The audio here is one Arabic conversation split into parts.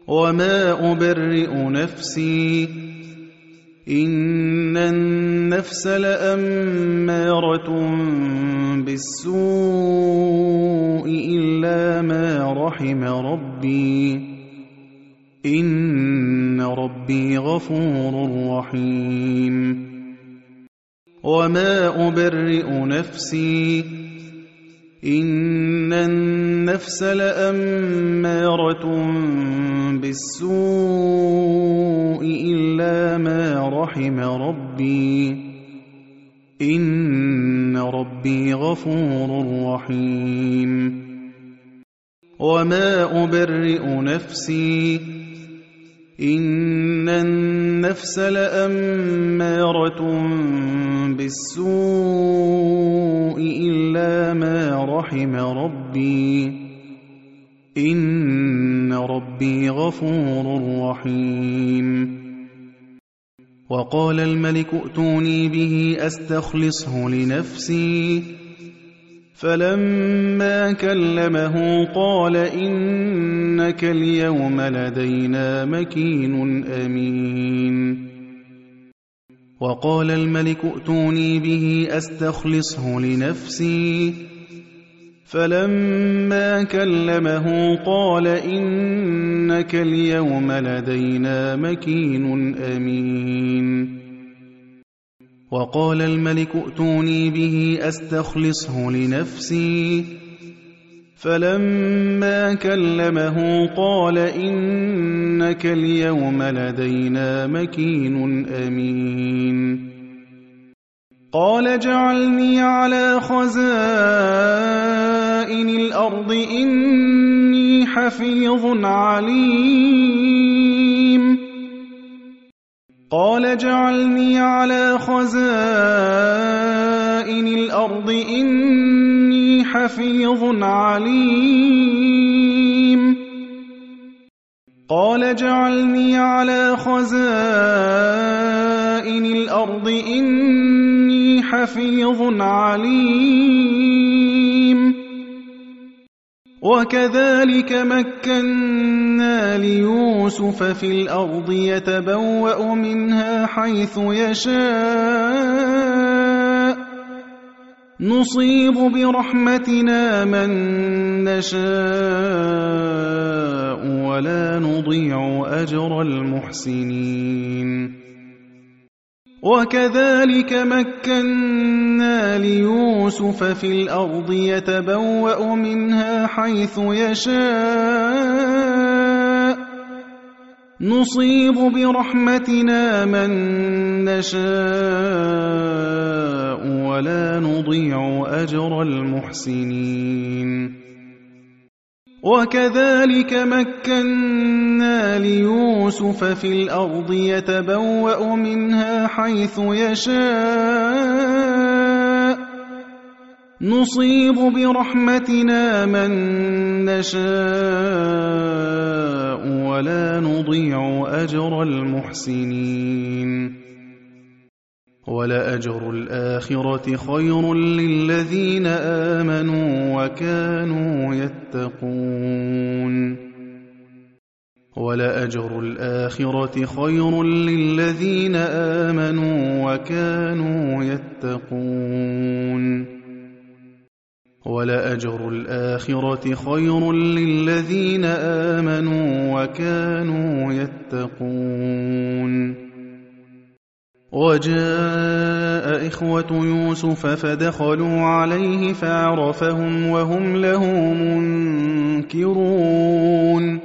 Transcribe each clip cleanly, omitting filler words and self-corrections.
وما أبرئ نفسي إن النفس لأمارة بالسوء إلا ما رحم ربي إن ربي غفور رحيم وما أبرئ نفسي إن النفس لأمارة بالسوء إلا ما رحم ربي إن ربي غفور رحيم وما أبرئ نفسي إن النفس لأمارة بالسوء إلا ما رحم ربي إن ربي غفور رحيم وقال الملك ائتوني به أستخلصه لنفسي فلما كلمه قال إنك اليوم لدينا مكين أمين وقال الملك ائتوني به أستخلصه لنفسي فلما كلمه قال إنك اليوم لدينا مكين أمين وقال الملك ائتوني به أستخلصه لنفسي فلما كلمه قال إنك اليوم لدينا مكين أمين قال اجعلني على خزائن الأرض إني حفيظ عليم قال اجعلني على خزائن الأرض إني حفيظ عليم قال اجعلني على خزائن الأرض إني حفيظ عليم وكذلك مكنا ليوسف في الأرض يتبوأ منها حيث يشاء نصيب برحمتنا من نشاء ولا نضيع أجر المحسنين وكذلك مكنا ليوسف في الأرض يتبوأ منها حيث يشاء نصيب برحمتنا من نشاء ولا نضيع أجر المحسنين وكذلك مكنا ليوسف في الأرض يتبوأ منها حيث يشاء نصيب برحمتنا من نشاء ولا نضيع أجر المحسنين ولأجر الآخرة خير للذين آمنوا وكانوا يتقون ولأجر الآخرة خير للذين آمنوا وكانوا يتقون ولأجر الآخرة خير للذين آمنوا وكانوا يتقون وجاء إخوة يوسف فدخلوا عليه فعرفهم وهم له منكرون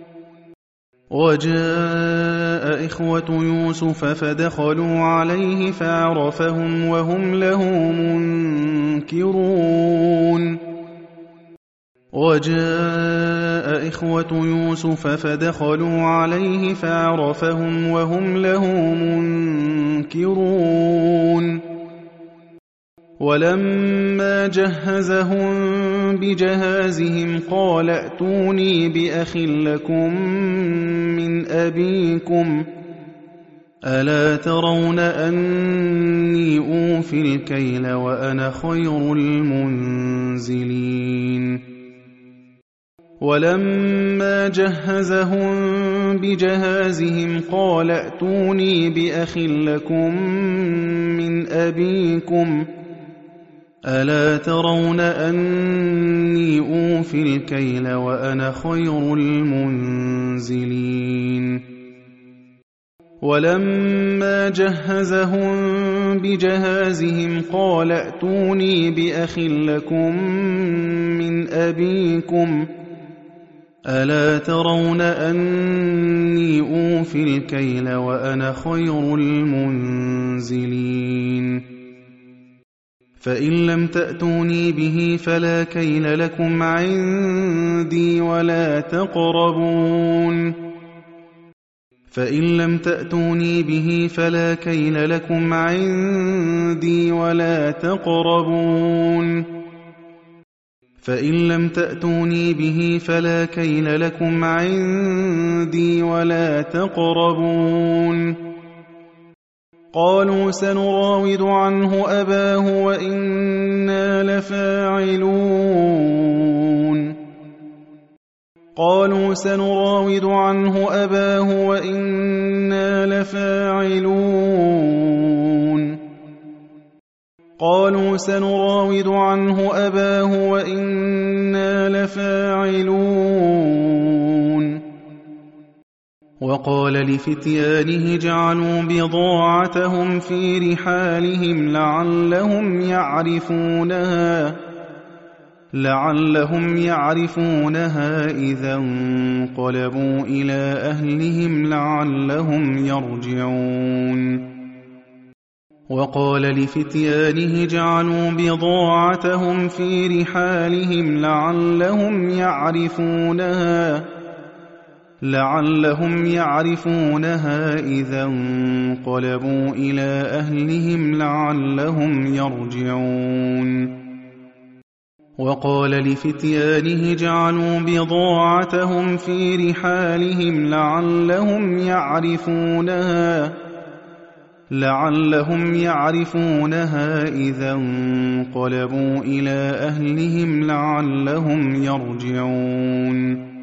وجاء إخوة يوسف فدخلوا عليه فعرفهم وهم له منكرون وجاء إخوة يوسف فدخلوا عليه فعرفهم وهم له منكرون ولما جهزهم بجهازهم قال ائتوني بأخ لكم من أبيكم ألا ترون أني أوفي الكيل وأنا خير المنزلين ولما جهزهم بجهازهم قال ائتوني بأخ لكم من أبيكم ألا ترون أني أوفي الكيل وأنا خير المنزلين ولما جهزهم بجهازهم قال ائتوني بأخ لكم من أبيكم ألا ترون أني أوفي الكيل وأنا خير المنزلين فإن لم تأتوني به فلا كيل لكم عندي ولا تقربون فإن لم تأتوني به فلا كيل لكم عندي ولا تقربون فإن لم تأتوني به فلا كيل لكم عندي ولا تقربون قالوا سنراود عنه أباه وإنا لفاعلون قالوا سنراود عنه أباه وإنا لفاعلون قالوا سنراود عنه أباه وإنا لفاعلون وقال لفتيانه جعلوا بضاعتهم في رحالهم لعلهم يعرفونها إذا انقلبوا إلى أهلهم لعلهم يرجعون وقال لفتيانه جعلوا بضاعتهم في رحالهم لعلهم يعرفونها إذا انقلبوا إلى أهلهم لعلهم يرجعون وقال لفتيانه جعلوا بضاعتهم في رحالهم لعلهم يعرفونها إذا انقلبوا إلى أهلهم لعلهم يرجعون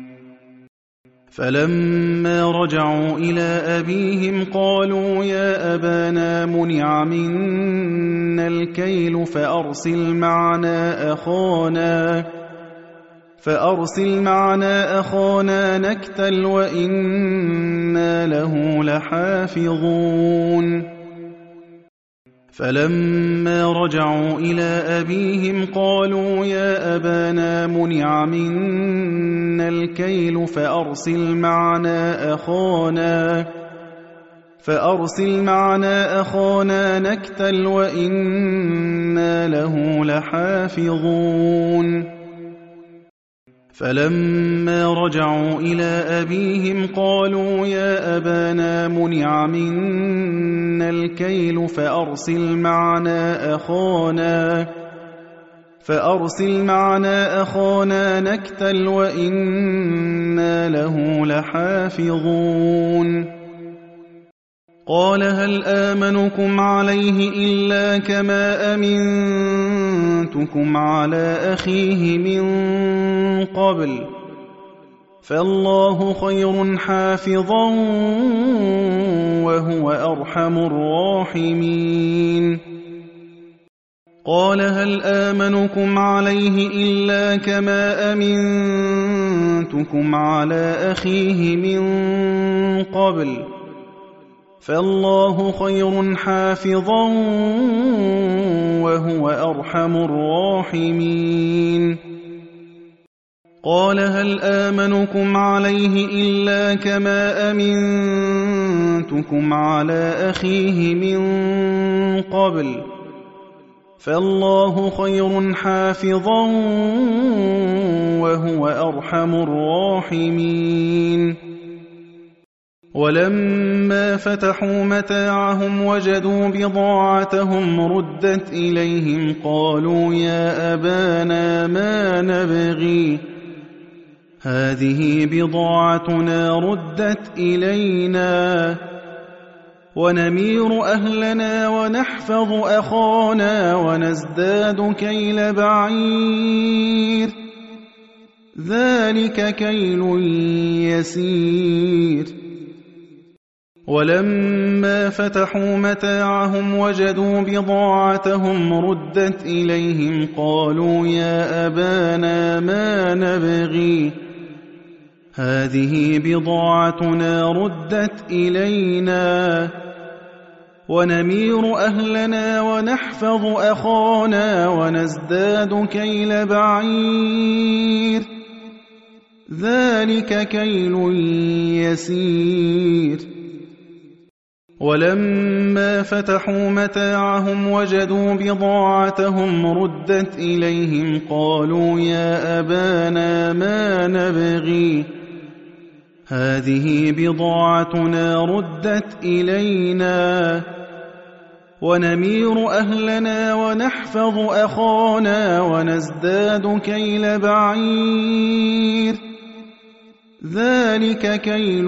فلما رجعوا إلى أبيهم قالوا يا أبانا منع منا الكيل فأرسل معنا أخانا نكتل وإنا له لحافظون فلما رجعوا إلى أبيهم قالوا يا أبانا منع منا الكيل فأرسل معنا أخانا نكتل وإنا له لحافظون فلما رجعوا إلى أبيهم قالوا يا أبانا منع منا الكيل فأرسل معنا أخانا نكتل وإنا له لحافظون قال هل آمنكم عليه إلا كما أمنتكم على أخيه من قبل فالله خير حافظا وهو أرحم الراحمين قال هل آمنكم عليه إلا كما أمنتكم على أخيه من قبل فالله خير حافظا وهو أرحم الراحمين قال هل آمنكم عليه إلا كما أمنتكم على أخيه من قبل فالله خير حافظا وهو أرحم الراحمين ولما فتحوا متاعهم وجدوا بضاعتهم ردت إليهم قالوا يا أبانا ما نبغي هذه بضاعتنا ردت إلينا ونمير أهلنا ونحفظ أخانا ونزداد كيل بعير ذلك كيل يسير. ولما فتحوا متاعهم وجدوا بضاعتهم ردت إليهم قالوا يا أبانا ما نبغي هذه بضاعتنا ردت إلينا ونمير أهلنا ونحفظ أخانا ونزداد كيل بعير ذلك كيل يسير. ولما فتحوا متاعهم وجدوا بضاعتهم ردت إليهم قالوا يا أبانا ما نبغي هذه بضاعتنا ردت إلينا ونمير أهلنا ونحفظ أخانا ونزداد كيل بعير ذلك كيل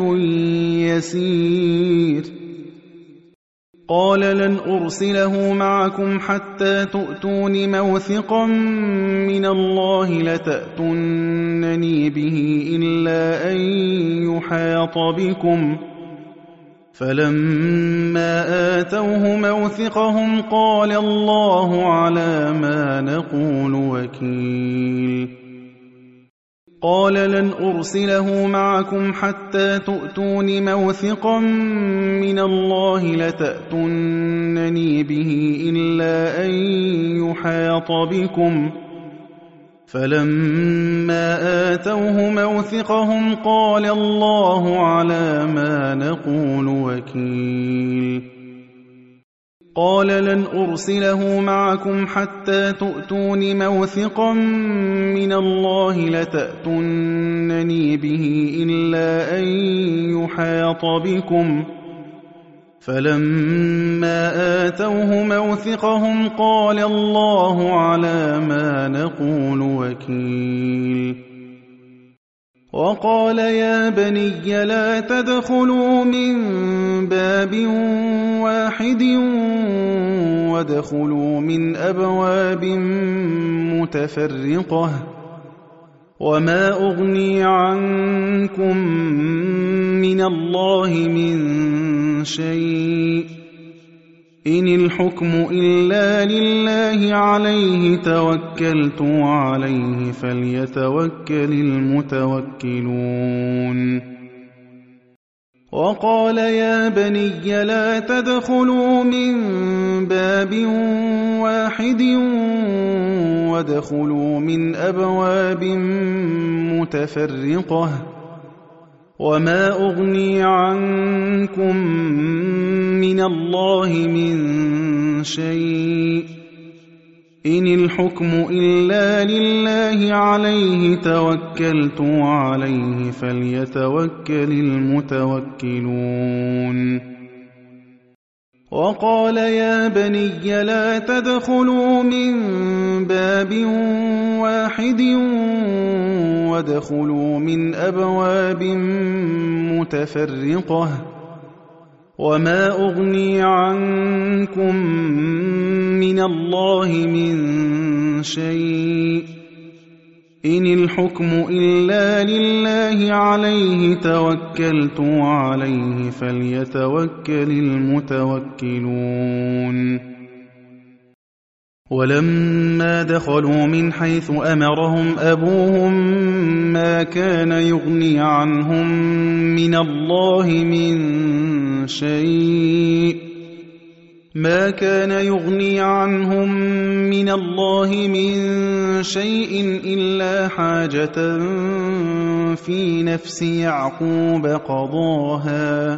يسير. قال لن أرسله معكم حتى تؤتون موثقا من الله لتأتونني به إلا أن يحاط بكم فلما آتوه موثقهم قال الله على ما نقول وكيل. قال لن أرسله معكم حتى تؤتون موثقا من الله لتأتونني به إلا أن يحاط بكم فلما آتوه موثقهم قال الله على ما نقول وكيل. قال لن أرسله معكم حتى تؤتون موثقا من الله لتأتونني به إلا أن يحاط بكم فلما آتوه موثقهم قال الله على ما نقول وكيل. وقال يا بني لا تدخلوا من باب واحد وادخلوا من أبواب متفرقة وما أغني عنكم من الله من شيء إن الحكم إلا لله عليه توكلت وعليه فليتوكل المتوكلون. وقال يا بني لا تدخلوا من باب واحد وادخلوا من أبواب متفرقة وما أغني عنكم من الله من شيء إن الحكم إلا لله عليه توكلت وعليه فليتوكل المتوكلون. وقال يا بني لا تدخلوا من باب واحد وادخلوا من أبواب متفرقة وما أغني عنكم من الله من شيء إن الحكم إلا لله عليه توكلت وعليه فليتوكل المتوكلون. ولما دخلوا من حيث أمرهم أبوهم ما كان يغني عنهم من الله من شيء إلا حاجة في نفس يعقوب قضاها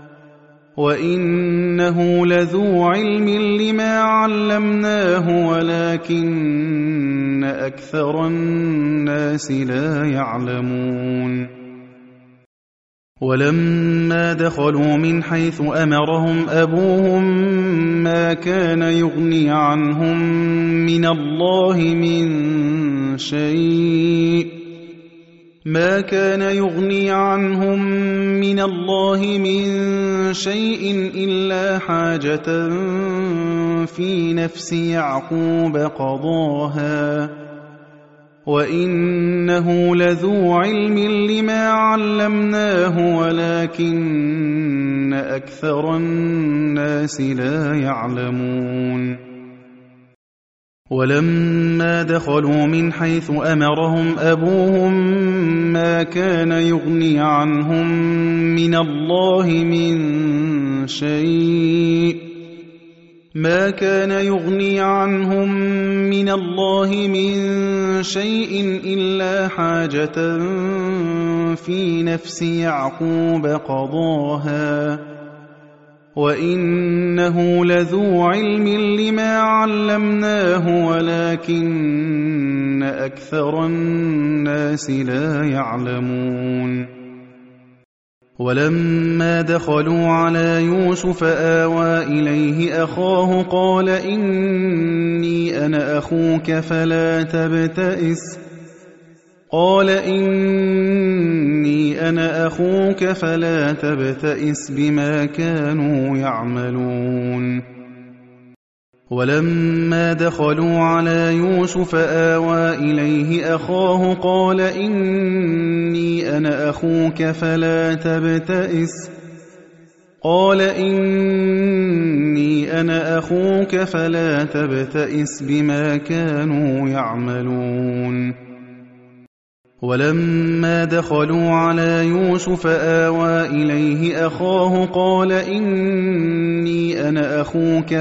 وإنه لذو علم لما علمناه ولكن أكثر الناس لا يعلمون. ولما دخلوا من حيث أمرهم أبوهم ما كان يغني عنهم من الله من شيء إلا حاجة في نفس يعقوب قضاها وَإِنَّهُ لَذُو عِلْمٍ لِّمَا عَلَّمْنَاهُ وَلَٰكِنَّ أَكْثَرَ النَّاسِ لَا يَعْلَمُونَ وَلَمَّا دَخَلُوا مِنْ حَيْثُ أَمَرَهُمْ أَبُوهُم مَّا كَانَ يُغْنِي عَنْهُم مِّنَ اللَّهِ مِن شَيْءٍ إِلَّا حَاجَةً فِي نَفْسِ يَعْقُوبَ قَضَاهَا ۚ وَإِنَّهُ لَذُو عِلْمٍ لِّمَا عَلَّمْنَاهُ وَلَٰكِنَّ أَكْثَرَ النَّاسِ لَا يَعْلَمُونَ وَلَمَّا دَخَلُوا عَلَىٰ يُوسُفَ آوَىٰ إِلَيْهِ أَخَاهُ قَالَ إِنِّي أَنَا أَخُوكَ فَلَا تَبْتَئِسْ بِمَا كَانُوا يَعْمَلُونَ وَلَمَّا دَخَلُوا عَلَىٰ يُوسُفَ آوَىٰ إِلَيْهِ أَخَاهُ قَالَ إِنِّي أَنَا أَخُوكَ فَلَا تَبْتَئِسْ بِمَا كَانُوا يَعْمَلُونَ وَلَمَّا دَخَلُوا عَلَىٰ يُوسُفَ آوَىٰ إِلَيْهِ أَخَاهُ قَالَ إِنِّي أَنَا أَخُوكَ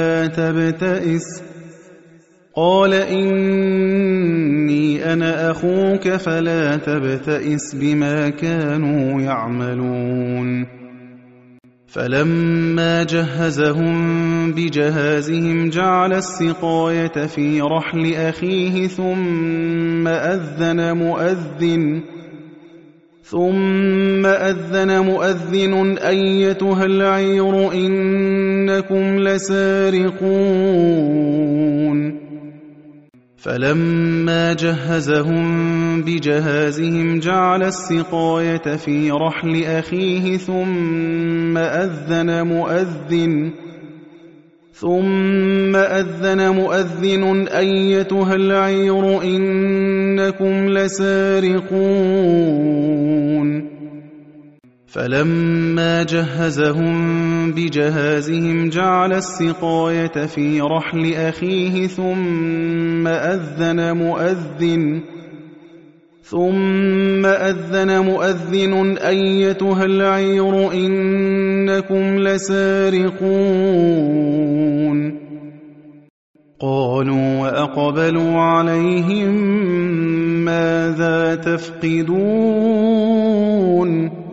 فَلَا تَبْتَئِسْ بِمَا كَانُوا يَعْمَلُونَ فَلَمَّا جَهَّزَهُم بِجَهَازِهِمْ جَعَلَ السِّقَايَةَ فِي رَحْلِ أَخِيهِ ثُمَّ أَذَّنَ مُؤَذِّنٌ أَيَّتُهَا الْعِيرُ إِنَّكُمْ لَسَارِقُونَ فَلَمَّا جَهَّزَهُم بِجَهَازِهِمْ جَعَلَ السِّقَايَةَ فِي رَحْلِ أَخِيهِ ثُمَّ أَذَّنَ مُؤَذِّنٌ أَيَّتُهَا الْعِيرُ إِنَّكُمْ لَسَارِقُونَ فَلَمَّا جَهَّزَهُم بِجَهَازِهِمْ جَعَلَ السِّقَايَةَ فِي رَحْلِ أَخِيهِ ثُمَّ أَذَّنَ مُؤَذِّنٌ أَيَّتُهَا الْعِيرُ إِنَّكُمْ لَسَارِقُونَ قَالُوا وَأَقْبَلُوا عَلَيْهِم مَّاذَا تَفْقِدُونَ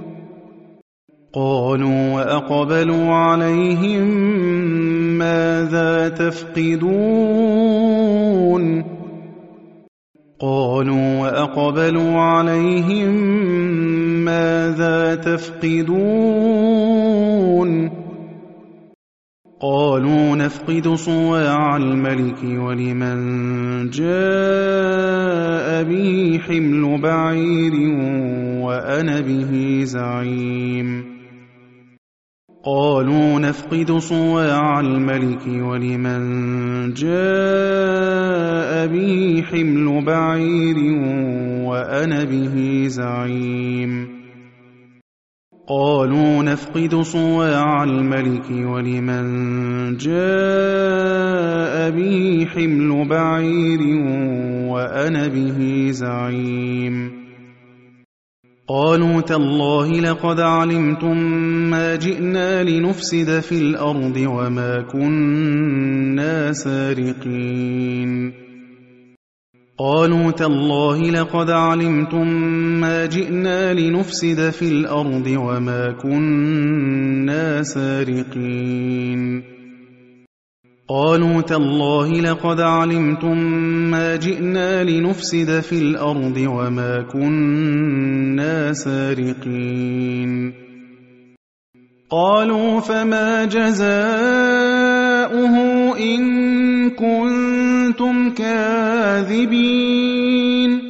قَالُوا نَفْقِدُ صُوَاعَ الْمَلِكِ وَلِمَن جَاءَ بِهِ حِمْلُ بَعِيرٍ وَأَنَا بِهِ زَعِيمٌ قَالُوا نَفْقِدُ صُوَاعَ الْمَلِكِ وَلِمَن جَاءَ بِهِ حِمْلُ بَعِيرٍ وَأَنَا بِهِ زَعِيمٌ قَالُوا تَاللَّهِ لَقَدْ عَلِمْتُم مَّا جِئْنَا لِنُفْسِدَ فِي الْأَرْضِ وَمَا كُنَّا سَارِقِينَ قَالُوا تَاللَّهِ لَقَدْ عَلِمْتُم مَّا جِئْنَا لِنُفْسِدَ فِي الْأَرْضِ وَمَا كُنَّا سَارِقِينَ قَالُوا فَمَا جَزَاؤُهُ إِن كُنتُمْ كَاذِبِينَ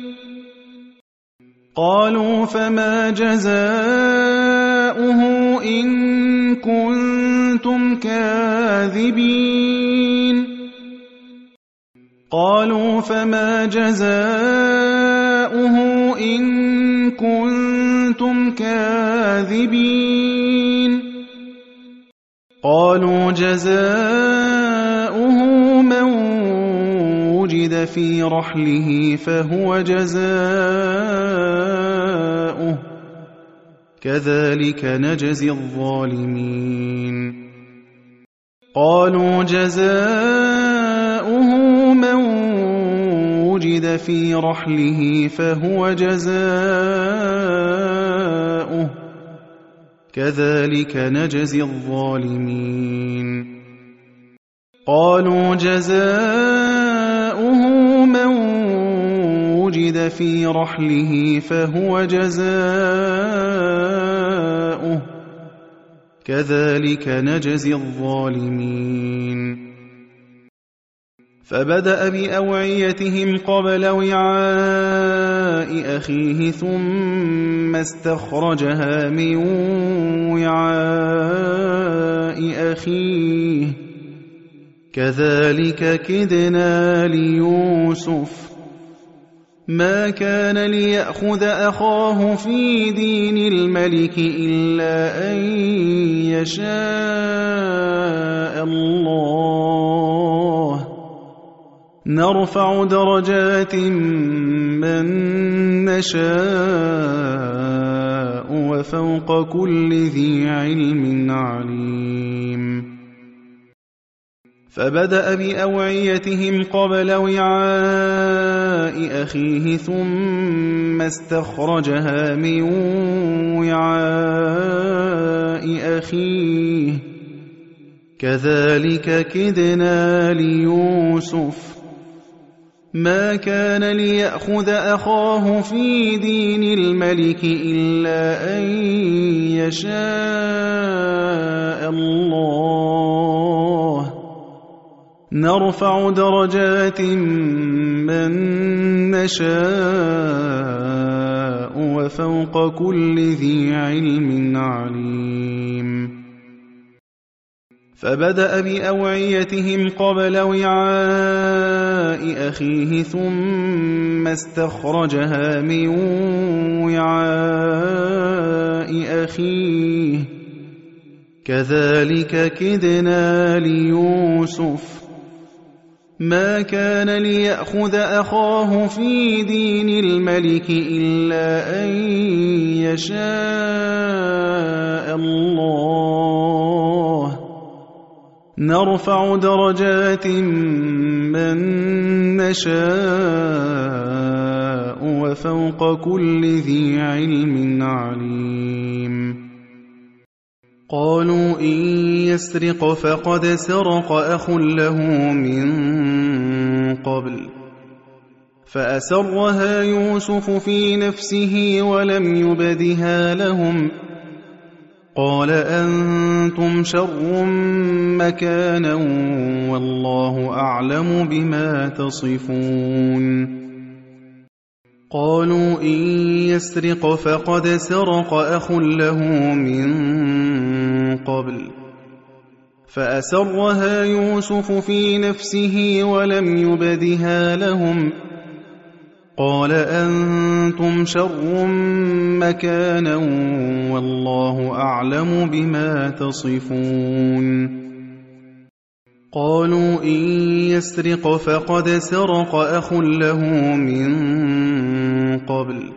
قالوا فما جزاؤه إن كنتم كاذبين قالوا جزاؤه من وجد في رحله فهو جزاؤه كذلك نجزي الظالمين قالوا جزاؤه من وجد في رحله فهو جزاؤه كذلك نجزي الظالمين قالوا جزاؤه من وجد في رحله فهو جزاؤه كذلك نجزي الظالمين فبدأ بأوعيتهم قبل وعاء أخيه ثم استخرجها من وعاء أخيه كذلك كدنا ليوسف ما كان ليأخذ أخاه في دين الملك إلا أن يشاء الله نرفع درجات من نشاء وفوق كل ذي علم عليم فبدأ بأوعيتهم قبل وعاء أخيه ثم استخرجها من وعاء أخيه كذلك كدنا ليوسف ما كان ليأخذ أخاه في دين الملك إلا أن يشاء الله نرفع درجات من نشاء وفوق كل ذي علم عليم فبدأ بأوعيتهم قبل وعاء أخيه ثم استخرجها من وعاء أخيه كذلك كدنا ليوسف ما كان ليأخذ أخاه في دين الملك إلا أن يشاء الله نرفع درجات من نشاء وفوق كل ذي علم عليم قالوا إن يسرق فقد سرق أخ له من قبل فأسرها يوسف في نفسه ولم يبدها لهم قال أنتم شر مكانا والله أعلم بما تصفون قالوا إن يسرق فقد سرق أخ له من قبل فأسرها يوسف في نفسه ولم يبدها لهم قال أنتم شر مكانا والله أعلم بما تصفون قالوا إن يسرق فقد سرق أخ له من قبل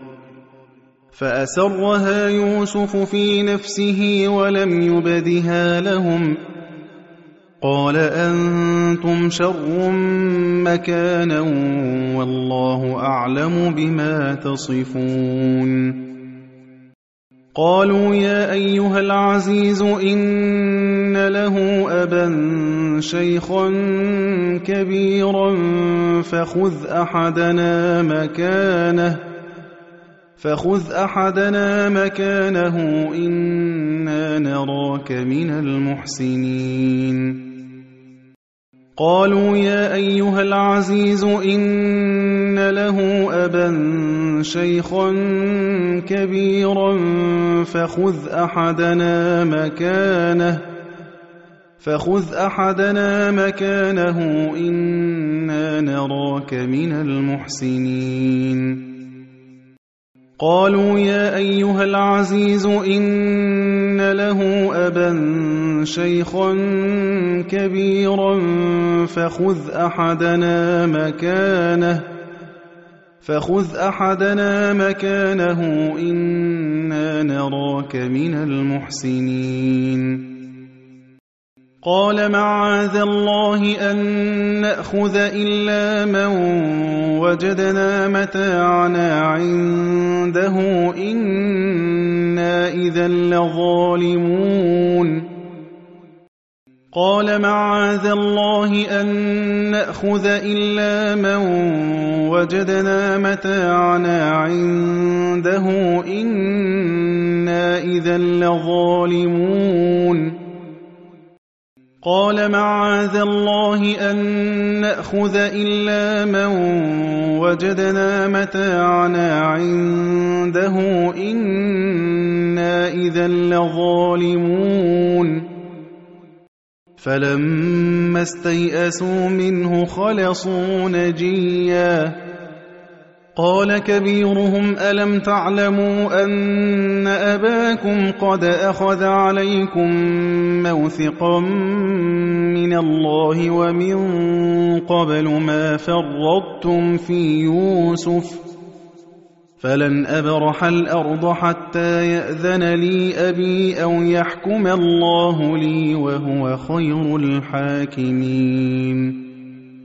فأسرها يوسف في نفسه ولم يبدها لهم قال أنتم شر مكانا والله أعلم بما تصفون قالوا يا أيها العزيز إن له أبا شيخا كبيرا فخذ أحدنا مكانه إنا نراك من المحسنين قالوا يا أيها العزيز إن له أبا شيخا كبيرا فخذ فخذ أحدنا مكانه إنا نراك من المحسنين قالوا يا أيها العزيز إن له أبا شيخا كبيرا فخذ أحدنا مكانه إنا نراك من المحسنين قال معاذ الله أن نأخذ إلا من وجدنا متاعنا عنده إنا إذا لظالمون قال معاذ الله أن نأخذ إلا من وجدنا متاعنا عنده إنا إذا لظالمون قال معاذ الله أن نأخذ إلا من وجدنا متاعنا عنده إنا إذا لظالمون فلما استيئسوا منه خلصوا نجيا قال كبيرهم ألم تعلموا أن أباكم قد أخذ عليكم موثقا من الله ومن قبل ما فرطتم في يوسف فلن أبرح الأرض حتى يأذن لي أبي أو يحكم الله لي وهو خير الحاكمين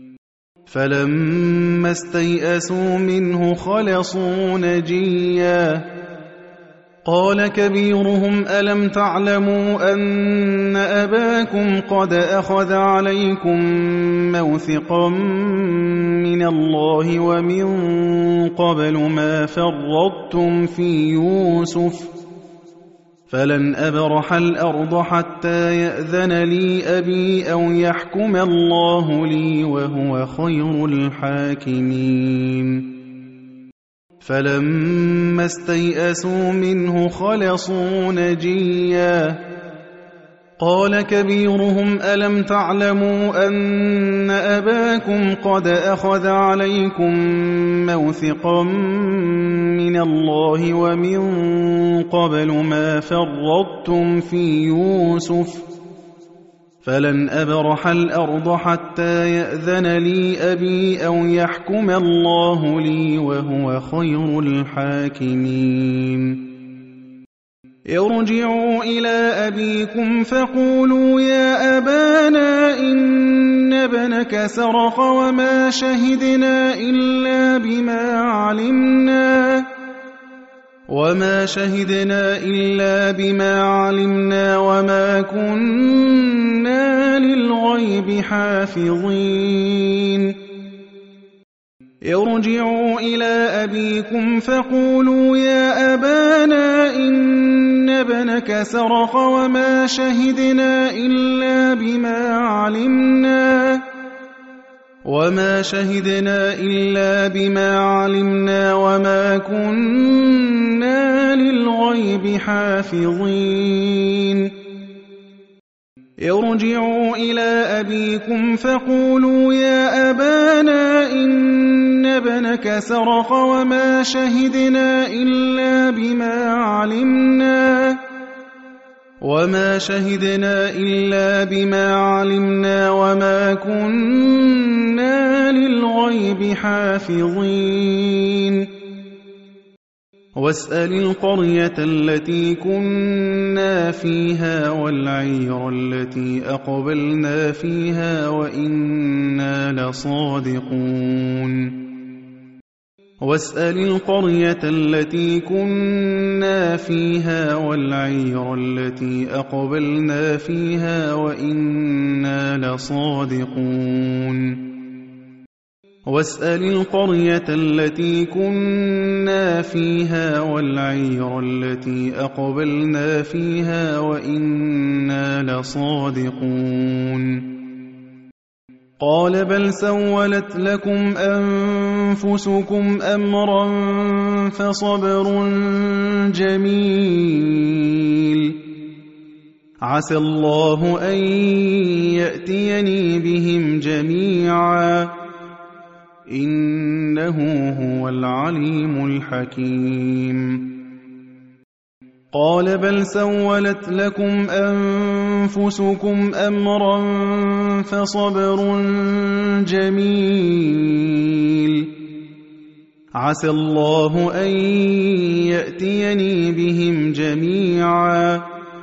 فلما استيئسوا منه خلصوا نجيا قال كبيرهم ألم تعلموا أن أباكم قد أخذ عليكم موثقا من الله ومن قبل ما فرطتم في يوسف فلن أبرح الأرض حتى يأذن لي أبي أو يحكم الله لي وهو خير الحاكمين فلما استيئسوا منه خلصوا نجيا قال كبيرهم ألم تعلموا أن أباكم قد أخذ عليكم موثقا من الله ومن قبل ما فرطتم في يوسف فلن أبرح الأرض حتى يأذن لي أبي أو يحكم الله لي وهو خير الحاكمين ارجعوا إلى أبيكم فقولوا يا أبانا إن ابنك سرق وما شهدنا إلا بما علمنا وما كنا للغيب حافظين ارجعوا إلى أبيكم فقولوا يا أبانا إن ابنك سرق وما شهدنا إلا بما علمنا وما كنا للغيب حافظين ارجعوا إلى أبيكم فقولوا يا أبانا إن ابنك سرق وما شهدنا إلا بما علمنا وما كنا للغيب حافظين واسأل القرية التي كنا فيها والعير التي أقبلنا فيها وإنا لصادقون واسأل القرية التي كنا فيها والعير التي أقبلنا فيها وإنا لصادقون واسأل القرية التي كنا فيها والعير التي أقبلنا فيها وإنا لصادقون قال بل سولت لكم أنفسكم أمرا فصبر جميل عسى الله أن يأتيني بهم جميعا إنه هو العليم الحكيم قال بل سولت لكم أنفسكم أمرا فصبر جميل عسى الله أن يأتيني بهم جميعا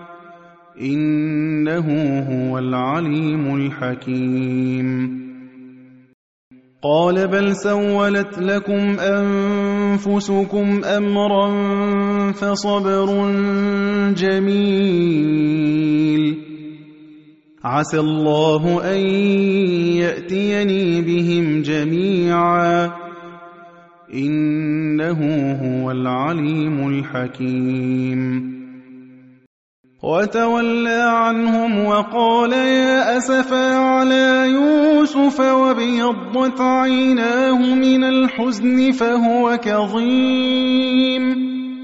إنه هو العليم الحكيم قال بل سولت لكم أنفسكم أمرا فصبر جميل عسى الله أن يأتيني بهم جميعا إنه هو العليم الحكيم وتولى عنهم وقال يا أسفا على يوسف وابيضت عيناه من الحزن فهو كظيم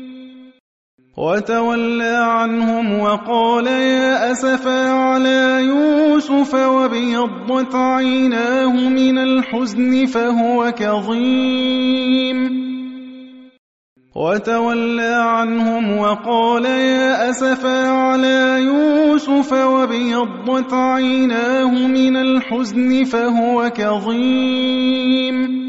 وتولى عنهم وقال يا أسفا على يوسف وابيضت عيناه من الحزن فهو كظيم وتولى عنهم وقال يا أسفا على يوسف وابيضت عيناه من الحزن فهو كظيم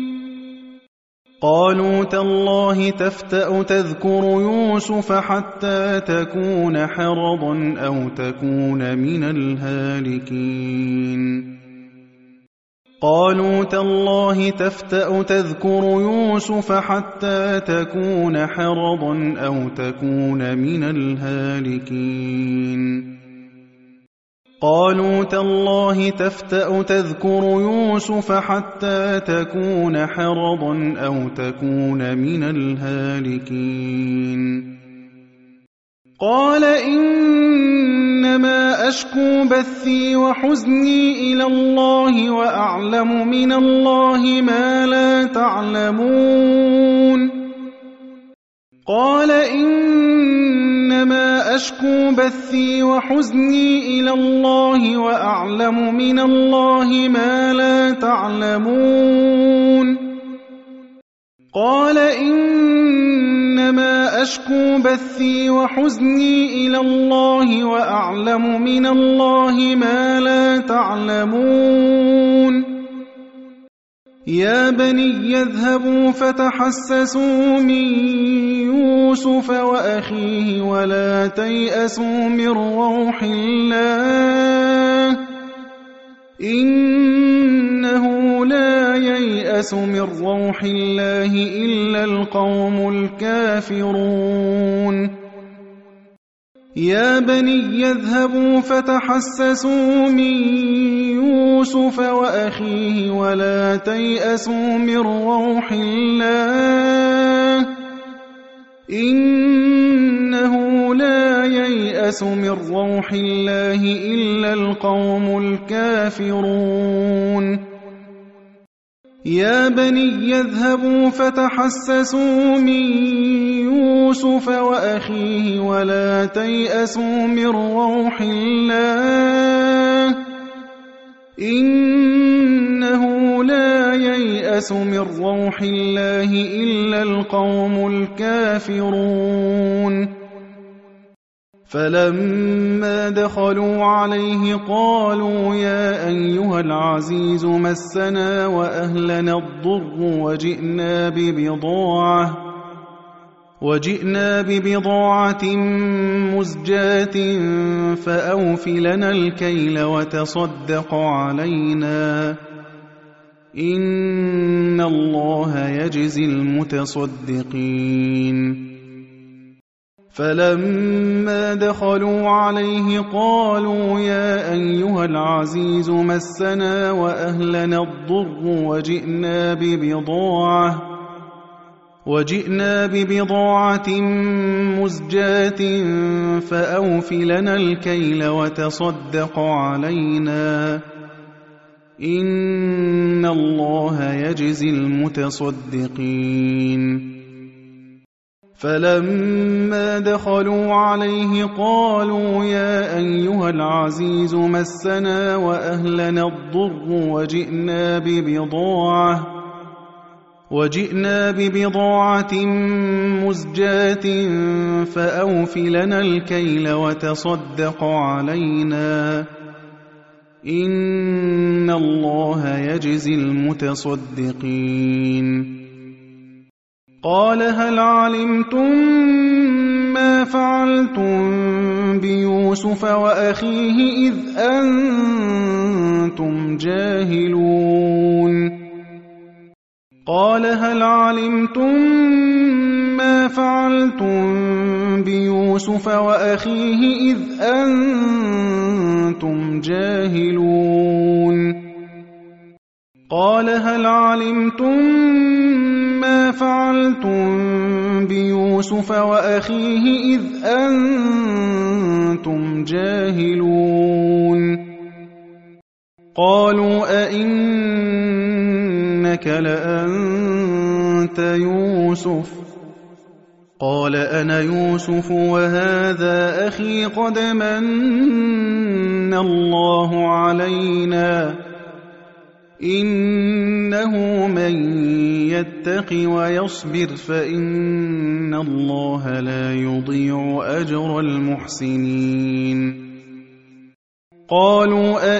قالوا تالله تفتأ تذكر يوسف حتى تكون حرضا أو تكون من الهالكين قالوا تالله تفتأ تذكر يوسف حتى تكون حرضا أو تكون من الهالكين قالوا تالله تفتأ تذكر يوسف حتى تكون حرضا أو تكون من الهالكين قال إنما أشكو بثي وحزني إلى الله وأعلم من الله ما لا تعلمون قال إنما أشكو بثي وحزني إلى الله وأعلم من الله ما لا تعلمون قال إنما أشكو بثي وحزني إلى الله وأعلم من الله ما لا تعلمون يا بني اذهبوا فتحسسوا من يوسف وأخيه ولا تيأسوا من روح الله إنه لا ييأس من روح الله إلا القوم الكافرون يا بني اذهبوا فتحسسوا من يوسف وأخيه ولا تيأسوا من روح الله إنه لا ييأس من روح الله إلا القوم الكافرون يا بني اذهبوا فتحسسوا من يوسف وأخيه ولا تيأسوا من روح الله إنه لا ييأس من روح الله إلا القوم الكافرون فلما دخلوا عليه قالوا يا أيها العزيز مسنا وأهلنا الضر وجئنا ببضاعة مزجاة فأوف لنا الكيل وتصدق علينا إن الله يجزي المتصدقين فلما دخلوا عليه قالوا يا أيها العزيز مسنا وأهلنا الضر وجئنا ببضاعة مزجاة فأوف لنا الكيل وتصدق علينا إن الله يجزي المتصدقين فلما دخلوا عليه قالوا يا أيها العزيز مسنا وأهلنا الضر وجئنا ببضاعة مزجاة فأوف لنا الكيل وتصدق علينا إن الله يجزي المتصدقين قال هل علمتم ما فعلتم بيوسف وأخيه إذ أنتم جاهلون قال هل علمتم ما فعلتم بيوسف وأخيه إذ أنتم جاهلون قال هل علمتم ما فعلتم بيوسف وأخيه إذ أنتم جاهلون قالوا أئنك لأنت يوسف قال أنا يوسف وهذا أخي قد من الله علينا إنه من يتق ويصبر فإن الله لا يضيع أجر المحسنين قالوا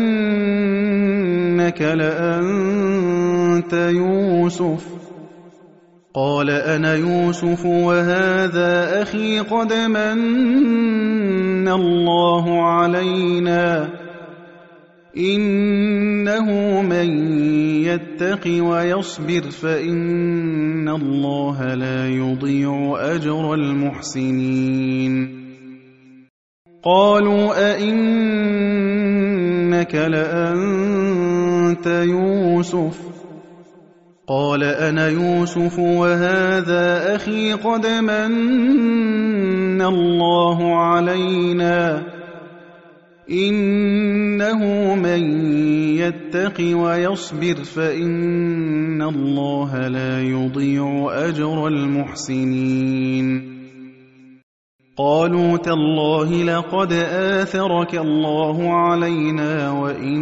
أئنك لأنت يوسف قال أنا يوسف وهذا أخي قد من الله علينا إنه من يتق ويصبر فإن الله لا يضيع أجر المحسنين قالوا أئنك لأنت يوسف قال أنا يوسف وهذا أخي قد من الله علينا إنه من يتق ويصبر فإن الله لا يضيع أجر المحسنين قالوا تالله لقد آثرك الله علينا وإن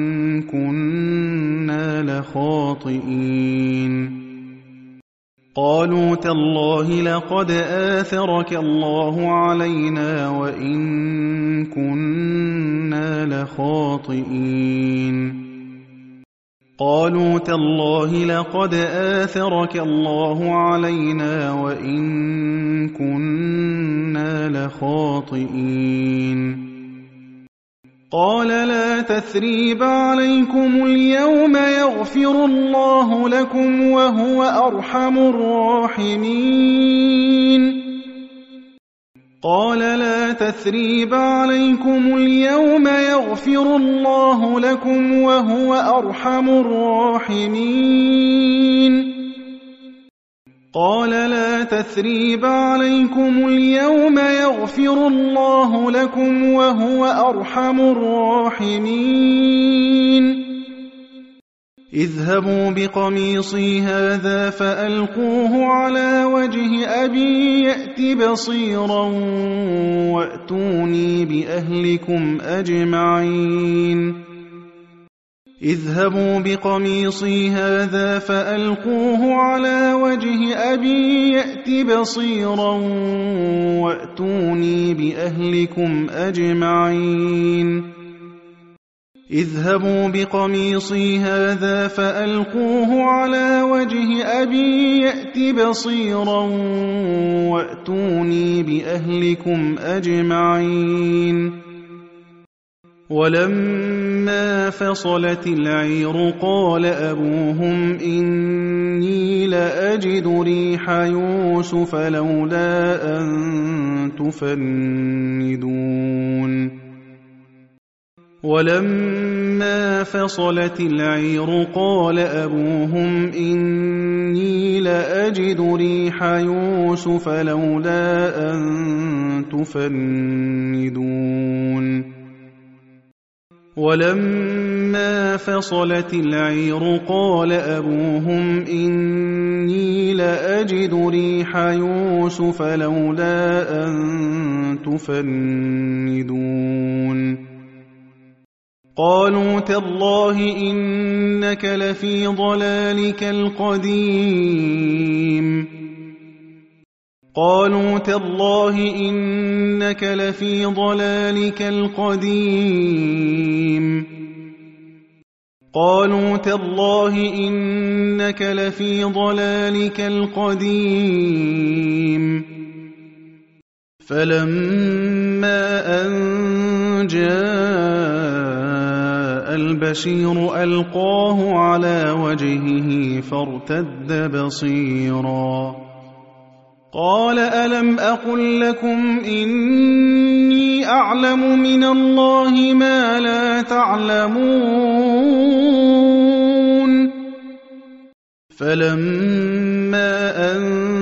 كنا لخاطئين قالوا تالله لقد آثرك الله علينا وإن كنا لخاطئين قالوا تالله لقد آثرك الله علينا وإن كنا لخاطئين قال لا تثريب عليكم اليوم يغفر الله لكم وهو أرحم الراحمين قال لا تثريب عليكم اليوم يغفر الله لكم وهو أرحم الراحمين قال لا تثريب عليكم اليوم يغفر الله لكم وهو أرحم الراحمين اذهبوا بقميصي هذا فألقوه على وجه أبي يأت بصيرا وأتوني بأهلكم أجمعين اذهبوا بقميصي هذا فألقوه على وجه أبي يأت بصيرا وأتوني بأهلكم أجمعين اذهبوا بقميصي هذا فألقوه على وجه أبي يأت بصيرا وأتوني بأهلكم أجمعين ولما فصلت العير قال أبوهم إني لأجد ريح يوسف لولا أن تفندون ولما فصلت العير قال أبوهم إني لأجد ريح يوسف لولا أن تفندون ولما فصلت العير قال أبوهم إني لأجد ريح يوسف لولا أن تفندون قالوا تالله إنك لفي ضلالك القديم قالوا تالله إنك لفي ضلالك القديم قالوا تالله إنك لفي ضلالك القديم فلما أن جاء البشير ألقاه على وجهه فارتد بصيرا قال ألم أقل لكم إني أعلم من الله ما لا تعلمون فلما أن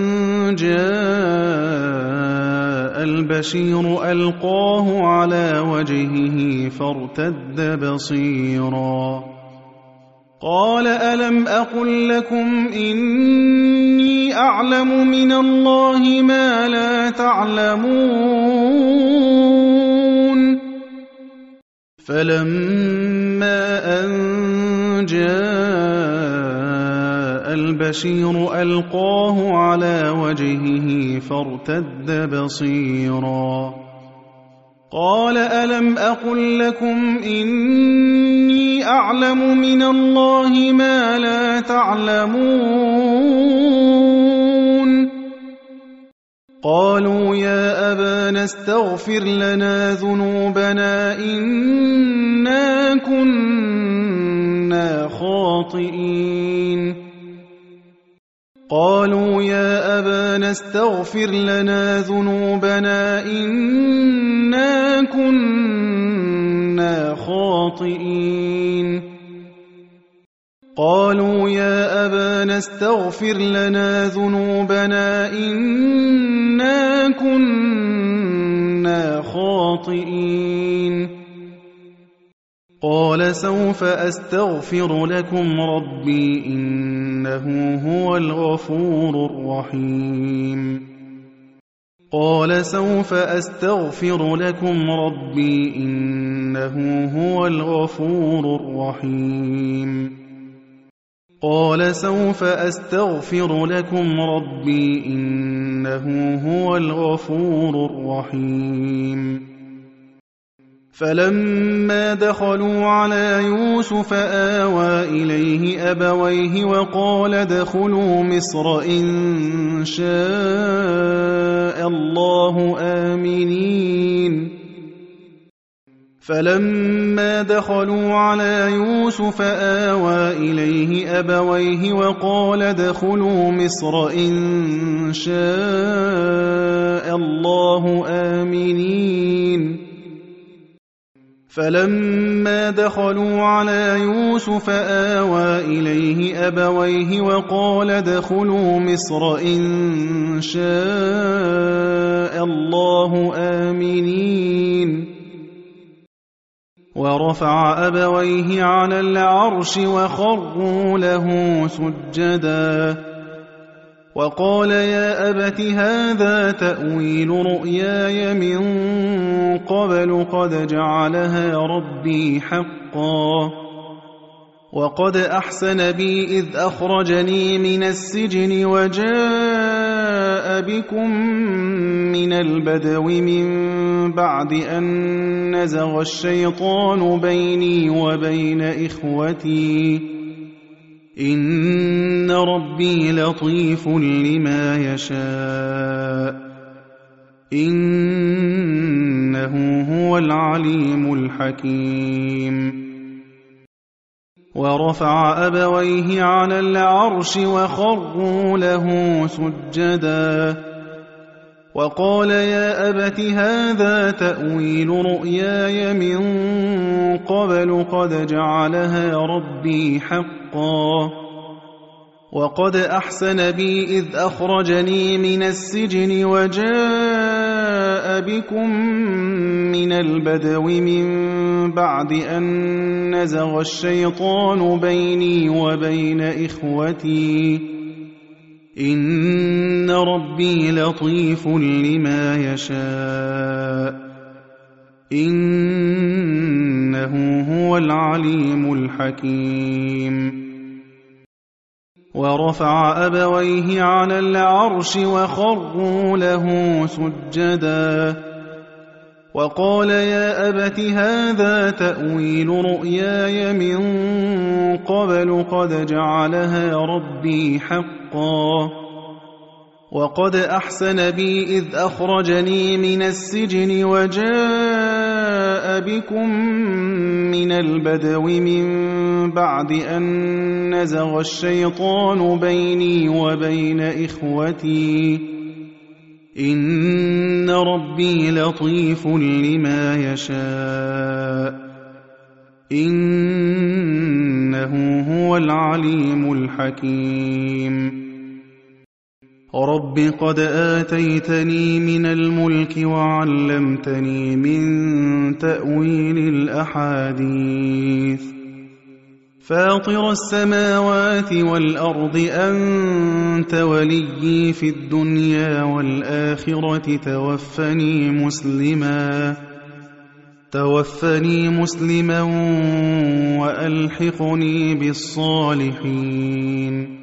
جاء البشير ألقاه على وجهه فارتد بصيرا قال ألم أقل لكم إني أعلم من الله ما لا تعلمون فلما أن جاء البشير ألقاه على وجهه فارتد بصيرا قال ألم أقل لكم إني أعلم من الله ما لا تعلمون قالوا يا أبانا استغفر لنا ذنوبنا إنا كنا خاطئين قالوا يا أبانا استغفر لنا ذنوبنا إنا كنا خاطئين قالوا يا أبانا استغفر لنا ذنوبنا إنا كنا خاطئين قال سوف أستغفر لكم ربي إنه هو الغفور الرحيم قال سوف أستغفر لكم ربي إنه هو الغفور الرحيم قال سوف أستغفر لكم ربي إنه هو الغفور الرحيم فلما دخلوا على يوسف آوى إليه أبويه وقال ادخلوا مصر إن شاء الله آمنين فلما دخلوا على يوسف آوى إليه أبويه وقال ادخلوا مصر إن شاء الله آمنين فلما دخلوا على يوسف آوى إليه أبويه وقال ادخلوا مصر إن شاء الله آمنين ورفع أبويه على العرش وخروا له سجدا وقال يا أبت هذا تأويل رؤياي من قبل قد جعلها ربي حقا وقد أحسن بي إذ أخرجني من السجن وجاء بكم من البدو من بعد أن نزغ الشيطان بيني وبين إخوتي إن ربي لطيف لما يشاء إنه هو العليم الحكيم ورفع أبويه على العرش وخروا له سجدا وقال يا أبت هذا تأويل رؤياي من قبل قد جعلها ربي حقا وقد أحسن بي إذ أخرجني من السجن وجاء بكم من البدو من بعد أن نزغ الشيطان بيني وبين إخوتي إن ربي لطيف لما يشاء إنه هو هو العليم الحكيم. ورفع أبويه على العرش وخروا له سجدا وقال يا أبت هذا تأويل رؤياي من قبل قد جعلها ربي حقا وقد أحسن بي إذ أخرجني من السجن وجاء بكم من البدو من بعد أن نزغ الشيطان بيني وبين إخوتي إن ربي لطيف لما يشاء إنه هو العليم الحكيم. رب قد آتيتني من الملك وعلمتني من تأويل الأحاديث فاطر السماوات والأرض أنت وليي في الدنيا والآخرة توفني مسلما وألحقني بالصالحين.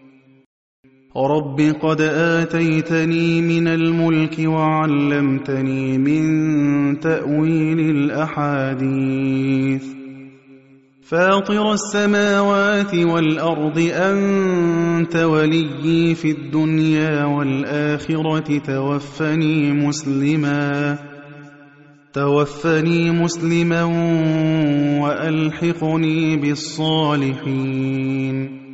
رب قد آتيتني من الملك وعلمتني من تأويل الأحاديث فاطر السماوات والأرض أنت وليي في الدنيا والآخرة توفني مسلما وألحقني بالصالحين.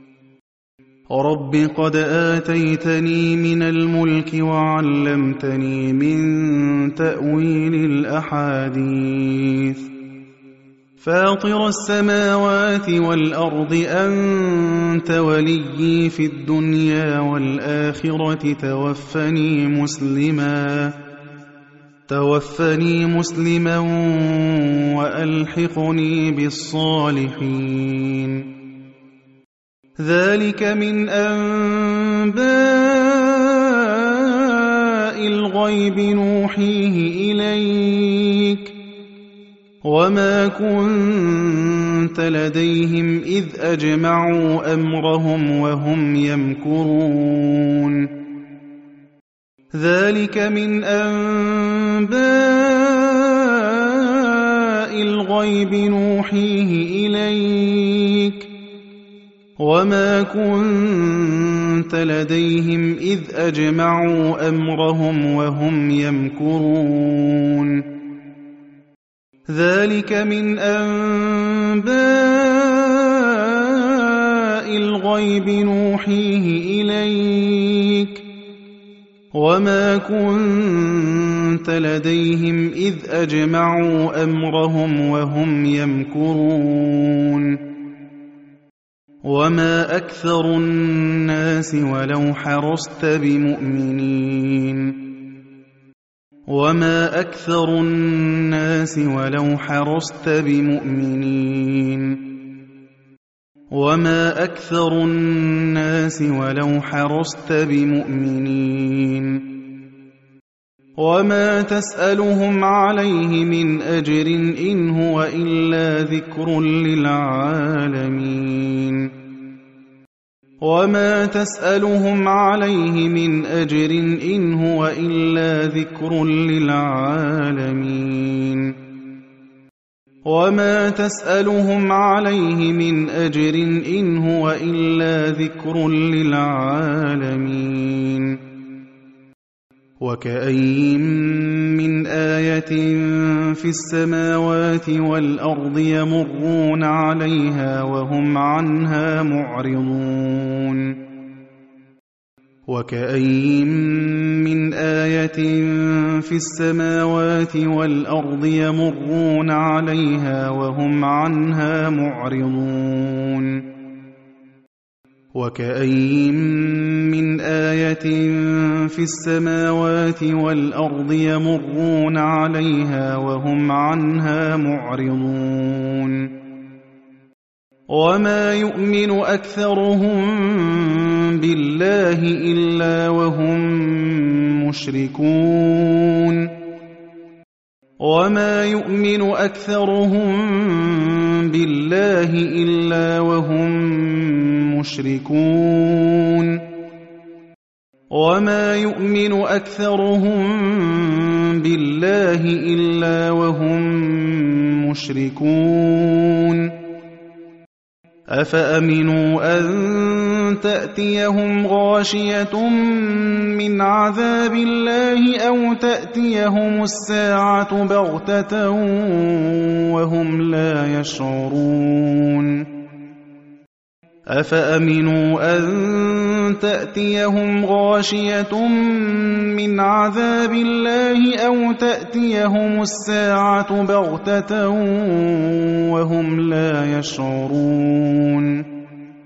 رب قد آتيتني من الملك وعلمتني من تأويل الأحاديث فاطر السماوات والأرض أنت وليي في الدنيا والآخرة توفني مسلما وألحقني بالصالحين. ذلك من أنباء الغيب نوحيه إليك وما كنت لديهم إذ أجمعوا أمرهم وهم يمكرون. ذلك من أنباء الغيب نوحيه إليك وما كنت لديهم إذ أجمعوا أمرهم وهم يمكرون. ذلك من أنباء الغيب نوحيه إليك وما كنت لديهم إذ أجمعوا أمرهم وهم يمكرون. وما أكثر الناس ولو حرصت بمؤمنين وما أكثر الناس ولو حرصت بمؤمنين وما أكثر الناس ولو حرصت بمؤمنين. وما تسألهم عليه من أجر إن هو إلا ذكر للعالمين. وما تسألهم عليه من أجر إن هو إلا ذكر للعالمين. وما تسألهم عليه من أجر إن هو إلا ذكر للعالمين. وكأين من آية في السماوات والأرض يمرون عليها وهم عنها معرضون. وكأين من آية في السماوات والأرض يمرون عليها وهم عنها معرضون. وكأين من آية في السماوات والأرض يمرون عليها وهم عنها معرضون. وما يؤمن أكثرهم بالله إلا وهم مشركون. وما يؤمن أكثرهم بالله إلا وهم مشركون وما يؤمن أكثرهم بالله إلا وهم مشركون أفأمنوا أن تأتيهم غاشية من عذاب الله أو تأتيهم الساعة بغتة وهم لا يشعرون أفأمنوا أن تأتيهم غاشية من عذاب الله أو تأتيهم الساعة بغتة وهم لا يشعرون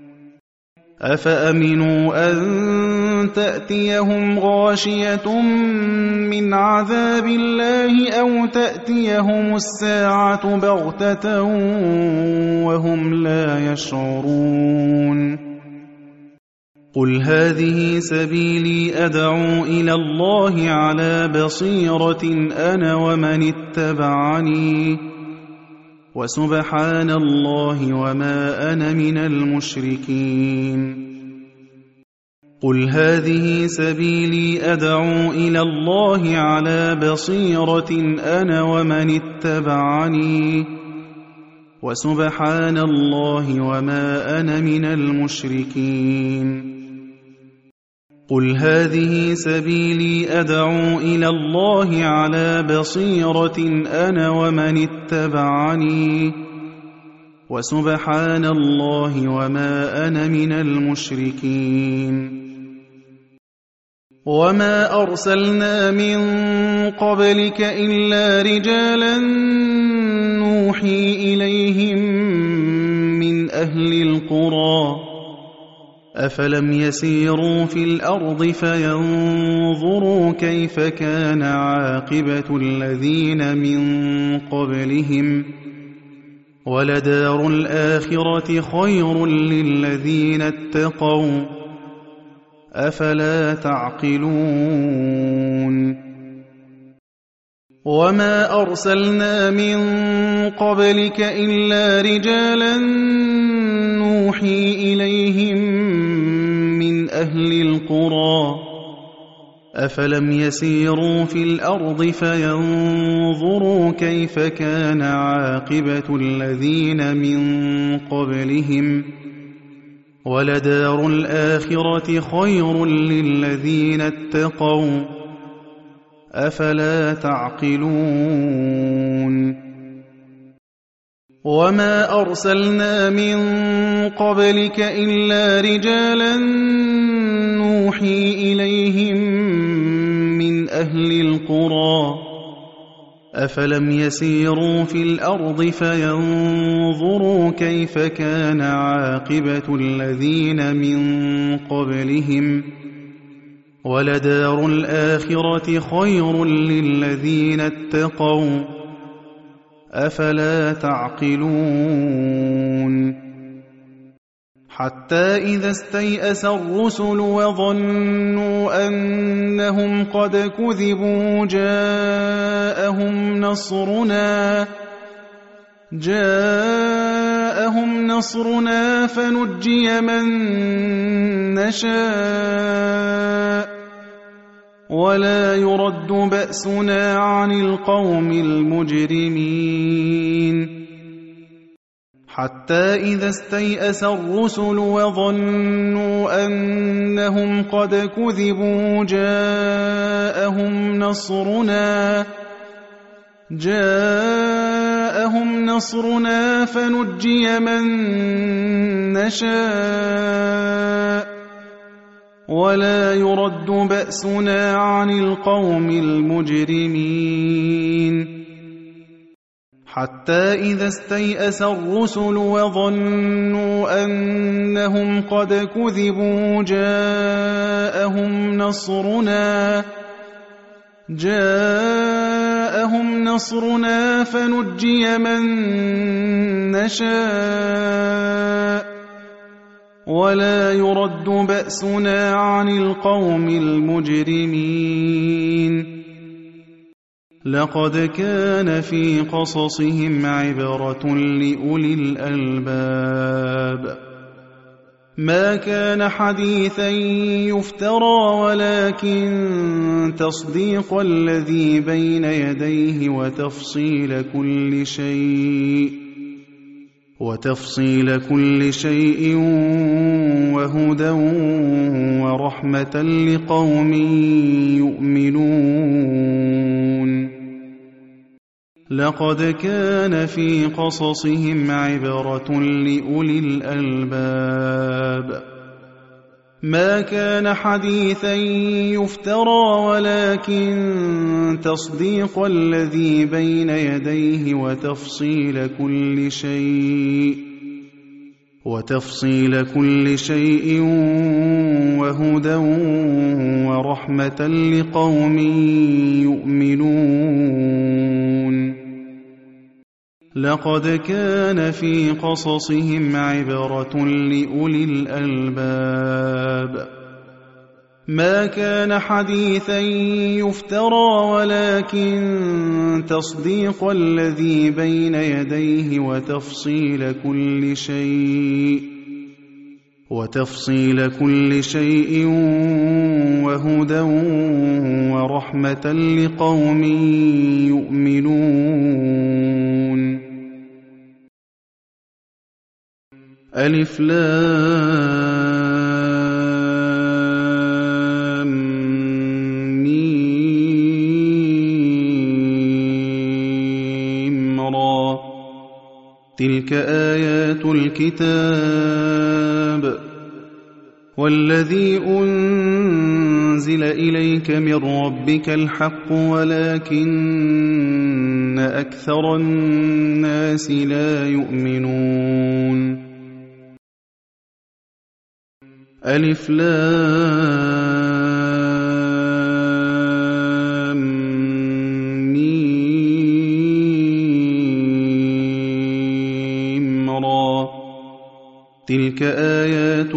أفأمنوا أن تأتيهم غاشية من عذاب الله أو تأتيهم الساعة بغتة وهم لا يشعرون قل هذه سبيلي أدعو إلى الله على بصيرة أنا ومن اتبعني وسبحان الله وما أنا من المشركين قل هذه سبيلي أدعو إلى الله على بصيرة أنا ومن اتبعني وسبحان الله وما أنا من المشركين قل هذه سبيلي أدعو إلى الله على بصيرة أنا ومن اتبعني وسبحان الله وما أنا من المشركين وما أرسلنا من قبلك إلا رجالا نوحي إليهم من أهل القرى أفلم يسيروا في الأرض فينظروا كيف كان عاقبة الذين من قبلهم ولدار الآخرة خير للذين اتقوا أفلا تعقلون وما أرسلنا من قبلك إلا رجالا نوحي إليهم من أهل القرى أفلم يسيروا في الأرض فينظروا كيف كان عاقبة الذين من قبلهم ولدار الآخرة خير للذين اتقوا أفلا تعقلون وما أرسلنا من قبلك إلا رجالا نوحي إليهم من أهل القرى أفلم يسيروا في الأرض فينظروا كيف كان عاقبة الذين من قبلهم ولدار الآخرة خير للذين اتقوا أفلا تعقلون حتى إذا استيأس الرسل وظنوا أنهم قد كذبوا جاءهم نصرنا فنجي من نشاء ولا يرد بأسنا عن القوم المجرمين حتى إذا استيأس الرسل وظنوا أنهم قد كذبوا جاءهم نصرنا فنجي من نشاء ولا يرد بأسنا عن القوم المجرمين حتى إذا استيأس الرسل وظنوا أنهم قد كذبوا جاءهم نصرنا فنجي من نشاء ولا يرد بأسنا عن القوم المجرمين لقد كان في قصصهم عبرة لأولي الألباب ما كان حديثا يفترى ولكن تصديق الذي بين يديه وتفصيل كل شيء وهدى ورحمة لقوم يؤمنون لقد كان في قصصهم عبرة لأولي الألباب ما كان حديثا يفترى ولكن تصديق الذي بين يديه وتفصيل كل شيء وهدى ورحمة لقوم يؤمنون لقد كان في قصصهم عبرة لأولي الألباب ما كان حديثا يفترى ولكن تصديق الذي بين يديه وتفصيل كل شيء وهدى ورحمة لقوم يؤمنون ألف لام ميم را تلك آيات الكتاب والذي أنزل إليك من ربك الحق ولكن أكثر الناس لا يؤمنون ألف لام ميم را تلك آيات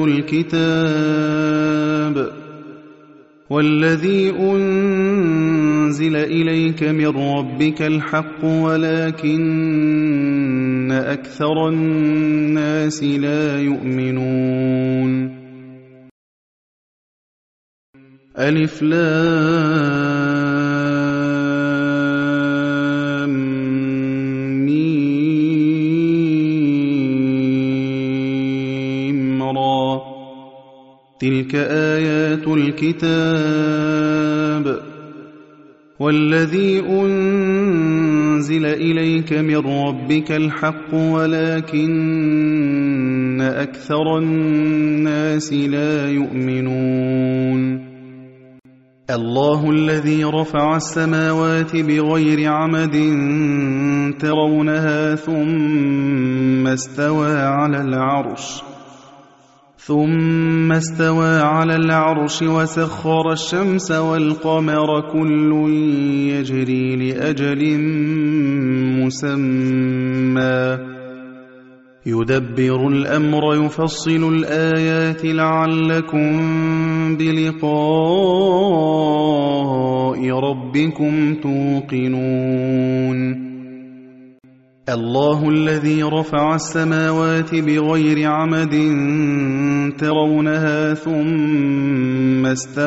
الكتاب والذي أنزل إليك من ربك الحق ولكن أكثر الناس لا يؤمنون ألف لام ميم را تلك آيات الكتاب والذي أنزل إليك من ربك الحق ولكن أكثر الناس لا يؤمنون الله الذي رفع السماوات بغير عمد ترونها ثم استوى على العرش وسخر الشمس والقمر كل يجري لأجل مسمى يدبر الأمر يفصل الآيات لعلكم بلقاء ربكم توقنون الله الذي رفع السماوات بغير عمد ترونها ثم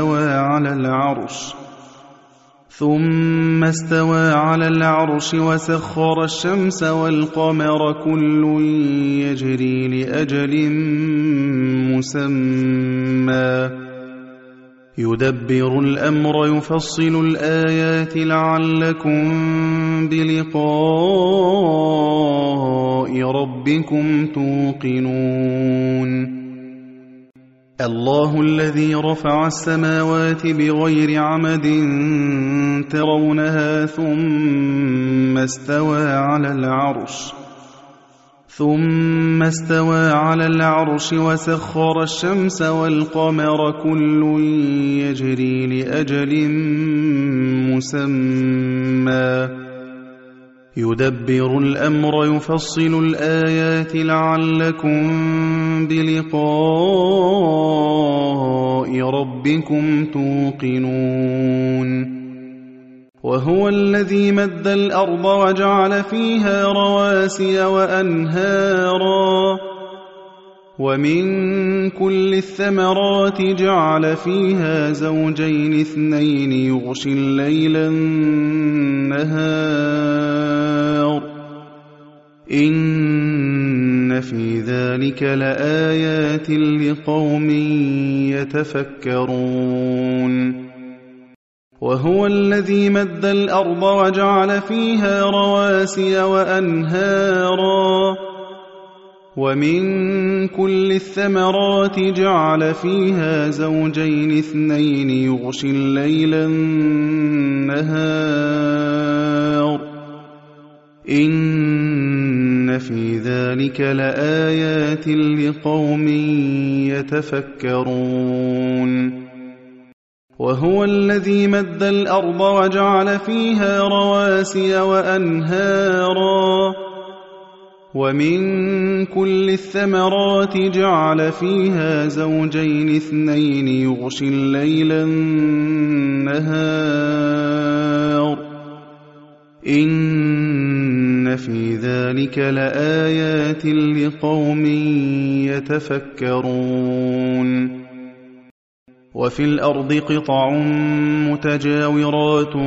استوى على العرش وسخر الشمس والقمر كل يجري لأجل مسمى يدبر الأمر يفصل الآيات لعلكم بلقاء ربكم توقنون الله الذي رفع السماوات بغير عمد ترونها ثم استوى على العرش وسخر الشمس والقمر كل يجري لأجل مسمى يدبر الأمر يفصل الآيات لعلكم بلقاء ربكم توقنون وهو الذي مد الأرض وجعل فيها رواسي وأنهارا ومن كل الثمرات جعل فيها زوجين اثنين يغشي الليل النهار إن في ذلك لآيات لقوم يتفكرون وهو الذي مد الأرض وجعل فيها رواسي وأنهارا ومن كل الثمرات جعل فيها زوجين اثنين يغشي الليل النهار إن في ذلك لآيات لقوم يتفكرون وهو الذي مد الأرض وجعل فيها رواسي وأنهارا ومن كل الثمرات جعل فيها زوجين اثنين يغشي الليل النهار إن في ذلك لآيات لقوم يتفكرون وفي الأرض قطع متجاورات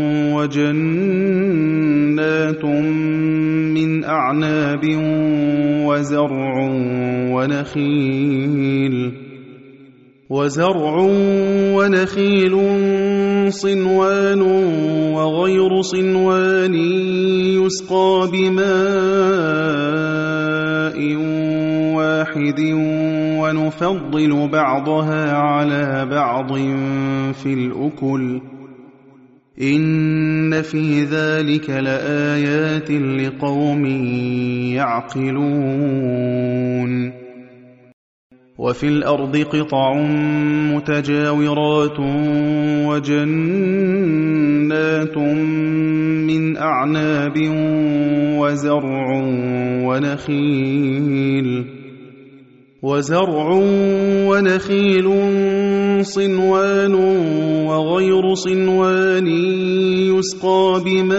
وجنات من أعناب وزرع ونخيل صنوان وغير صنوان يسقى بماء واحد ونفضل بعضها على بعض في الأكل إن في ذلك لآيات لقوم يعقلون وفي الأرض قطع متجاورات وجنات من أعناب وزرع ونخيل صنوان وغير صنوان يسقى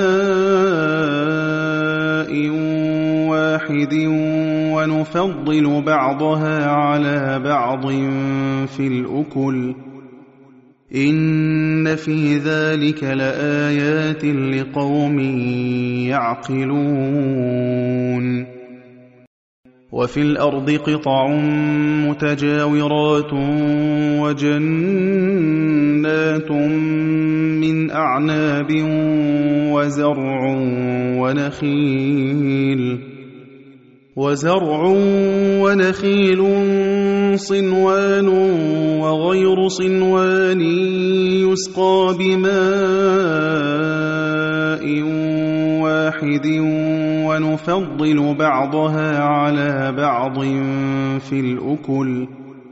بماء واحد ونفضل بعضها على بعض في الأكل إن في ذلك لآيات لقوم يعقلون وفي الأرض قطع متجاورات وجنات من أعناب وزرع ونخيل صنوان وغير صنوان يسقى بماء واحد ونفضل بعضها على بعض في الأكل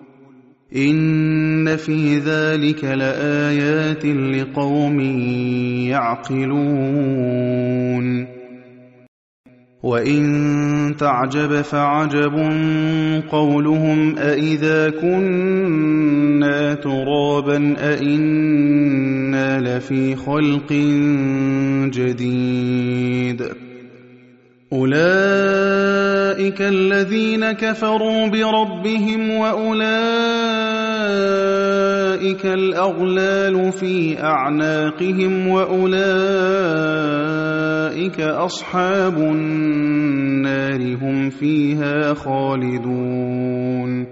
إن في ذلك لآيات لقوم يعقلون وإن تعجب فعجب قولهم أإذا كنا ترابا أإنا لفي خلق جديد أولئك الذين كفروا بربهم وأولئك الأغلال في أعناقهم وأولئك أصحاب النار هم فيها خالدون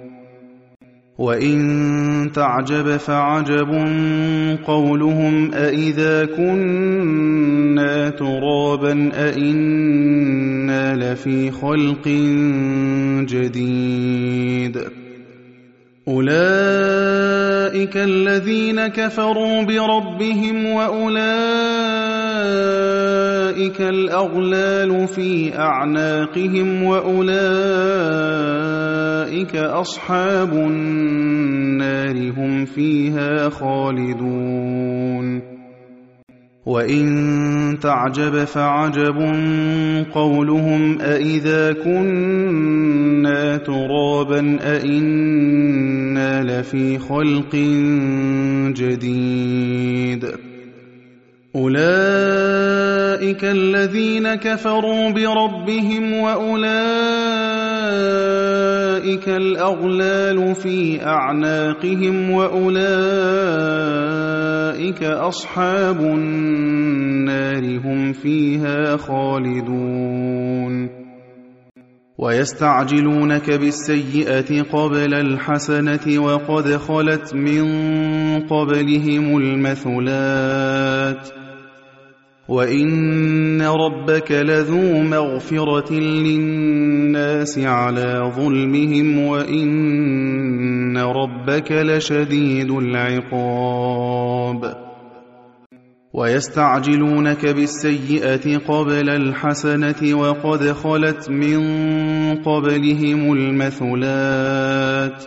وإن تعجب فعجب قولهم أإذا كنا ترابا أإنا لفي خلق جديد أولئك الذين كفروا بربهم وأولئك الأغلال في أعناقهم وأولئك أصحاب النار هم فيها خالدون وإن تعجب فعجب قولهم أإذا كنا ترابا أإنا لفي خلق جديد أولئك الذين كفروا بربهم وأولئك الأغلال في أعناقهم وأولئك أصحاب النار هم فيها خالدون ويستعجلونك بالسيئة قبل الحسنة وقد خلت من قبلهم المثلات وإن ربك لذو مغفرة للناس على ظلمهم وإن ربك لشديد العقاب ويستعجلونك بالسيئة قبل الحسنة وقد خلت من قبلهم المثلات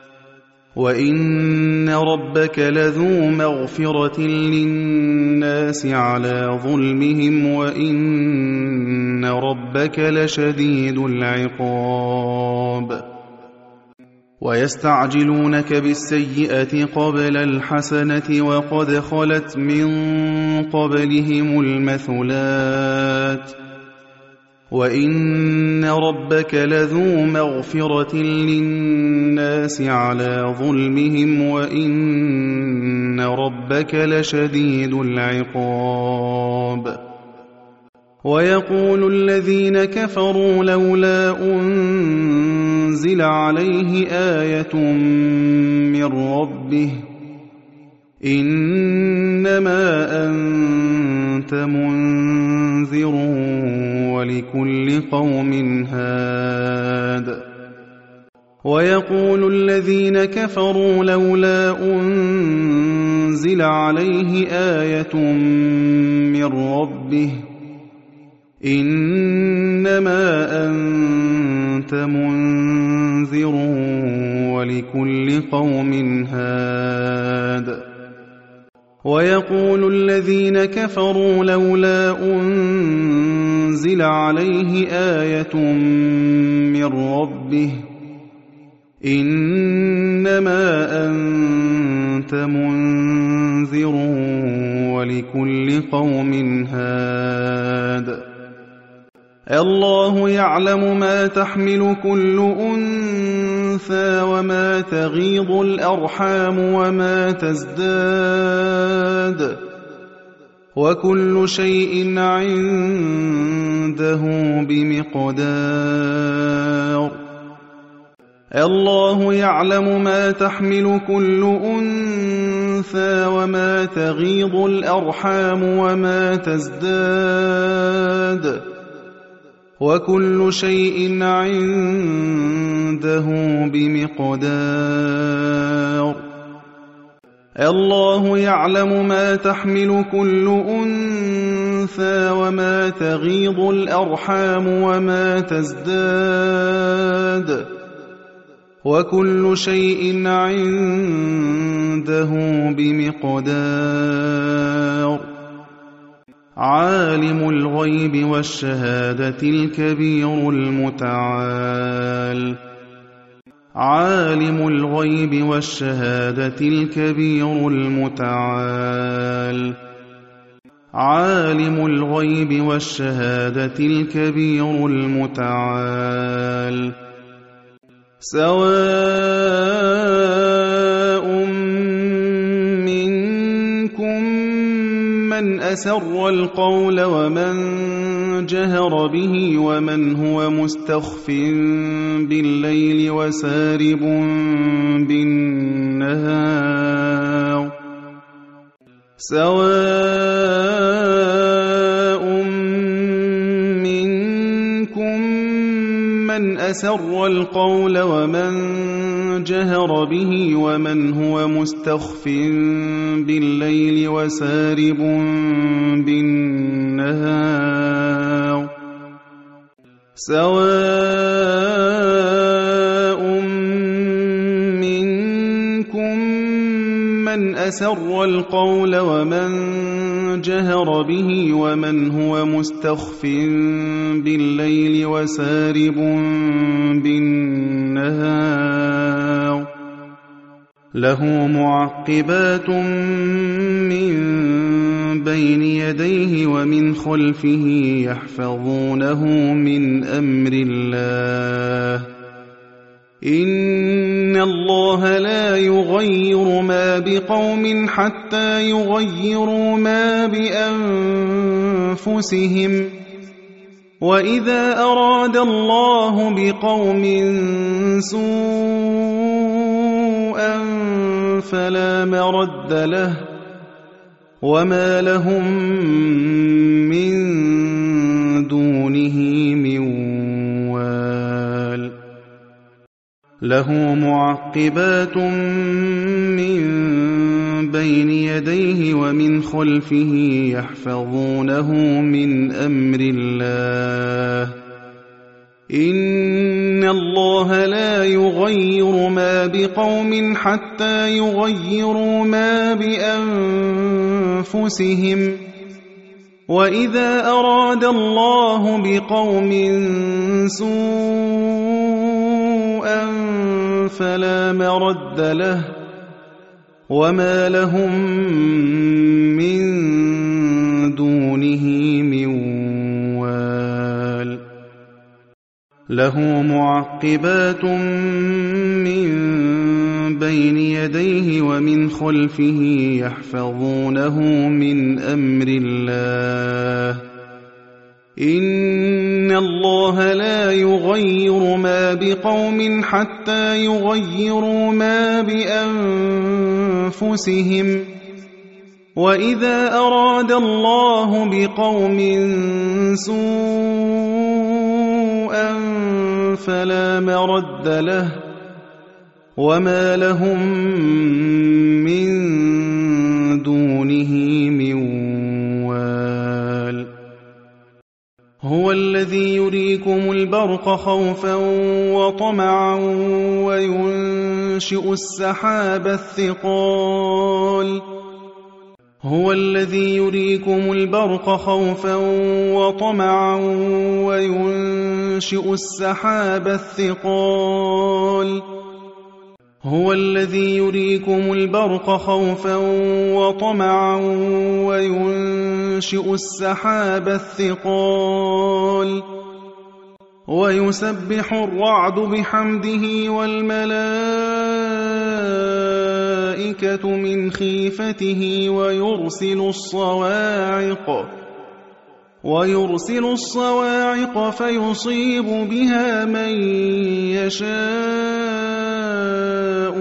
وإن ربك لذو مغفرة للناس على ظلمهم وإن ربك لشديد العقاب ويستعجلونك بالسيئة قبل الحسنة وقد خلت من قبلهم المثلات وإن ربك لذو مغفرة للناس على ظلمهم وإن ربك لشديد العقاب ويقول الذين كفروا لولا أنزل عليه آية من ربه إنما أنت منذر ولكل قوم هاد ويقول الذين كفروا لولا أنزل عليه آية من ربه إنما أنت منذر ولكل قوم هاد ويقول الذين كفروا لولا أنزل عليه آية من ربه إنما أنت منذر ولكل قوم هاد الله يعلم ما تحمل كل أنثى وما تغيض الأرحام وما تزداد وكل شيء عنده بمقدار الله يعلم ما تحمل كل أنثى وما تغيض الأرحام وما تزداد وكل شيء عنده بمقدار الله يعلم ما تحمل كل أنثى وما تغيض الأرحام وما تزداد وكل شيء عنده بمقدار عالم الغيب والشهادة الكبير المتعال عالم الغيب والشهادة الكبير المتعال عالم الغيب والشهادة الكبير المتعال سواء منكم من أسر القول ومن جهر به ومن هو مستخف بالليل وسارب بالنهار سواء منكم من أسر القول ومن جهر به ومن هو مستخف بالليل وسارب بالنهار سواء منكم من أسر القول ومن جهر به ومن هو مستخف بالليل وسارب بالنهار له معقبات من بين يديه ومن خلفه يحفظونه من أمر الله إن الله لا يغير ما بقوم حتى يغيروا ما بأنفسهم وإذا أراد الله بقوم سوءا فلا مرد له وما لهم من دونه من وال له معقبات من بين يديه ومن خلفه يحفظونه من أمر الله إن الله لا يغير ما بقوم حتى يغيروا ما بأنفسهم وإذا أراد الله بقوم سوءا فلا مرد له وما لهم من دونه من وال له معقبات من بين يديه ومن خلفه يحفظونه من أمر الله إن الله لا يغير ما بقوم حتى يغيروا ما بأنفسهم وإذا أراد الله بقوم سوءا فلا مرد له وما لهم من دونه من وال هو الذي يريكم البرق خوفا وطمعا وينشئ السحاب الثقال هو الذي يريكم البرق خوفا وطمعا وينشئ السحاب الثقال هو الذي يريكم البرق خوفا وطمعا وينشئ السحاب الثقال ويسبح الرعد بحمده والملائكة من خيفته ويرسل الصواعق فيصيب بها من يشاء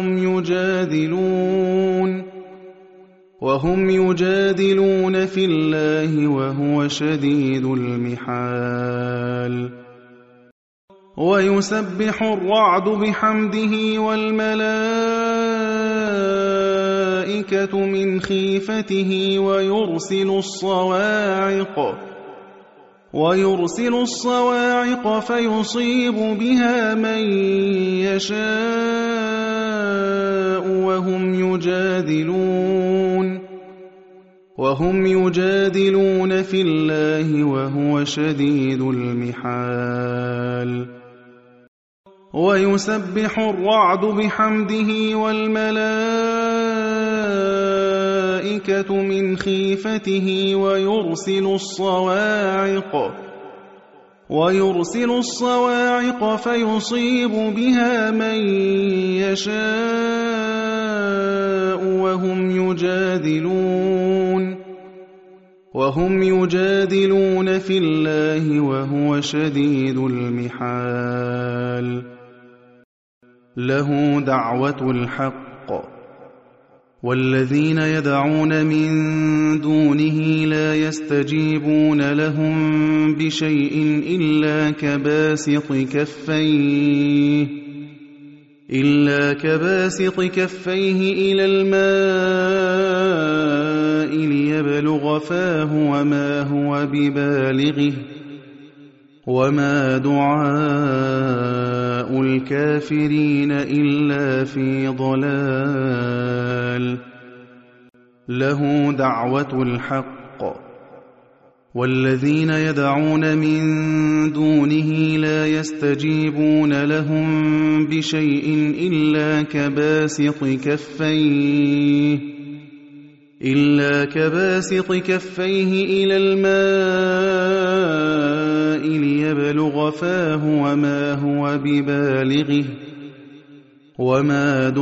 وهم يجادلون في الله وهو شديد المحال ويسبح الرعد بحمده والملائكة من خيفته ويرسل الصواعق فيصيب بها من يشاء وهم يجادلون في الله وهو شديد المحال ويسبح الرعد بحمده والملائكة من خيفته ويرسل الصواعق فيصيب بها من يشاء وهم يجادلون في الله وهو شديد المحال له دعوة الحق والذين يدعون من دونه لا يستجيبون لهم بشيء إلا كباسط كفيه إلى الماء ليبلغ فاه وما هو ببالغه وما دعاء الكافرين إلا في ضلال له دعوة الحق والذين يدعون من دونه لا يستجيبون لهم إلا كباسط كفيه إلى الماء ليبلغ فاه وما هو ببالغه وما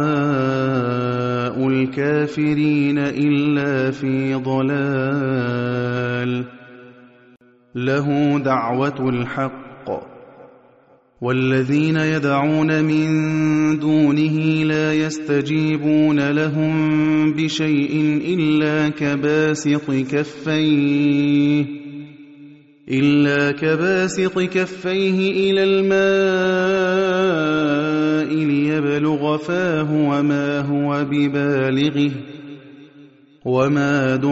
دعاء الكافرين إلا في ضلال له دعوة الحق والذين يدعون من دونه لا يستجيبون لهم بشيء إلا كباسط كفيه إلى الماء ليبلغ فاه وما هو ببالغه وما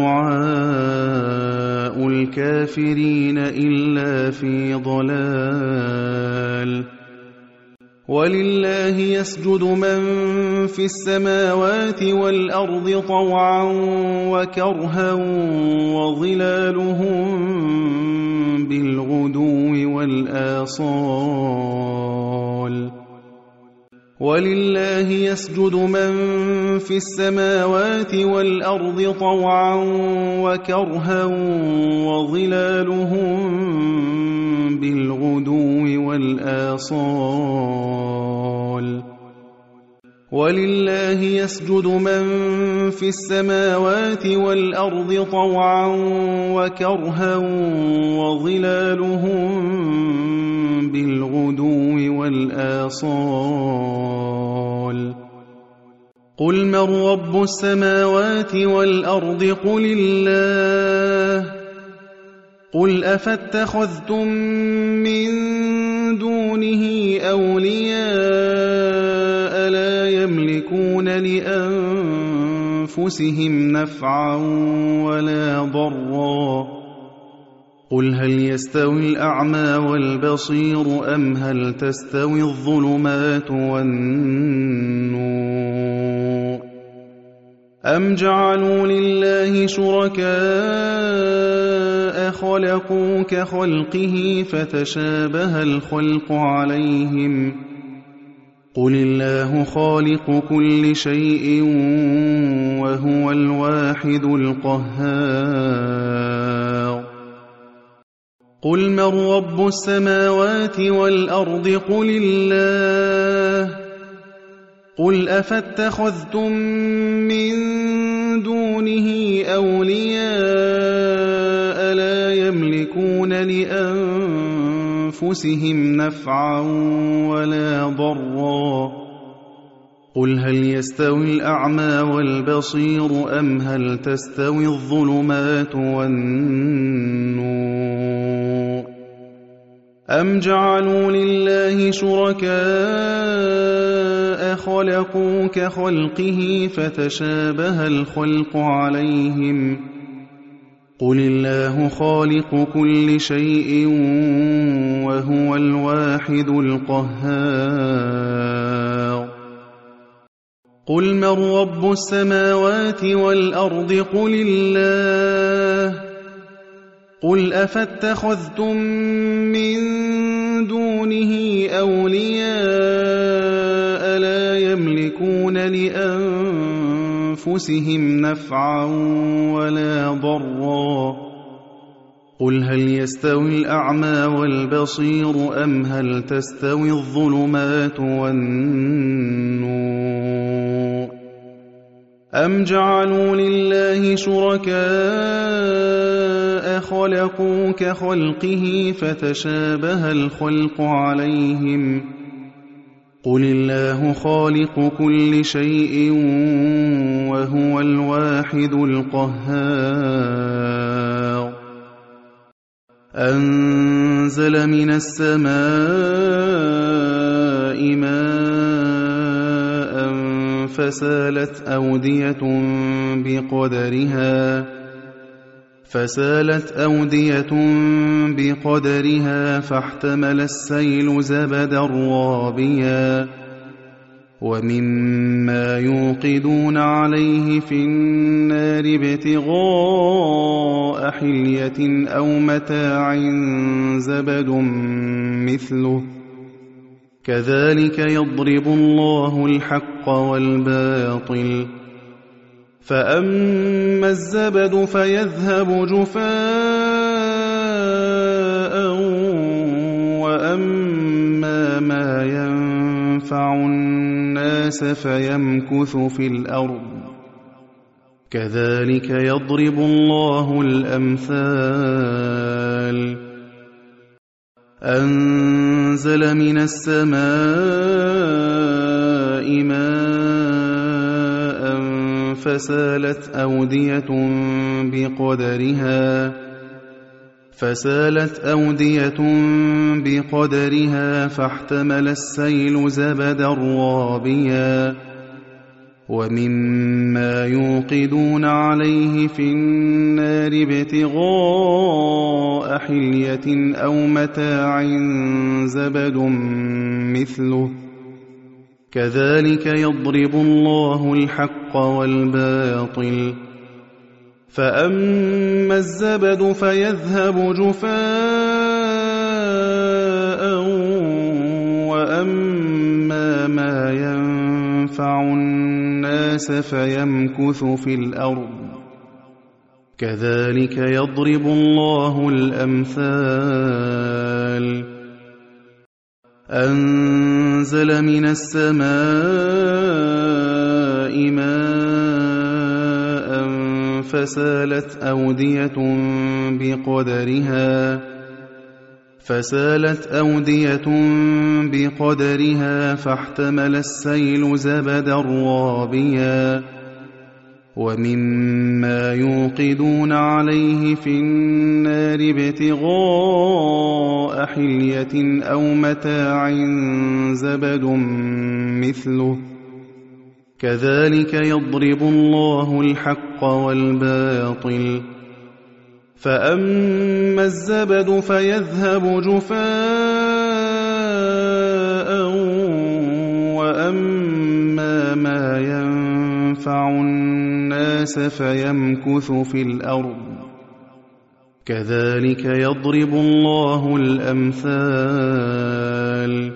دعاء الكافرين إلا في ضلال ولله يسجد من في السماوات والأرض طوعا وكرها وظلالهم بالغدو والآصال ولله يسجد من في السماوات والأرض طوعا وكرها وظلالهم بالغدو والآصال ولله يسجد من في السماوات والأرض طوعا وكرها وظلالهم بالغدو والآصال قل من رب السماوات والأرض قل الله قل أفاتخذتم من دونه أولياء لا يملكون لأنفسهم نفعا ولا ضرا قل هل يستوي الأعمى والبصير أم هل تستوي الظلمات والنور أم جعلوا لله شركاء خلقوا كخلقه فتشابه الخلق عليهم قل الله خالق كل شيء وهو الواحد القهار قل من رب السماوات والأرض قل الله قل أفاتخذتم من دونه أولياء لا يملكون لأنفسهم نفعا ولا ضرا قل هل يستوي الأعمى والبصير أم هل تستوي الظلمات والنور أم جعلوا لله شركاء خلقوا كخلقه فتشابه الخلق عليهم قل الله خالق كل شيء وهو الواحد القهار قل من رب السماوات والأرض قل الله قل أفاتخذتم من دونه أولياء لا يملكون لأنفسهم نفعا ولا ضرا قل هل يستوي الأعمى والبصير أم هل تستوي الظلمات والنور أم جعلوا لله شركاء خلقوا كخلقه فتشابه الخلق عليهم قل الله خالق كل شيء وهو الواحد القهار أنزل من السماء ماء فسالت أودية بقدرها فاحتمل السيل زبدا رابيا ومما يوقدون عليه في النار ابتغاء حلية أو متاع زبد مثله كذلك يضرب الله الحق والباطل فأما الزبد فيذهب جفاء وأما ما ينفع الناس فيمكث في الأرض كذلك يضرب الله الأمثال أنزل من السماء ماء فسالت أودية بقدرها فاحتمل السيل زبدا رابيا ومما يوقدون عليه في النار ابتغاء حلية أو متاع زبد مثله كذلك يضرب الله الحق والباطل فأما الزبد فيذهب جفاء وأما ما ينفع الناس فيمكث في الأرض كذلك يضرب الله الأمثال أنزل من السماء ماء فسالت أودية بقدرها فاحتمل السيل زبدا رابيا ومما يوقدون عليه في النار ابتغاء حلية أو متاع زبد مثله كذلك يضرب الله الحق والباطل فأما الزبد فيذهب جفاء وأما ما ينفع الناس فيمكث في الأرض كذلك يضرب الله الأمثال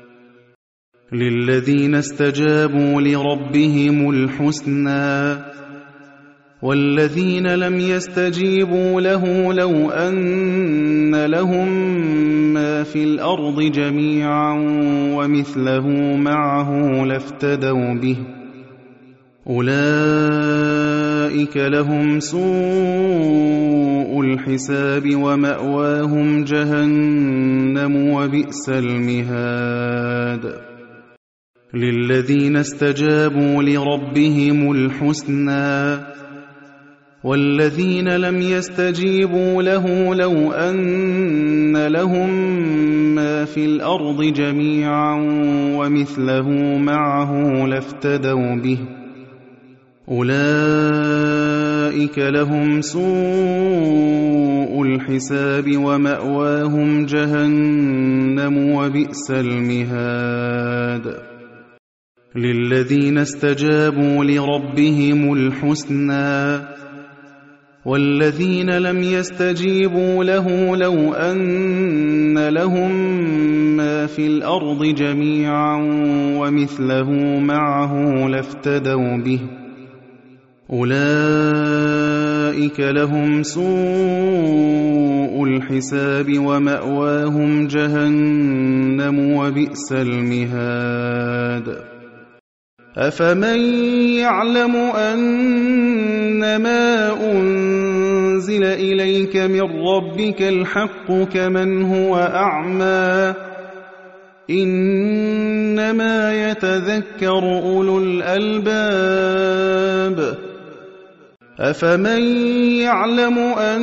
للذين استجابوا لربهم الحسنى والذين لم يستجيبوا له لو أن لهم ما في الأرض جميعا ومثله معه لافتدوا به أولئك لهم سوء الحساب ومأواهم جهنم وبئس المهاد للذين استجابوا لربهم الحسنى والذين لم يستجيبوا له لو أن لهم ما في الأرض جميعا ومثله معه لافتدوا به أولئك لهم سوء الحساب ومأواهم جهنم وبئس المهاد للذين استجابوا لربهم الحسنى والذين لم يستجيبوا له لو أن لهم ما في الأرض جميعا ومثله معه لافتدوا به أولئك لهم سوء الحساب ومأواهم جهنم وبئس المهاد أفمن يعلم أنما أنزل إليك من ربك الحق كمن هو أعمى إنما يتذكر أولو الألباب أفمن يعلم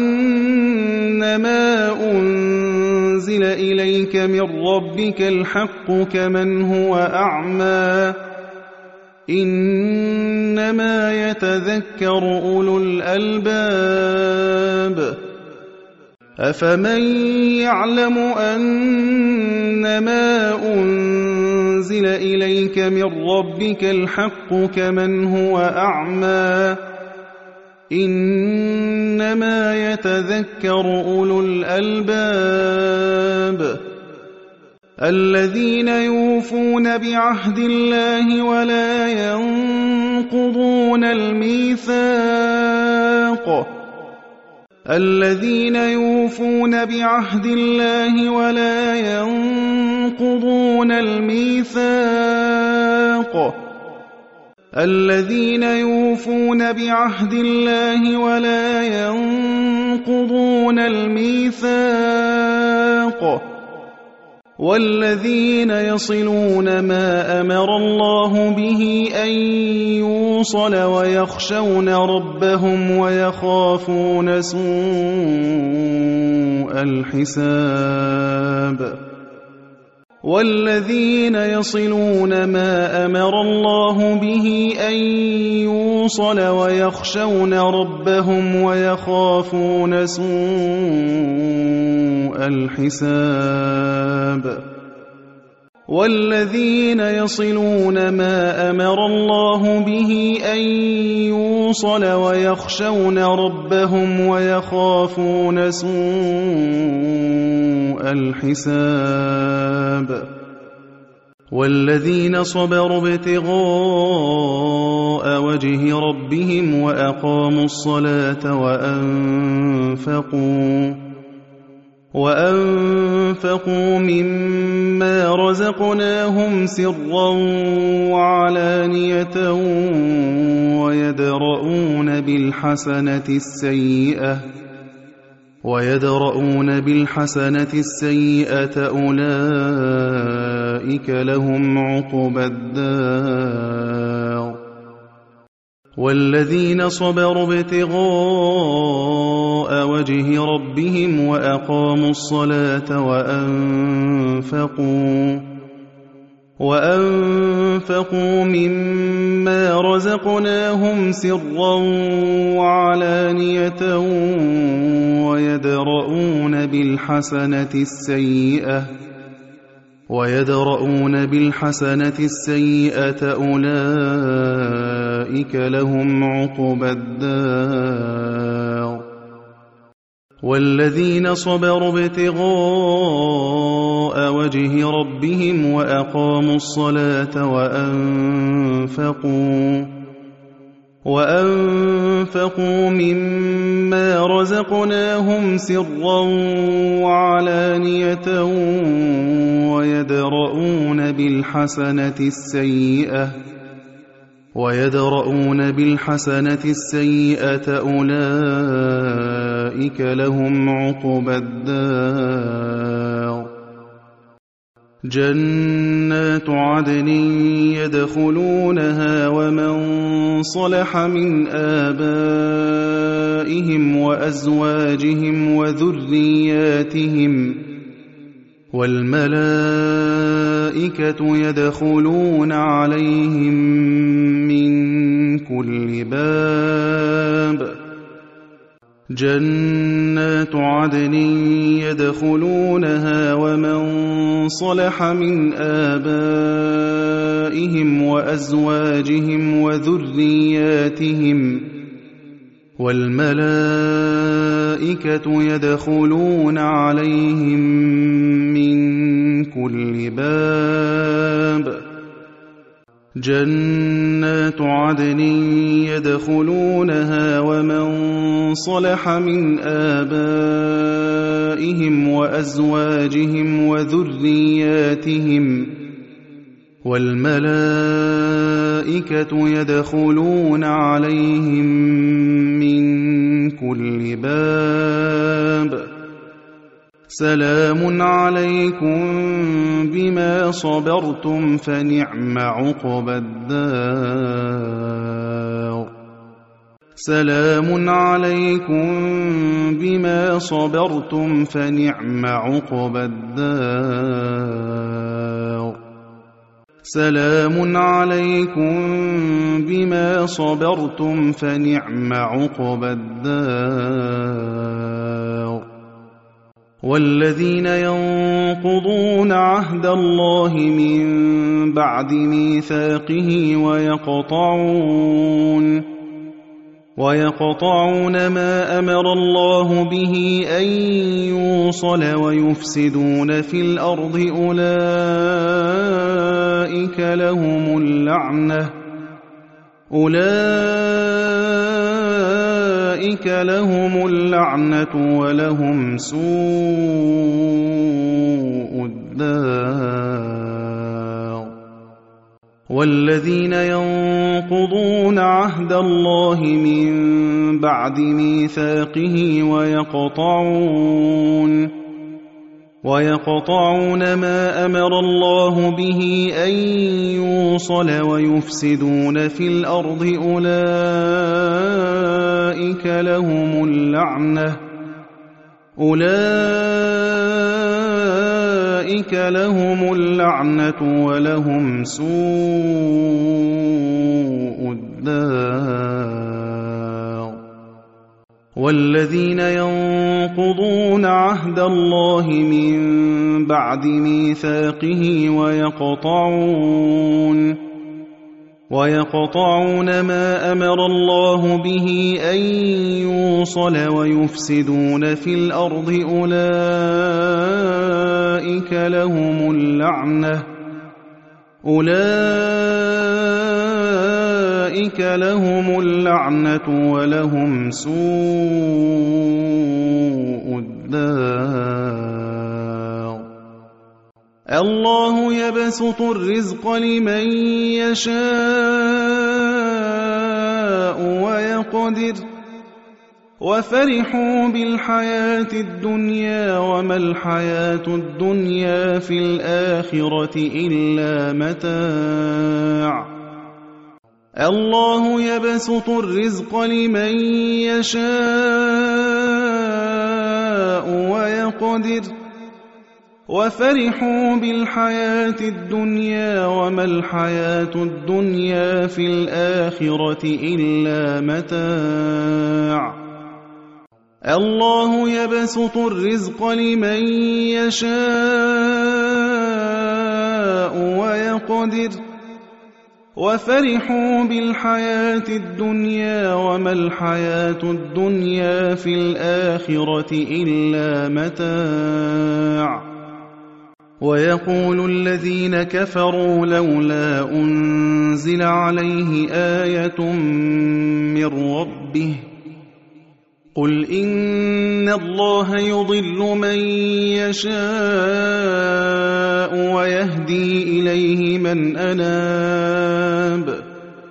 أنما أنزل إليك من ربك الحق كمن هو أعمى إنما يتذكر أولو الألباب أفمن يعلم أنما أنزل إليك من ربك الحق كمن هو أعمى إنما يتذكر أولو الألباب الذين يوفون بعهد الله ولا ينقضون الميثاق الذين يوفون بعهد الله ولا ينقضون الميثاق الذين يوفون بعهد الله ولا ينقضون الميثاق والذين يصلون ما أمر الله به أن يوصل ويخشون ربهم ويخافون سوء الحساب والذين يصلون ما أمر الله به أن يوصل ويخشون ربهم ويخافون سوء الحساب والذين يصلون ما أمر الله به أن يوصل ويخشون ربهم ويخافون سوء الحساب والذين صبروا ابتغاء وجه ربهم وأقاموا الصلاة وأنفقوا مما رزقناهم سرا وعلانية ويدرؤون بالحسنة السيئة أولئك لهم عقبى الدار والذين صبروا ابتغاء وجه ربهم وأقاموا الصلاة وأنفقوا مما رزقناهم سرا وعلانية ويدرؤون بالحسنة السيئة أولئك لهم عقبى الدار والذين صبروا ابتغاء وجه ربهم وأقاموا الصلاة وأنفقوا مما رزقناهم سرا وعلانية ويدرؤون بالحسنة السيئة أولئك لهم عقبى الدار جنات عدن يدخلونها ومن صلح من آبائهم وأزواجهم وذرياتهم والملائكة يدخلون عليهم من كل باب جنات عدن يدخلونها ومن صلح من آبائهم وأزواجهم وذرياتهم والملائكة يدخلون عليهم من كل باب جنات عدن يدخلونها ومن صلح من آبائهم وأزواجهم وذرياتهم والملائكة يدخلون عليهم من كل باب سلام عليكم بما صبرتم فنعم عقبى الدار سلام عليكم بما صبرتم فنعم عقبى الدار سلام عليكم بما صبرتم فنعم عقبى الدار والذين ينقضون عهد الله من بعد ميثاقه ويقطعون ما أمر الله به أن يوصل ويفسدون في الأرض أولئك لهم اللعنة ولهم سوء الدار والذين ينقضون عهد الله من بعد ميثاقه ويقطعون ما أمر الله به أن يوصل ويفسدون في الأرض أولئك لهم اللعنة ولهم سوء الدار والذين ينقضون عهد الله من بعد ميثاقه ويقطعون ما أمر الله به أن يوصل ويفسدون في الأرض أولئك لهم اللعنة ولهم سوء الدار الله يبسط الرزق لمن يشاء ويقدر وفرحوا بالحياة الدنيا وما الحياة الدنيا في الآخرة إلا متاع الله يبسط الرزق لمن يشاء ويقدر وفرحوا بالحياة الدنيا وما الحياة الدنيا في الآخرة إلا متاع الله يبسط الرزق لمن يشاء ويقدر وفرحوا بالحياة الدنيا وما الحياة الدنيا في الآخرة إلا متاع ويقول الذين كفروا لولا أنزل عليه آية من ربه قل إن الله يضل من يشاء ويهدي إليه من أناب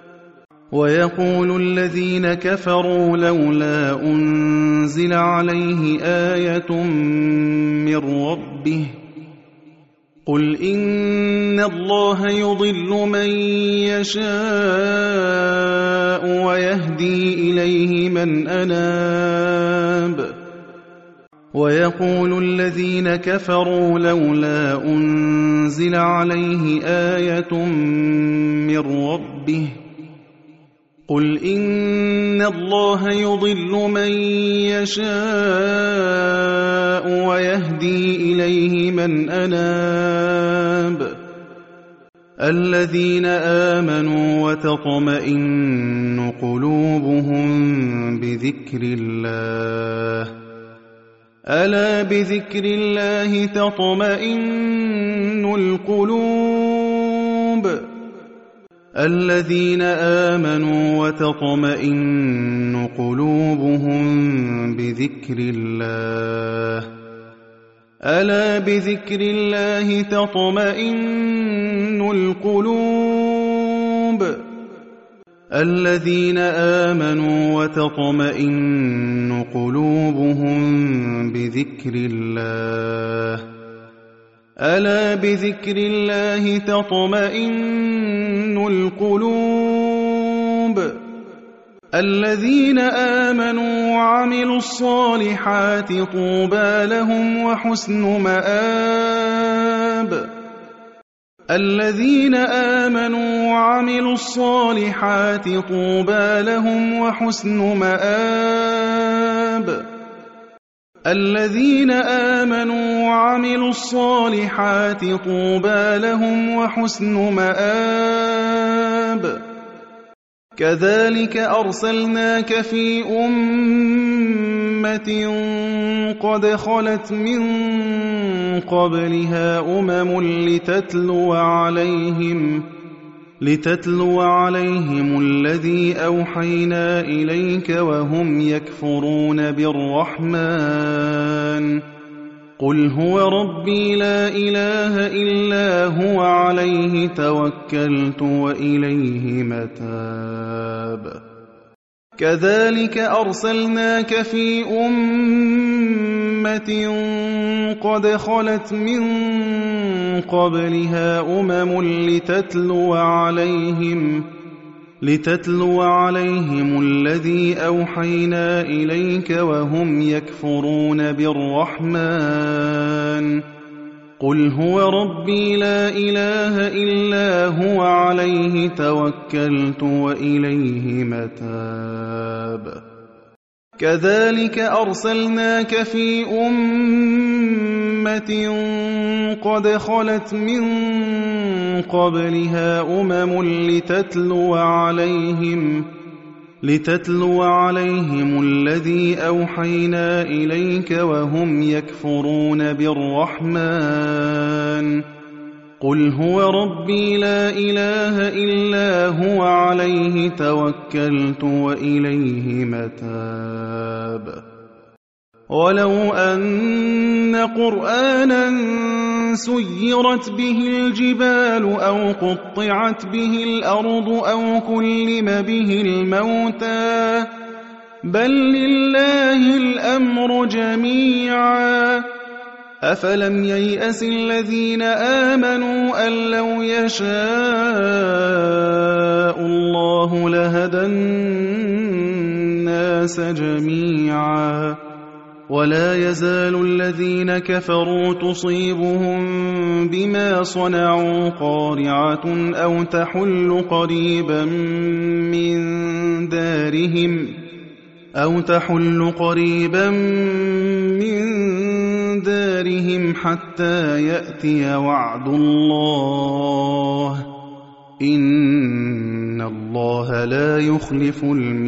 ويقول الذين كفروا لولا أنزل عليه آية من ربه قل إن الله يضل من يشاء ويهدي إليه من أناب ويقول الذين كفروا لولا أنزل عليه آية من ربه قل إن الله يضل من يشاء ويهدي إليه من أناب الذين آمنوا وتطمئن قلوبهم بذكر الله ألا بذكر الله تطمئن القلوب الذين آمنوا وتطمئن قلوبهم بذكر الله ألا بذكر الله تطمئن القلوب الذين آمنوا وتطمئن قلوبهم بذكر الله ألا بذكر الله تطمئن القلوب الذين آمنوا وعملوا الصالحات طوبى لهم وحسن مآب الذين آمنوا وعملوا الصالحات طوبى لهم وحسن مآب الذين آمنوا وعملوا الصالحات طوبى لهم وحسن مآب كذلك أرسلناك في أمة قد خلت من قبلها لتتلو عليهم الذي أوحينا إليك وهم يكفرون بالرحمن قل هو ربي لا إله إلا هو عليه توكلت وإليه متاب كذلك أرسلناك في أمة قد خلت من قبلها لتتلو عليهم الذي أوحينا إليك وهم يكفرون بالرحمن قل هو ربي لا إله إلا هو عليه توكلت وإليه متاب كذلك أرسلناك في أمة قد خلت من قبلها لتتلو عليهم الذي أوحينا إليك وهم يكفرون بالرحمن قل هو ربي لا إله إلا هو عليه توكلت وإليه متاب ولو أن قرآنا سيرت به الجبال أو قطعت به الأرض أو كلم به الموتى بل لله الأمر جميعا أفلم ييأس الذين آمنوا أن لو يشاء الله لهدى الناس جميعا ولا يزال الذين كفروا تصيبهم بما صنعوا قارعة أو تحل قريبا من دارهم حتى يأتي وعد الله إن الله لا يخلف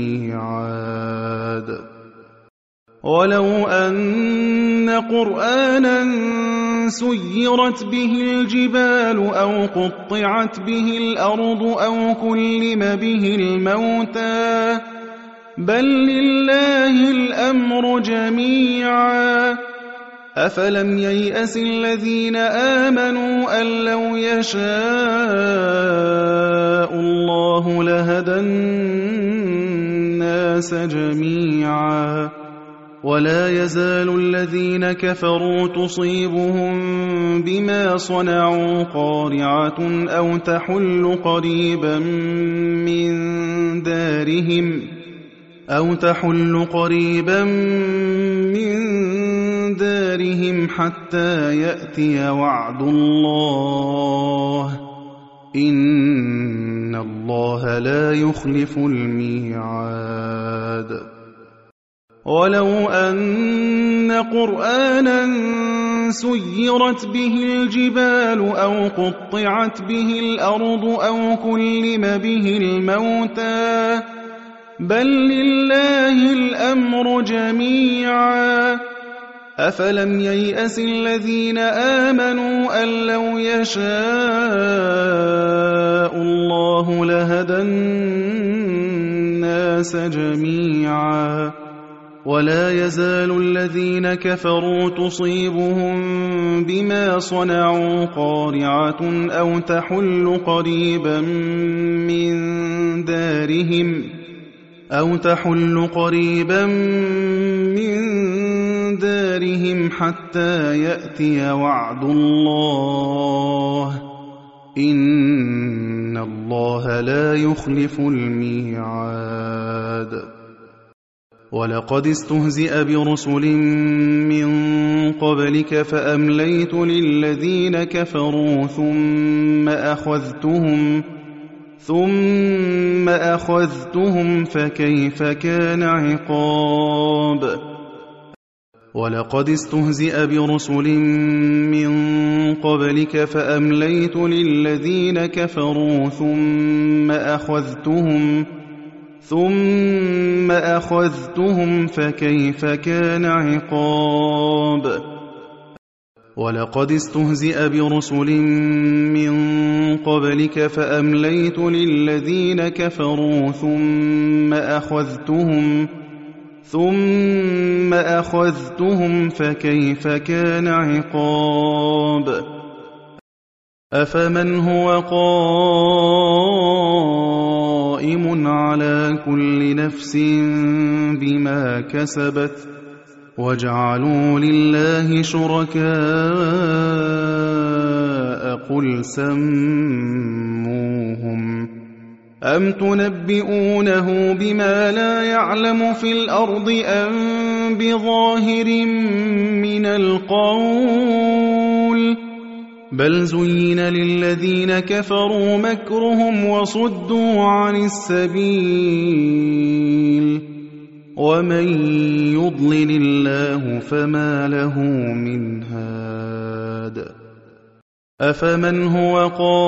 الميعاد ولو أن قرآنا سيرت به الجبال أو قطعت به الأرض أو كلم به الموتى بل لله الأمر جميعا أفلم ييأس الذين آمنوا أن لو يشاء الله لهدى الناس جميعا ولا يزال الذين كفروا تصيبهم بما صنعوا قارعة أو تحل قريبا من دارهم حتى يأتي وعد الله إن الله لا يخلف الميعاد ولو أن قرآنا سيرت به الجبال أو قطعت به الأرض أو كلم به الموتى بل لله الأمر جميعا أفلم ييأس الذين آمنوا أن لو يشاء الله لهدى الناس جميعا ولا يزال الذين كفروا تصيبهم بما صنعوا قارعة أو تحل قريبا من دارهم حتى يأتي وعد الله إن الله لا يخلف الميعاد ولقد استهزئ برسل من قبلك فأمليت للذين كفروا ثم أخذتهم فكيف كان عقاب ولقد استهزئ برسل من قبلك فأمليت للذين كفروا ثم أخذتهم فكيف كان عقاب ولقد استهزئ برسل من قبلك فأمليت للذين كفروا ثم أخذتهم فكيف كان عقاب أفمن هو قائم على كل نفس بما كسبت وجعلوا لله شركاء قل سموهم أم تنبئونه بما لا يعلم في الأرض أم بظاهر من القول بل زين للذين كفروا مكرهم وصدوا عن السبيل ومن يضلل الله فما له من هاد أفمن هو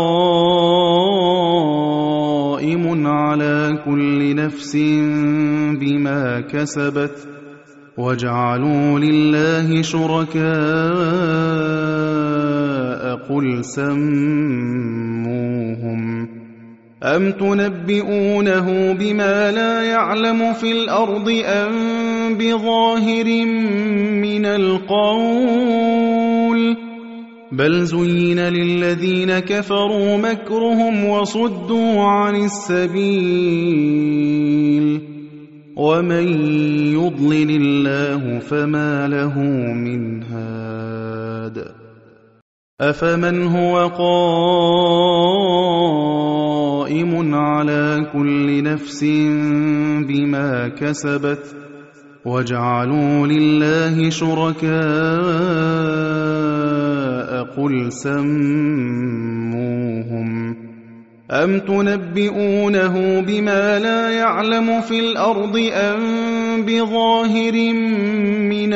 قائم على كل نفس بما كسبت وجعلوا لله شركاء قل سموهم أم تنبئونه بما لا يعلم في الأرض أم بظاهر من القول بل زين للذين كفروا مكرهم وصدوا عن السبيل ومن يضلل الله فما له من هاد أفمن هو قائم على كل نفس بما كسبت وجعلوا لله شركاء قل سموهم أم تنبئونه بما لا يعلم في الأرض أم بظاهر من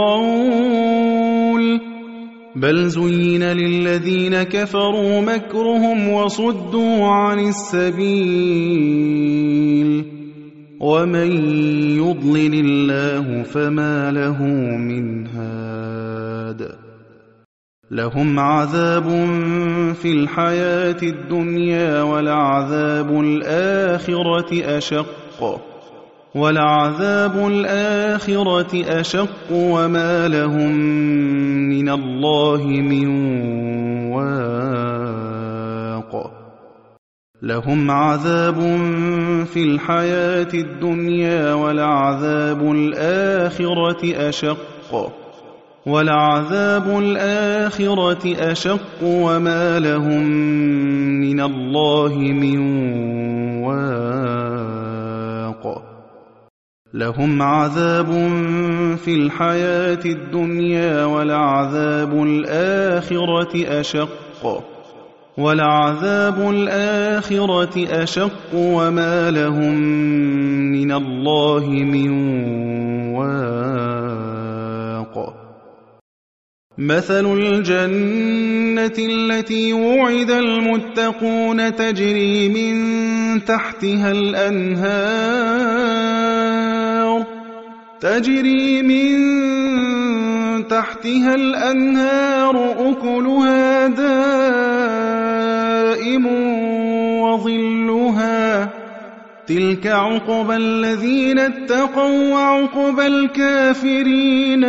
القول بل زين للذين كفروا مكرهم وصدوا عن السبيل ومن يضلل الله فما له من هاد لهم عذاب في الحياة الدنيا ولعذاب الآخرة أشق وما لهم من الله من واق لهم عذاب في الحياة الدنيا ولعذاب الآخرة أشق وما لهم من الله من واق لهم عذاب في الحياة الدنيا ولعذاب الآخرة أشق وما لهم من الله من واق مثل الجنة التي وعد المتقون تجري من تحتها الأنهار أكلها دائم وظلها تلك عقبى الذين اتقوا وعقبى الكافرين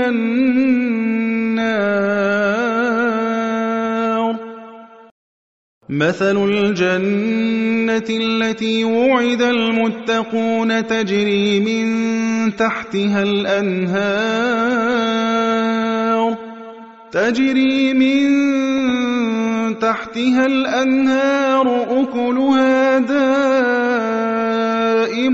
النار مثل الجنة التي وعد المتقون تجري من تحتها الأنهار أكلها دائم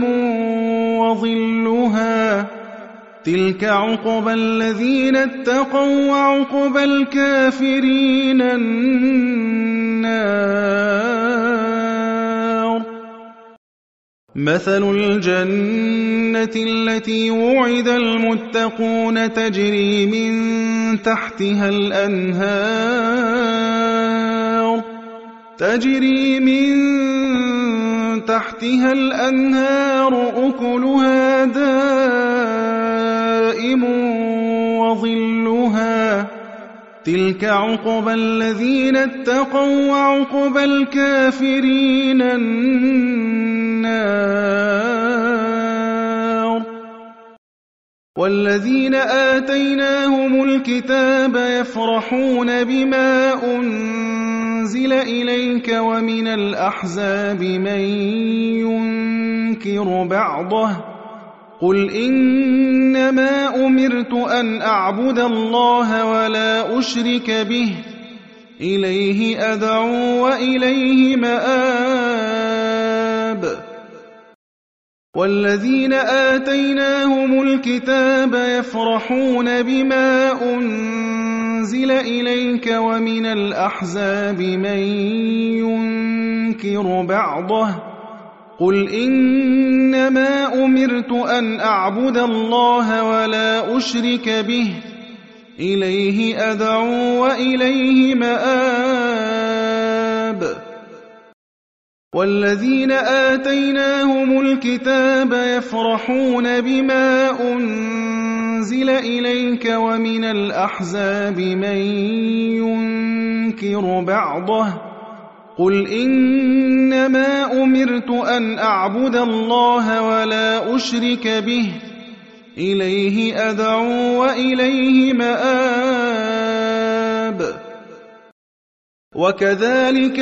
وظلها تلك عقبى الذين اتقوا وعقبى الكافرين النار مثل الجنة التي وعد المتقون تجري من تحتها الأنهار تحتها الأنهار أكلها دائم وظلها تلك عقبى الذين اتقوا وعقبى الكافرين النار والذين آتيناهم الكتاب يفرحون بما أنزل إليك ومن الأحزاب من ينكر بعضه قل إنما أمرت أن أعبد الله ولا أشرك به إليه أدعو وإليه مآب والذين آتيناهم الكتاب يفرحون بما أنزل إليك ومن الأحزاب من ينكر بعضه قل إنما أمرت أن أعبد الله ولا أشرك به إليه أدعو وإليه مآب والذين آتيناهم الكتاب يفرحون بما أنزل إليك ومن الأحزاب من ينكر بعضه قل إنما أمرت أن أعبد الله ولا أشرك به إليه أدعو وإليه مآب وكذلك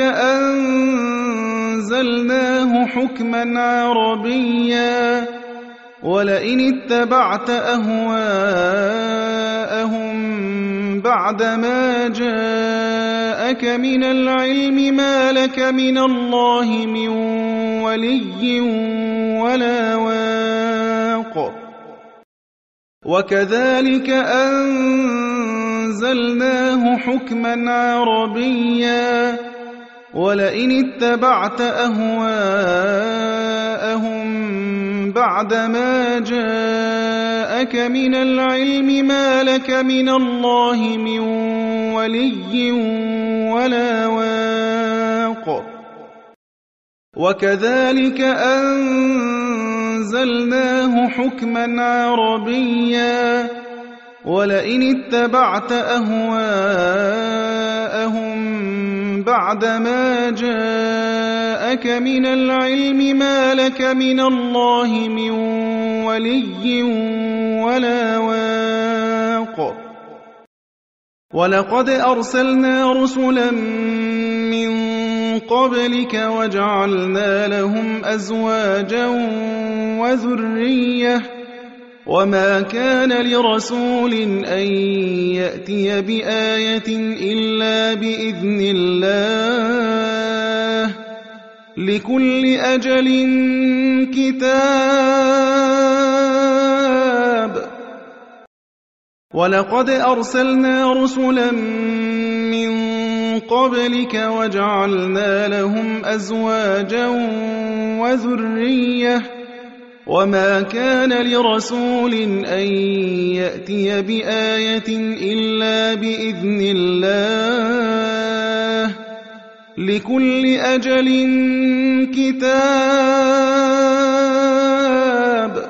أنزلناه حكما عربيا ولئن اتبعت أهواءهم بعدما جاءك من العلم ما لك من الله من ولي ولا واق وكذلك أنزلناه حكما عربيا ولئن اتبعت أهواءهم بعدما جاءك من العلم ما لك من الله من ولي ولا واق وكذلك أنزلناه حكما عربيا ولئن اتبعت أهواءهم بعدما جاءك من العلم ما لك من الله من ولي ولا واق ولقد أرسلنا رسلا من قبلك وجعلنا لهم أزواجا وذرية وما كان لرسول أن يأتي بآية إلا بإذن الله لكل أجل كتاب ولقد أرسلنا رسلا من قبلك وجعلنا لهم أزواجا وذرية وما كان لرسول أن يأتي بآية إلا بإذن الله لكل أجل كتاب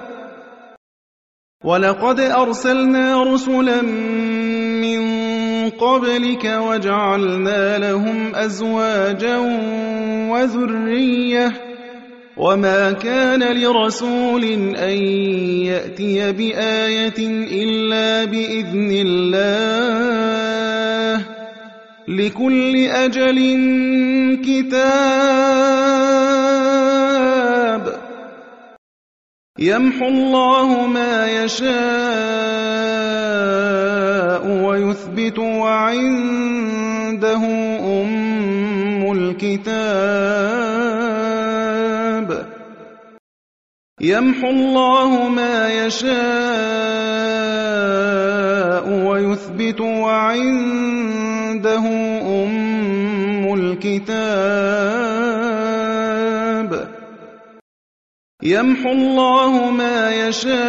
ولقد أرسلنا رسلا من قبلك وجعلنا لهم أزواجا وذرية وما كان لرسول أن يأتي بآية إلا بإذن الله لكل أجل كتاب يمحو الله ما يشاء ويثبت وعنده أم الكتاب يمحو الله ما يشاء ويثبت وعنده أم الكتاب يمحو الله ما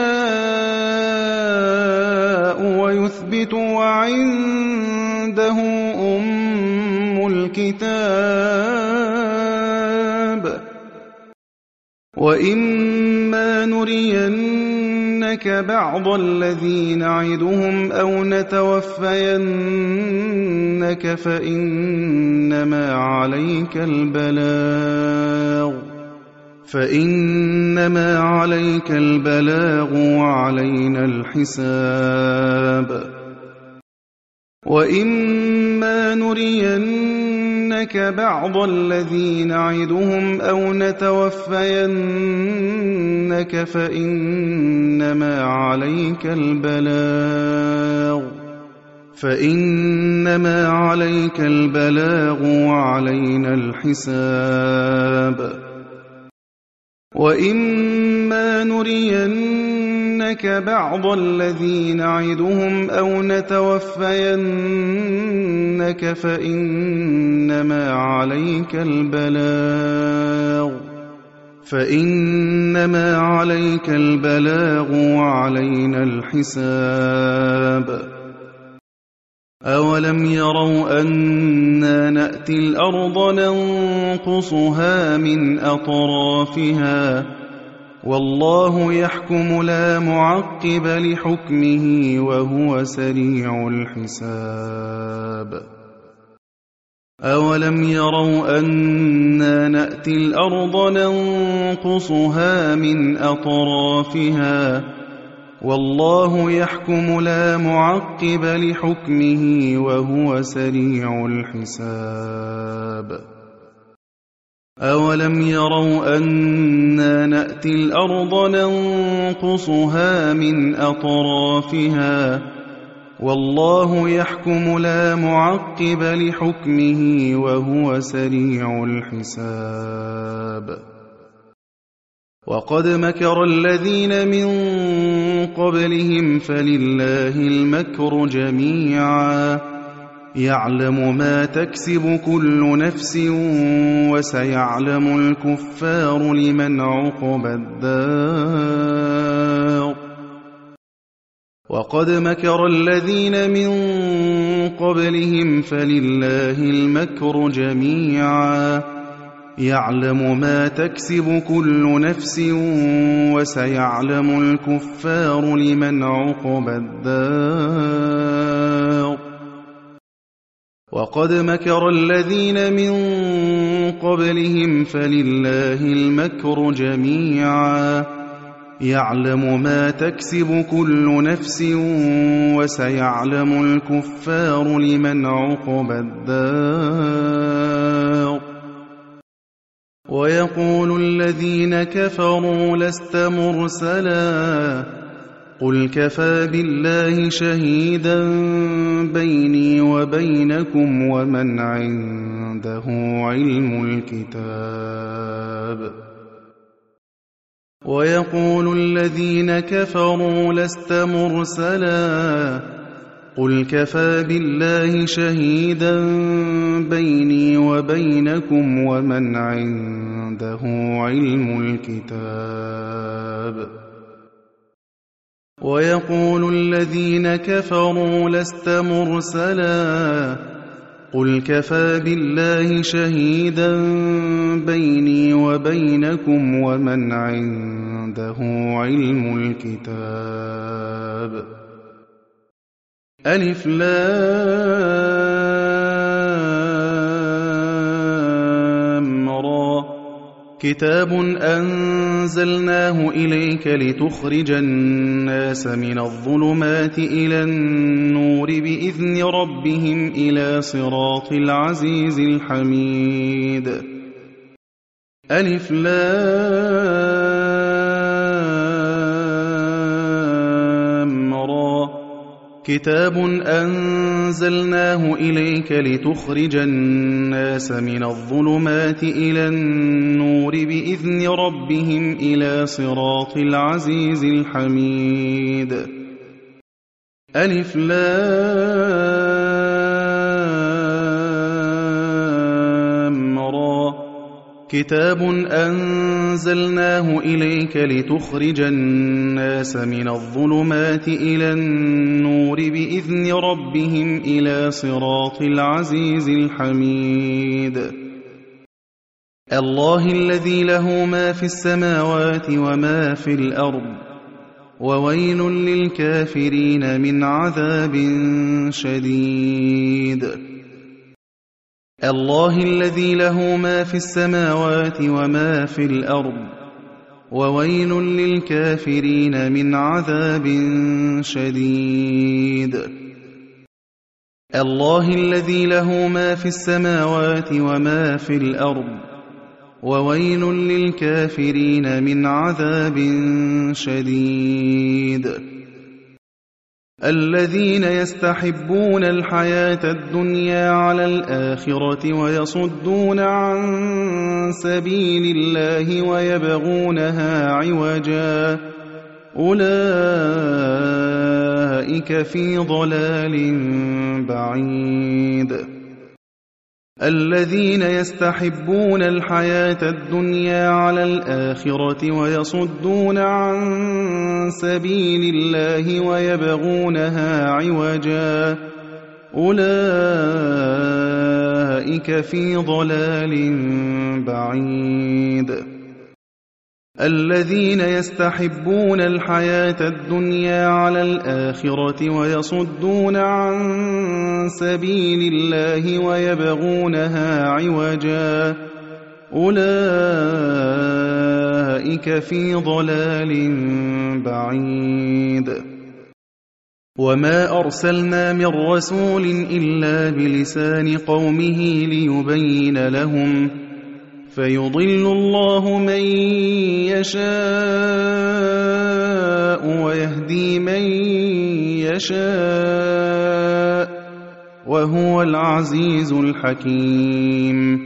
يشاء ويثبت وعنده أم الكتاب وَإِمَّا نُرِيَنَّكَ بَعْضَ الَّذِي نَعِدُهُمْ أَوْ نَتَوَفَّيَنَّكَ فَإِنَّمَا عَلَيْكَ الْبَلَاغُ وَعَلَيْنَا الْحِسَابُ وَإِمَّا نُرِيَنَّكَ بَعْضَ الَّذِي نَعِدُهُمْ أَوْ نَتَوَفَّيَنَّكَ فَإِنَّمَا عَلَيْكَ الْبَلَاغُ وَعَلَيْنَا الْحِسَابُ وَإِمَّا نُرِيَنَّكَ بَعْضَ الَّذِي نَعِدُهُمْ أَوْ نَتَوَفَّيَنَّكَ فَإِنَّمَا عَلَيْكَ الْبَلَاغُ وَعَلَيْنَا الْحِسَابُ أَوَلَمْ يَرَوْا أَنَّا نَأْتِي الْأَرْضَ نَنقُصُهَا مِنْ أَطْرَافِهَا ۚ وَاللَّهُ يَحْكُمُ لَا مُعَقِّبَ لِحُكْمِهِ وَهُوَ سَرِيعُ الْحِسَابِ أَوَلَمْ يَرَوْا أَنَّا نَأْتِي الْأَرْضَ نَنقُصُهَا مِنْ أَطْرَافِهَا ۚ وَاللَّهُ يَحْكُمُ لَا مُعَقِّبَ لِحُكْمِهِ وَهُوَ سَرِيعُ الْحِسَابِ أَوَلَمْ يَرَوْا أَنَّا نَأْتِي الْأَرْضَ نَنقُصُهَا مِنْ أَطْرَافِهَا ۚ وَاللَّهُ يَحْكُمُ لَا مُعَقِّبَ لِحُكْمِهِ وَهُوَ سَرِيعُ الْحِسَابِ وَقَدْ مَكَرَ الَّذِينَ مِن قَبْلِهِمْ فَلِلَّهِ الْمَكْرُ جَمِيعًا يَعْلَمُ مَا تَكْسِبُ كُلُّ نَفْسٍ وَسَيَعْلَمُ الْكُفَّارُ لِمَنْ عُقْبَى الدَّارِ وَقَدْ مَكَرَ الَّذِينَ مِن قَبْلِهِمْ فَلِلَّهِ الْمَكْرُ جَمِيعًا يَعْلَمُ مَا تَكْسِبُ كُلُّ نَفْسٍ وَسَيَعْلَمُ الْكُفَّارُ لِمَنْ عُقْبَى الدَّارِ وَقَدْ مَكَرَ الَّذِينَ مِن قَبْلِهِمْ فَلِلَّهِ الْمَكْرُ جَمِيعًا يَعْلَمُ مَا تَكْسِبُ كُلُّ نَفْسٍ وَسَيَعْلَمُ الْكُفَّارُ لِمَنْ عُقْبَى الدَّارِ وَيَقُولُ الَّذِينَ كَفَرُوا لَسْتَ مُرْسَلًا ۚ قُلْ كَفَىٰ بِاللَّهِ شَهِيدًا بَيْنِي وَبَيْنَكُمْ وَمَنْ عِندَهُ عِلْمُ الْكِتَابِ وَيَقُولُ الَّذِينَ كَفَرُوا لَسْتَ مُرْسَلًا ۚ قُلْ كَفَىٰ بِاللَّهِ شَهِيدًا بَيْنِي وَبَيْنَكُمْ وَمَنْ عِندَهُ عِلْمُ الْكِتَابِ وَيَقُولُ الَّذِينَ كَفَرُوا لَسْتَ مُرْسَلًا ۚ قُلْ كَفَىٰ بِاللَّهِ شَهِيدًا بَيْنِي وَبَيْنَكُمْ وَمَنْ عِندَهُ عِلْمُ الْكِتَابِ أَلِفْ لام را كِتَابٌ أَنزَلْنَاهُ إِلَيْكَ لِتُخْرِجَ النَّاسَ مِنَ الظُّلُمَاتِ إِلَى النُّورِ بِإِذْنِ رَبِّهِمْ إِلَى صِرَاطِ الْعَزِيزِ الْحَمِيدِ أَلِفْ لام را كِتَابٌ أَنزَلْنَاهُ إِلَيْكَ لِتُخْرِجَ النَّاسَ مِنَ الظُّلُمَاتِ إِلَى النُّورِ بِإِذْنِ رَبِّهِمْ إِلَى صِرَاطِ الْعَزِيزِ الْحَمِيدِ أَلِفْ لام را كِتَابٌ أَنزَلْنَاهُ إِلَيْكَ لِتُخْرِجَ النَّاسَ مِنَ الظُّلُمَاتِ إِلَى النُّورِ بِإِذْنِ رَبِّهِمْ إِلَى صِرَاطِ الْعَزِيزِ الْحَمِيدِ الله الذي له ما في السماوات وما في الأرض وويل للكافرين من عذاب شديد. الله الذي له ما في السماوات وما في الأرض وويل للكافرين من عذاب شديد. الله الذي له ما في السماوات وما في الأرض وويل للكافرين من عذاب شديد. الذين يستحبون الحياة الدنيا على الآخرة ويصدون عن سبيل الله ويبغونها عوجا أولئك في ضلال بعيد. الذين يستحبون الحياة الدنيا على الآخرة ويصدون عن سبيل الله ويبغونها عوجا أولئك في ضلال بعيد. الذين يستحبون الحياة الدنيا على الآخرة ويصدون عن سبيل الله ويبغونها عوجا أولئك في ضلال بعيد. وما أرسلنا من رسول إلا بلسان قومه ليبين لهم فيضل الله من يشاء ويهدي من يشاء وهو العزيز الحكيم.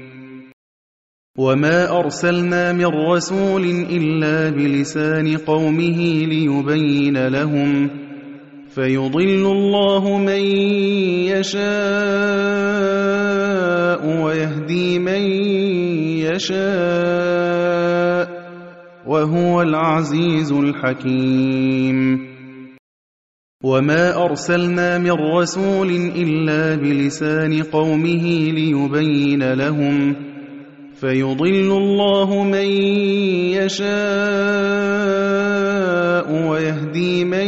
وما أرسلنا من رسول إلا بلسان قومه ليبين لهم فيضل الله من يشاء ويهدي من يشاء وهو العزيز الحكيم. وما أرسلنا من رسول إلا بلسان قومه ليبين لهم فيضل الله من يشاء ويهدي من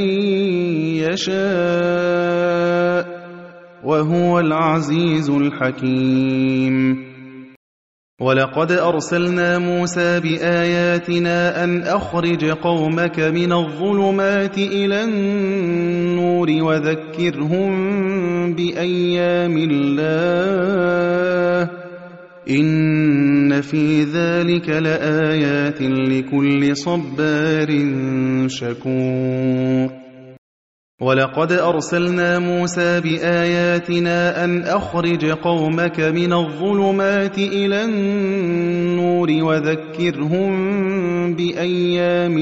يشاء وهو العزيز الحكيم. ولقد أرسلنا موسى بآياتنا أن أخرج قومك من الظلمات إلى النور وذكرهم بأيام الله إن في ذلك لآيات لكل صبار شكور. ولقد أرسلنا موسى بآياتنا أن أخرج قومك من الظلمات إلى النور وذكرهم بأيام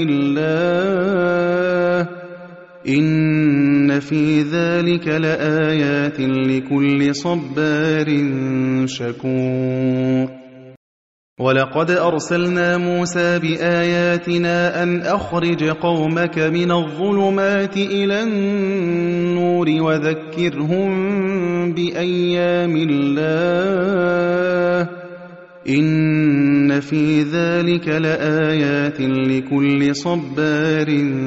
الله إن في ذلك لآيات لكل صبار شكور. ولقد أرسلنا موسى بآياتنا أن أخرج قومك من الظلمات إلى النور وذكرهم بأيام الله إن في ذلك لآيات لكل صبار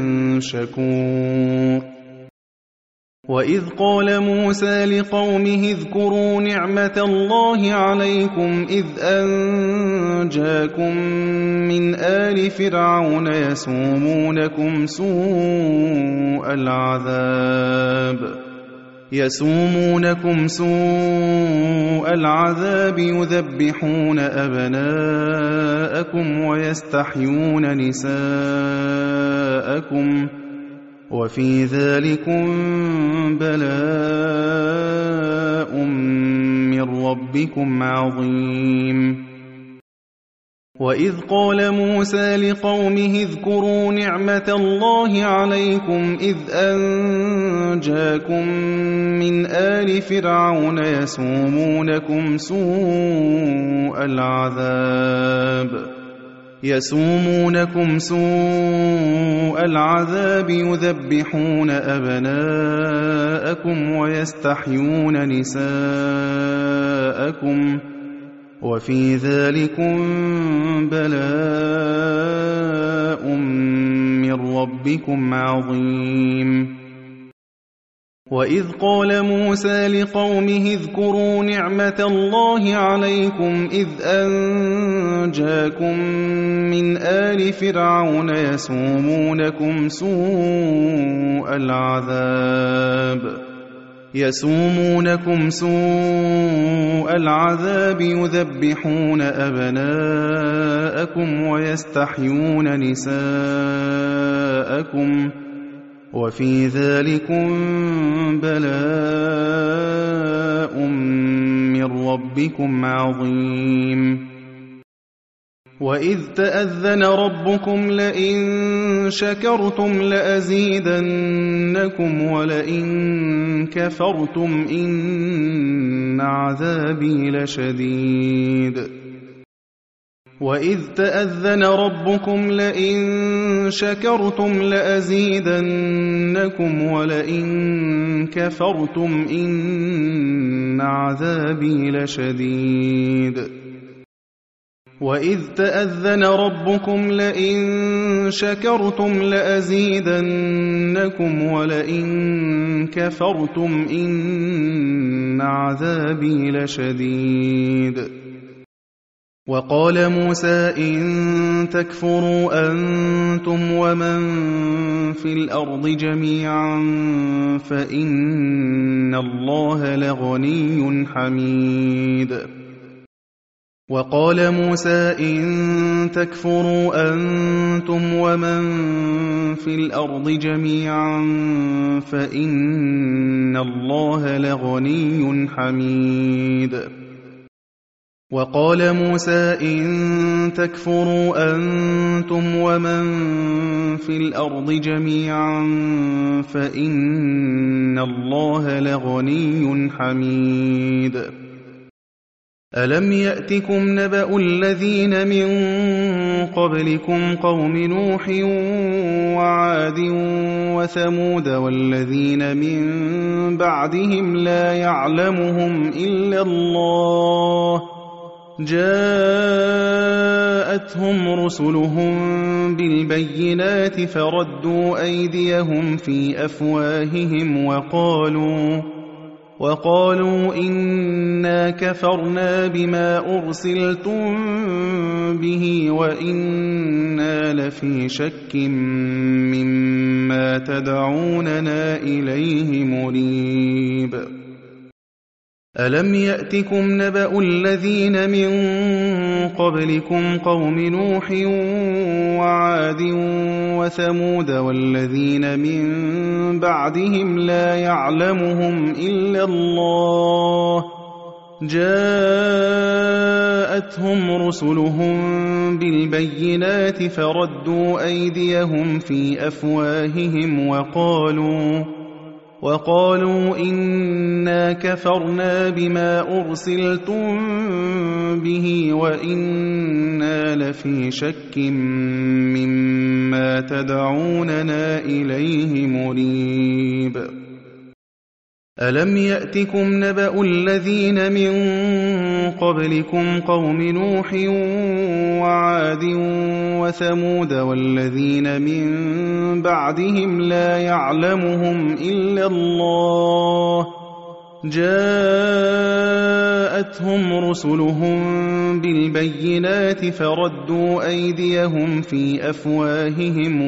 شكور. وإذ قال موسى لقومه اذكروا نعمة الله عليكم إذ أنجاكم من آل فرعون يسومونكم سوء العذاب يذبحون أبناءكم ويستحيون نساءكم وفي ذلكم بلاء من ربكم عظيم. وإذ قال موسى لقومه اذكروا نعمة الله عليكم إذ أنجاكم من آل فرعون يسومونكم سوء العذاب يذبحون أبناءكم ويستحيون نساءكم وفي ذلكم بلاء من ربكم عظيم. وإذ قال موسى لقومه اذكروا نعمة الله عليكم إذ أنجاكم من آل فرعون يسومونكم سوء العذاب يذبحون أبناءكم ويستحيون نساءكم وفي ذلكم بلاء من ربكم عظيم. وإذ تأذن ربكم لئن شكرتم لأزيدنكم ولئن كفرتم إن عذابي لشديد. وإذ تأذن ربكم لئن شكرتم لأزيدنكم ولئن كفرتم إن عذابي لشديد. وإذ تأذن ربكم لئن شكرتم لأزيدنكم ولئن كفرتم إن عذابي لشديد. وقال موسى إن تكفروا أنتم ومن في الأرض جميعا فإن الله لغني حميد. وقال موسى إن تكفروا أنتم ومن في الأرض جميعا فإن الله لغني حميد. وقال موسى إن تكفروا أنتم ومن في الأرض جميعا فإن الله لغني حميد. ألم يأتكم نبأ الذين من قبلكم قوم نوح وعاد وثمود والذين من بعدهم لا يعلمهم إلا الله جاءتهم رسلهم بالبينات فردوا أيديهم في أفواههم وقالوا إنا كفرنا بما أرسلتم به وإنا لفي شك مما تدعوننا إليه مريب. ألم يأتكم نبأ الذين من قبلكم قوم نوح وعاد وثمود والذين من بعدهم لا يعلمهم إلا الله جاءتهم رسلهم بالبينات فردوا أيديهم في أفواههم وقالوا إنا كفرنا بما أرسلتم به وإنا لفي شك مما تدعوننا إليه مريب. ألم يأتكم نبأ الذين من قبلكم قوم نوح وعاد وثمود والذين من بعدهم لا يعلمهم إلا الله جاءتهم رسلهم بالبينات فردوا أيديهم في أفواههم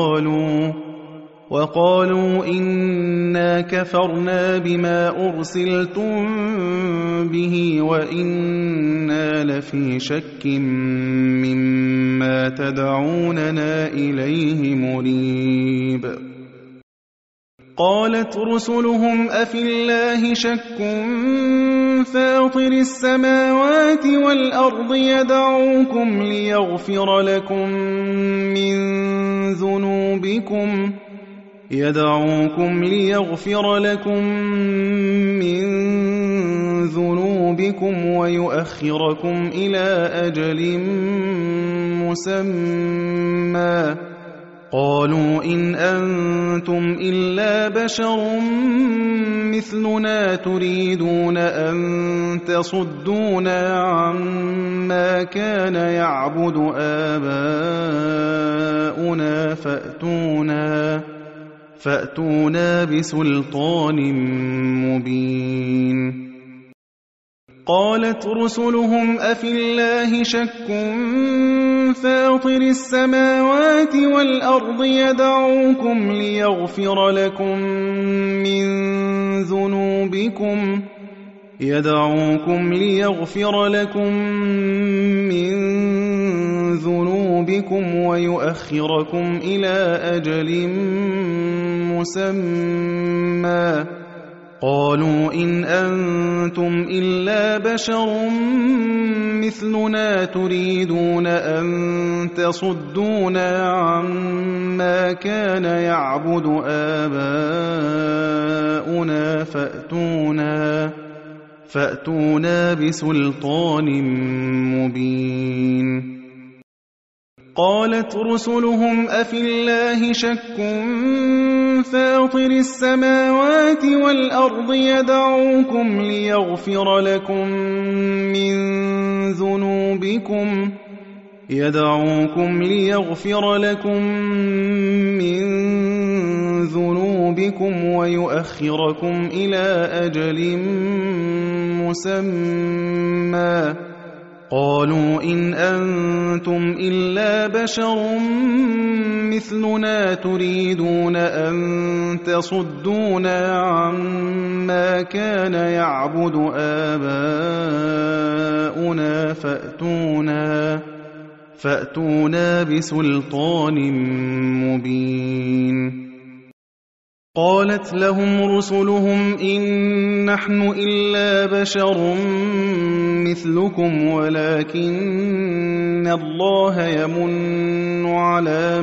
وقالوا إنا كفرنا بما أرسلتم به وإنا لفي شك مما تدعوننا إليه مريب. قالت رسلهم أفي الله شك فاطر السماوات والأرض يدعوكم ليغفر لكم من ذنوبكم ويؤخركم إلى أجل مسمى قالوا إن أنتم إلا بشر مثلنا تريدون أن تصدونا عما كان يعبد آباؤنا فأتونا بسلطان مبين. قالت رسلهم أفي الله شك فاطر السماوات والأرض يدعوكم ليغفر لكم من ذنوبكم ويؤخركم إلى أجل مسمى. قالوا إن أنتم إلا بشر مثلنا تريدون أن تصدونا عما كان يعبد آباؤنا فأتونا بسلطان مبين. قالت رسلهم أفي الله شك فاطر السماوات والأرض يدعوكم ليغفر لكم من ذنوبكم ويؤخركم إلى أجل مسمى. قالوا إن أنتم إلا بشر مثلنا تريدون أن تصدونا عما كان يعبد آباؤنا فأتونا بسلطان مبين. قالت لهم رسلهم إن نحن إلا بشر مثلكم ولكن الله يمن على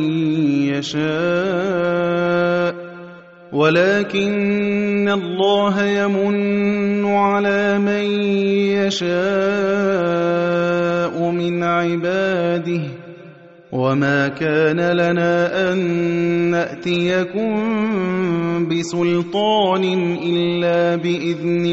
من يشاء من عباده وما كان لنا أن نأتيكم بسلطان إلا بإذن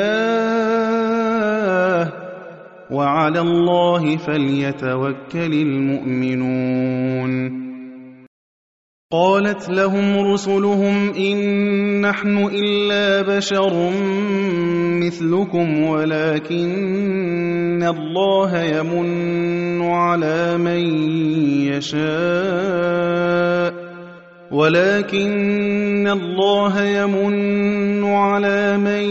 الله وعلى الله فليتوكل المؤمنون. قالت لهم رسلهم إن نحن إلا بشر مثلكم ولكن الله يمن على من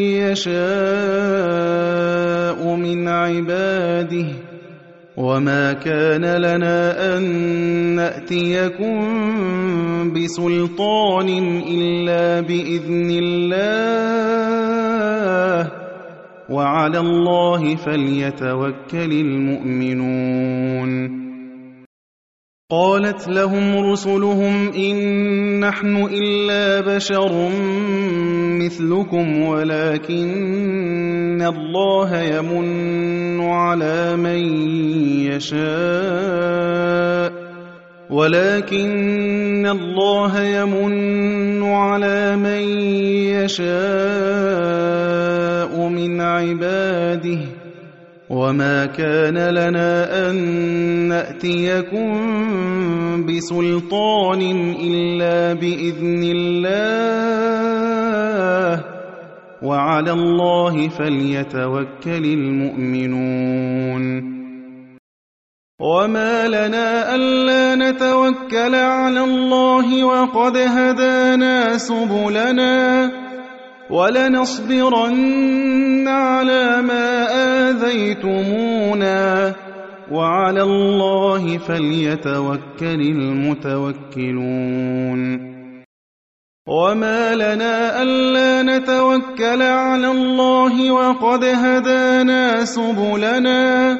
يشاء من عباده وما كان لنا أن نأتيكم بسلطان إلا بإذن الله وعلى الله فليتوكل المؤمنون. قالت لهم رسلهم إن نحن إلا بشر مثلكم ولكن الله يمن على من يشاء من عباده وما كان لنا أن نأتيكم بسلطان إلا بإذن الله وعلى الله فليتوكل المؤمنون. وما لنا ألا نتوكل على الله وقد هدانا سبلنا ولنصبرن على ما آذيتمونا وعلى الله فليتوكل المتوكلون. وما لنا ألا نتوكل على الله وقد هدانا سبلنا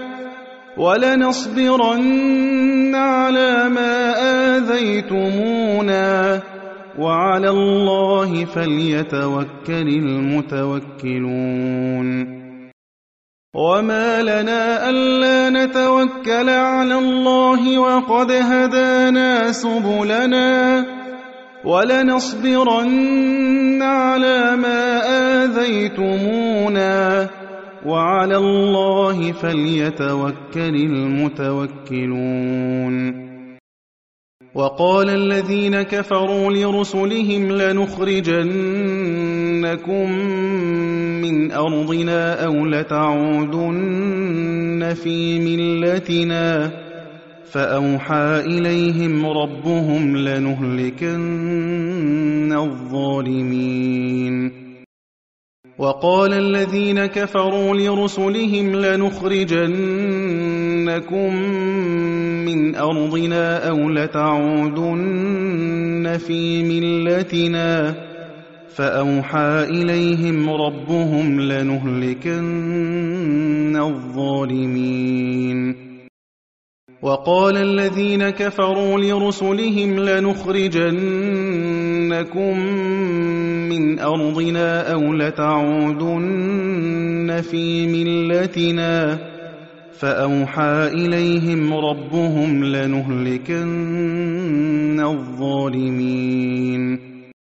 ولنصبرن على ما آذيتمونا وعلى الله فليتوكل المتوكلون. وما لنا ألا نتوكل على الله وقد هدانا سبلنا ولنصبرن على ما آذيتمونا وعلى الله فليتوكل المتوكلون. وقال الذين كفروا لرسلهم لنخرجنكم من أرضنا أو لتعودن في ملتنا فأوحى إليهم ربهم لنهلكن الظالمين. وقال الذين كفروا لرسلهم لنخرجنكم من أرضنا أو لتعودن في ملتنا فأوحى إليهم ربهم لنهلكن الظالمين. وقال الذين كفروا لرسلهم لنخرجنكم من أرضنا أو لتعودن في ملتنا فأوحى إليهم ربهم لنهلكن الظالمين.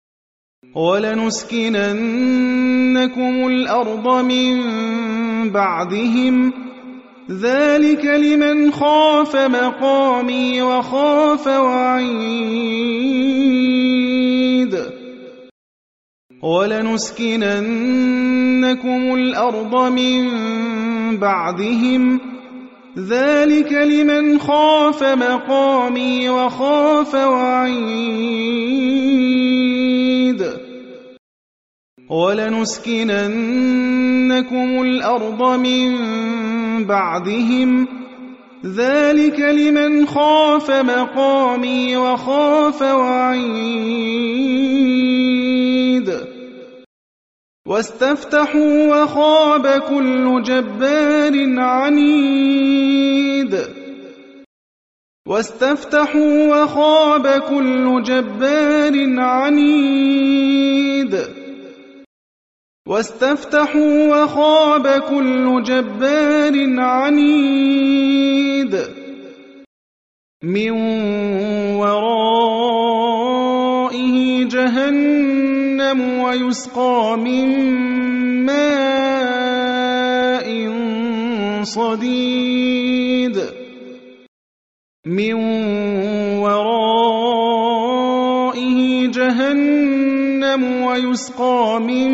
ولنسكننكم الأرض من بعدهم ذلك لمن خاف مقامي وخاف وعيد. ولنسكننكم الأرض من بعدهم ذلك لمن خاف مقامي وخاف وعيد. ولنسكننكم الأرض من بعدهم ذلك لمن خاف مقامي وخاف وعيد. واستفتحوا وخاب كل جبار عنيد. واستفتحوا وخاب كل جبار عنيد. واستفتحوا وخاب كل جبار عنيد. من ورائه جهنم ويسقى من ماء صديد. من ورائه جهنم ويسقى من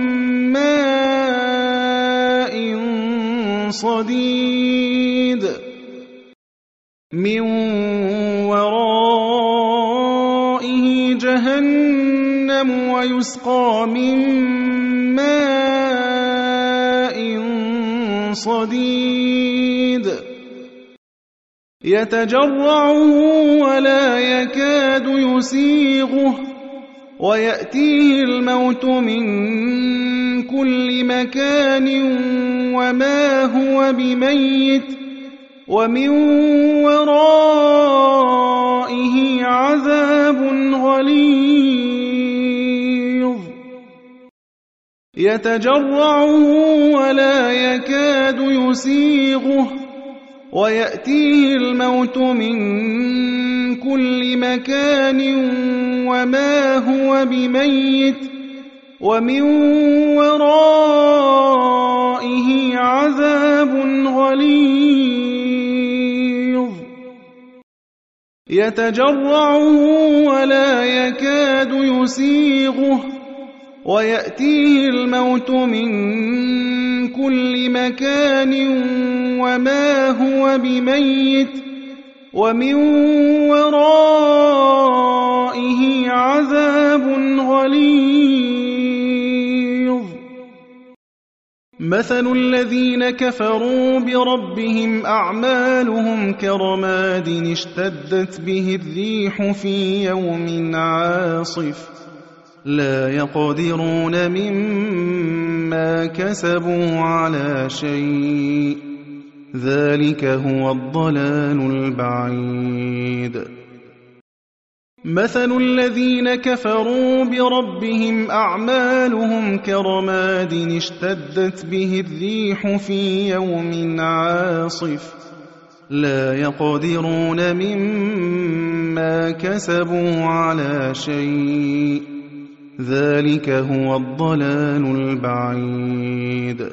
ماء صديد. من ورائه جهنم ويسقى من ماء صديد. يتجرعه ولا يكاد يسيغه ويأتيه الموت من كل مكان وما هو بميت ومن ورائه عذاب غليظ. يتجرعه ولا يكاد يسيغه ويأتيه الموت من كل مكان وما هو بميت ومن ورائه عذاب غليظ. يتجرعه ولا يكاد يسيغه ويأتيه الموت من كل مكان وما هو بميت ومن ورائه عذاب غليظ. مثل الذين كفروا بربهم أعمالهم كرماد اشتدت به الريح في يوم عاصف لا يقدرون مما كسبوا على شيء ذلك هو الضلال البعيد. مثل الذين كفروا بربهم أعمالهم كرماد اشتدت به الريح في يوم عاصف لا يقدرون مما كسبوا على شيء ذلك هو الضلال البعيد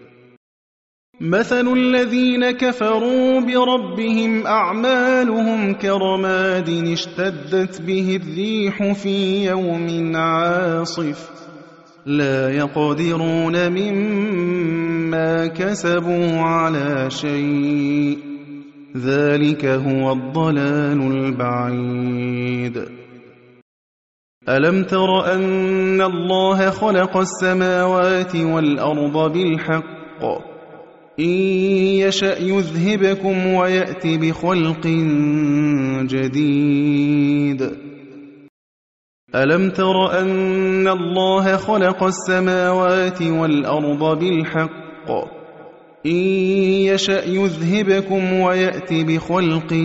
مثل الذين كفروا بربهم أعمالهم كرماد اشتدت به الريح في يوم عاصف لا يقدرون مما كسبوا على شيء ذلك هو الضلال البعيد ألم تر أن الله خلق السماوات والأرض بالحق إن يشأ يذهبكم ويأت بخلق جديد ألم تر أن الله خلق السماوات والأرض بالحق إن يشأ يذهبكم ويأت بخلق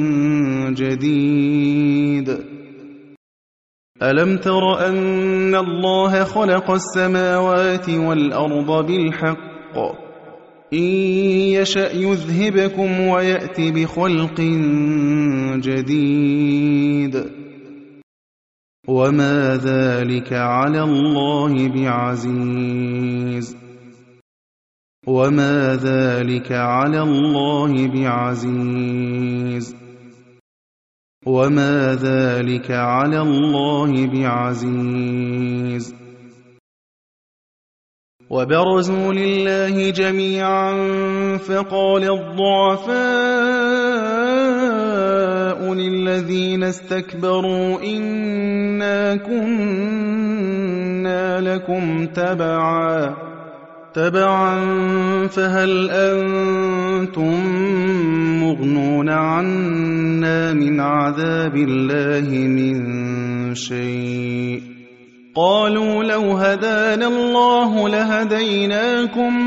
جديد ألم تر أن الله خلق السماوات والأرض بالحق إن يشأ يذهبكم ويأت بخلق جديد وما ذلك على الله بعزيز وما ذلك على الله بعزيز وما ذلك على الله بعزيز وبرزوا لله جميعا فقال الضعفاء للذين استكبروا إنا كنا لكم تبعا فهل أنتم مغنون عنا من عذاب الله من شيء قالوا لو هدانا الله لهديناكم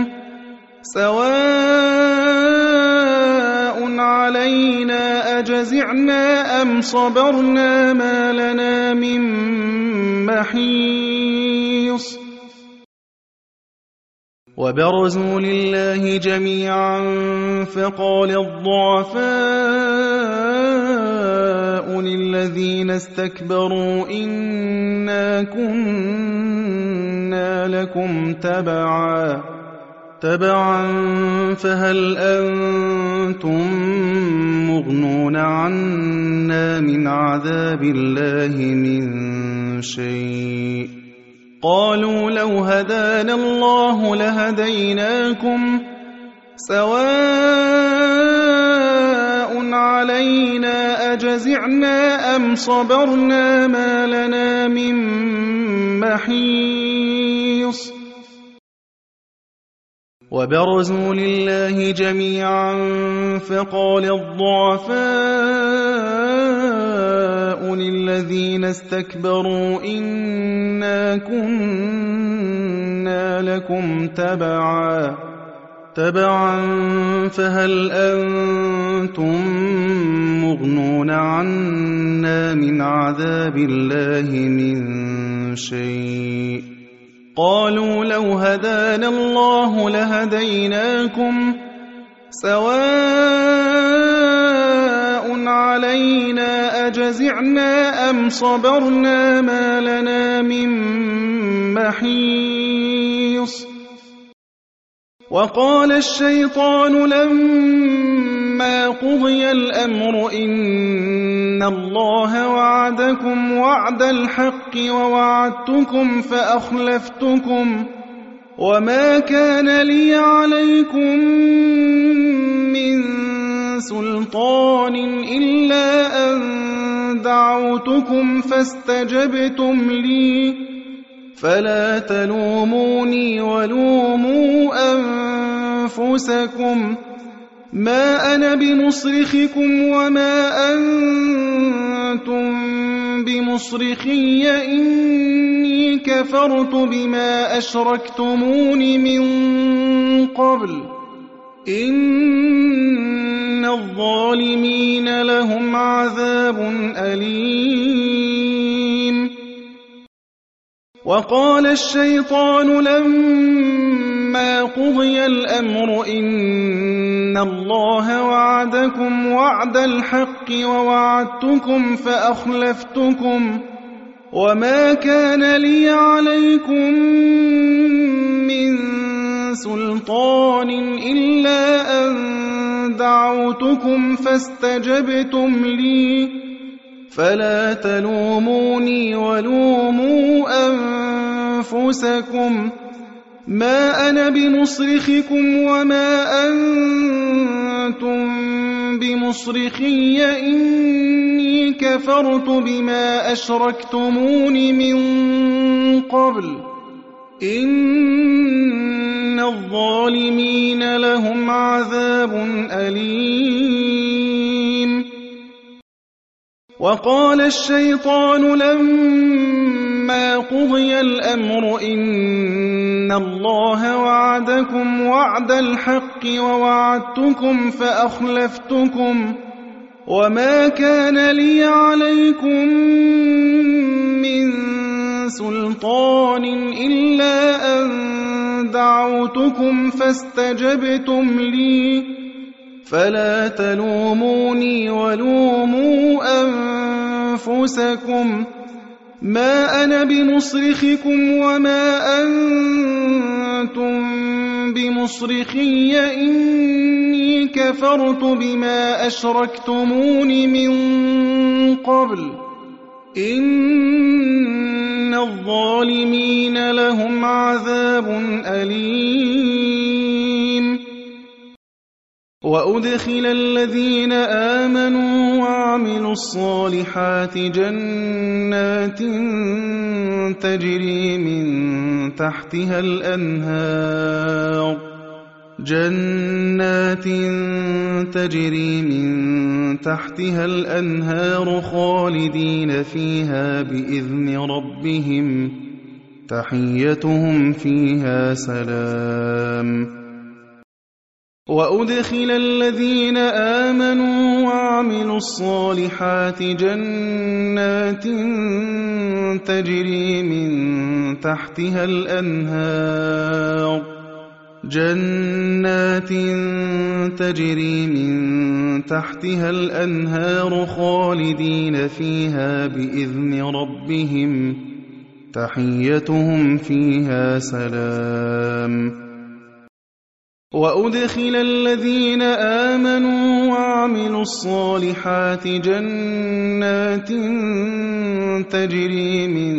سواء علينا أجزعنا أم صبرنا ما لنا من محيص وبرزوا لله جميعا فقال الضعفاء للذين استكبروا إنا كنا لكم تبعا فهل أنتم مغنون عنا من عذاب الله من شيء قالوا لو هدانا الله لهديناكم سواء علينا أجزعنا أم صبرنا ما لنا من محيص وبرزوا لله جميعا فقال الضعفاء للذين استكبروا إنا كنا لكم تبعا فهل أنتم مغنون عنا من عذاب الله من شيء قالوا لو هدانا الله لهديناكم سواء علينا أجزعنا أم صبرنا ما لنا من محيص وقال الشيطان لما قضي الأمر إن الله وعدكم وعد الحق ووعدتكم فأخلفتكم وما كان لي عليكم من سلطان إلا أن دعوتكم فاستجبتم لي فلا تلوموني ولوموا أنفسكم ما أنا بمصرخكم وما أنتم بمصرخي إني كفرت بما أشركتمون من قبل إن الظالمين لهم عذاب أليم وقال الشيطان لما قُضِيَ الْأَمْرُ إِنَّ اللَّهَ وَعَدَكُمْ وَعْدَ الْحَقِّ وَوَعَدتُّكُمْ فَأَخْلَفْتُكُمْ وَمَا كَانَ لِيَ عَلَيْكُمْ مِنْ سُلْطَانٍ إِلَّا أَنْ دَعَوْتُكُمْ فَاسْتَجَبْتُمْ لِي فَلَا تَلُومُونِي وَلُومُوا أَنفُسَكُمْ مَا أَنَا بِمُصْرِخِكُمْ وَمَا أَنْتُمْ بِمُصْرِخِيَّ إِنِّي كَفَرْتُ بِمَا أَشْرَكْتُمُونِ مِنْ قَبْلُ إِنَّ الظَّالِمِينَ لَهُمْ عَذَابٌ أَلِيمٌ وَقَالَ الشَّيْطَانُ لَمَّا قُضِيَ الْأَمْرُ إِنَّ اللَّهَ وَعَدَكُمْ وَعْدَ الْحَقِّ وَوَعَدتُّكُمْ فَأَخْلَفْتُكُمْ وَمَا كَانَ لِيَ عَلَيْكُمْ مِنْ سُلْطَانٍ إِلَّا أَنْ دَعَوْتُكُمْ فَاسْتَجَبْتُمْ لِي فَلَا تَلُومُونِي وَلُومُوا أَنفُسَكُمْ مَا أَنَا بِمُصْرِخِكُمْ وَمَا أَنْتُمْ بِمُصْرِخِيَّ إِنِّي كَفَرْتُ بِمَا أَشْرَكْتُمُونِ مِنْ قَبْلُ إِنَّ الظَّالِمِينَ لَهُمْ عَذَابٌ أَلِيمٌ وَأُدْخِلَ الَّذِينَ آمَنُوا وَعَمِلُوا الصَّالِحَاتِ جَنَّاتٍ تَجْرِي مِنْ تَحْتِهَا الْأَنْهَارُ خَالِدِينَ فِيهَا بِإِذْنِ رَبِّهِمْ تَحِيَّتُهُمْ فِيهَا سَلَامٌ وَأُدْخِلَ الَّذِينَ آمَنُوا وَعَمِلُوا الصَّالِحَاتِ جَنَّاتٍ تَجْرِي مِنْ تَحْتِهَا الْأَنْهَارُ خَالِدِينَ فِيهَا بِإِذْنِ رَبِّهِمْ تَحِيَّتُهُمْ فِيهَا سَلَامٌ وَأُدْخِلَ الَّذِينَ آمَنُوا وَعَمِلُوا الصَّالِحَاتِ جَنَّاتٍ تَجْرِي مِنْ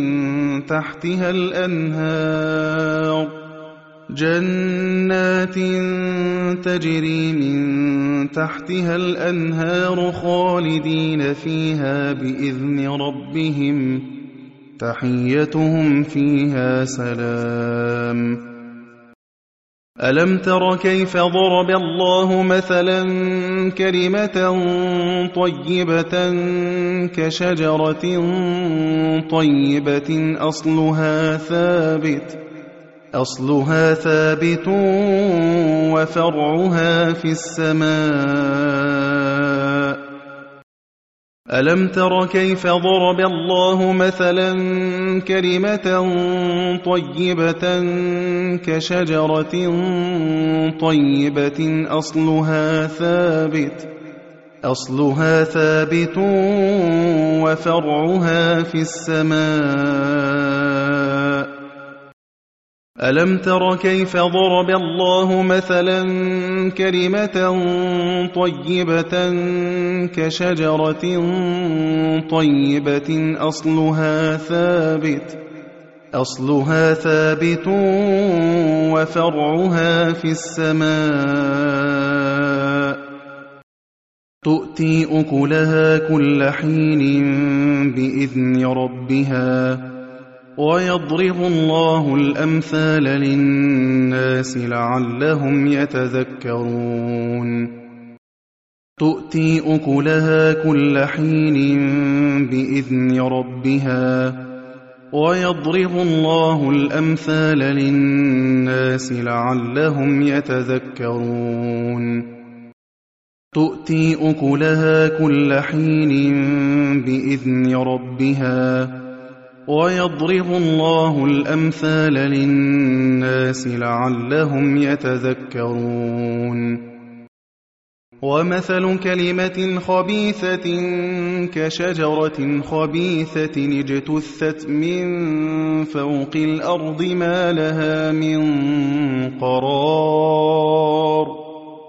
تَحْتِهَا الْأَنْهَارُ خَالِدِينَ فِيهَا بِإِذْنِ رَبِّهِمْ تَحِيَّتُهُمْ فِيهَا سَلَامٌ أَلَمْ تَرَ كَيْفَ ضَرَبَ اللَّهُ مَثَلًا كَلِمَةً طَيِّبَةً كَشَجَرَةٍ طَيِّبَةٍ أَصْلُهَا ثَابِتٌ وَفَرْعُهَا فِي السَّمَاءِ أَلَمْ تَرَ كَيْفَ ضَرَبَ اللَّهُ مَثَلًا كَلِمَةً طَيِّبَةً كَشَجَرَةٍ طَيِّبَةٍ أَصْلُهَا ثَابِتٌ وَفَرْعُهَا في السَّمَاءِ أَلَمْ تَرَ كَيْفَ ضَرَبَ اللَّهُ مَثَلًا كَلِمَةً طَيِّبَةً كَشَجَرَةٍ طَيِّبَةٍ أَصْلُهَا ثَابِتٌ وَفَرْعُهَا فِي السَّمَاءِ تُؤْتِي أُكُلَهَا كُلَّ حِينٍ بِإِذْنِ رَبِّهَا وَيَضْرِبُ اللَّهُ الْأَمْثَالَ لِلنَّاسِ لَعَلَّهُمْ يَتَذَكَّرُونَ تُؤْتِي أُكُلَهَا كُلَّ حِينٍ بِإِذْنِ رَبِّهَا وَيَضْرِبُ اللَّهُ الْأَمْثَالَ لِلنَّاسِ لَعَلَّهُمْ يَتَذَكَّرُونَ تُؤْتِي أُكُلَهَا كُلَّ حِينٍ بِإِذْنِ رَبِّهَا ويضرب الله الأمثال للناس لعلهم يتذكرون ومثل كلمة خبيثة كشجرة خبيثة اجتثت من فوق الأرض ما لها من قرار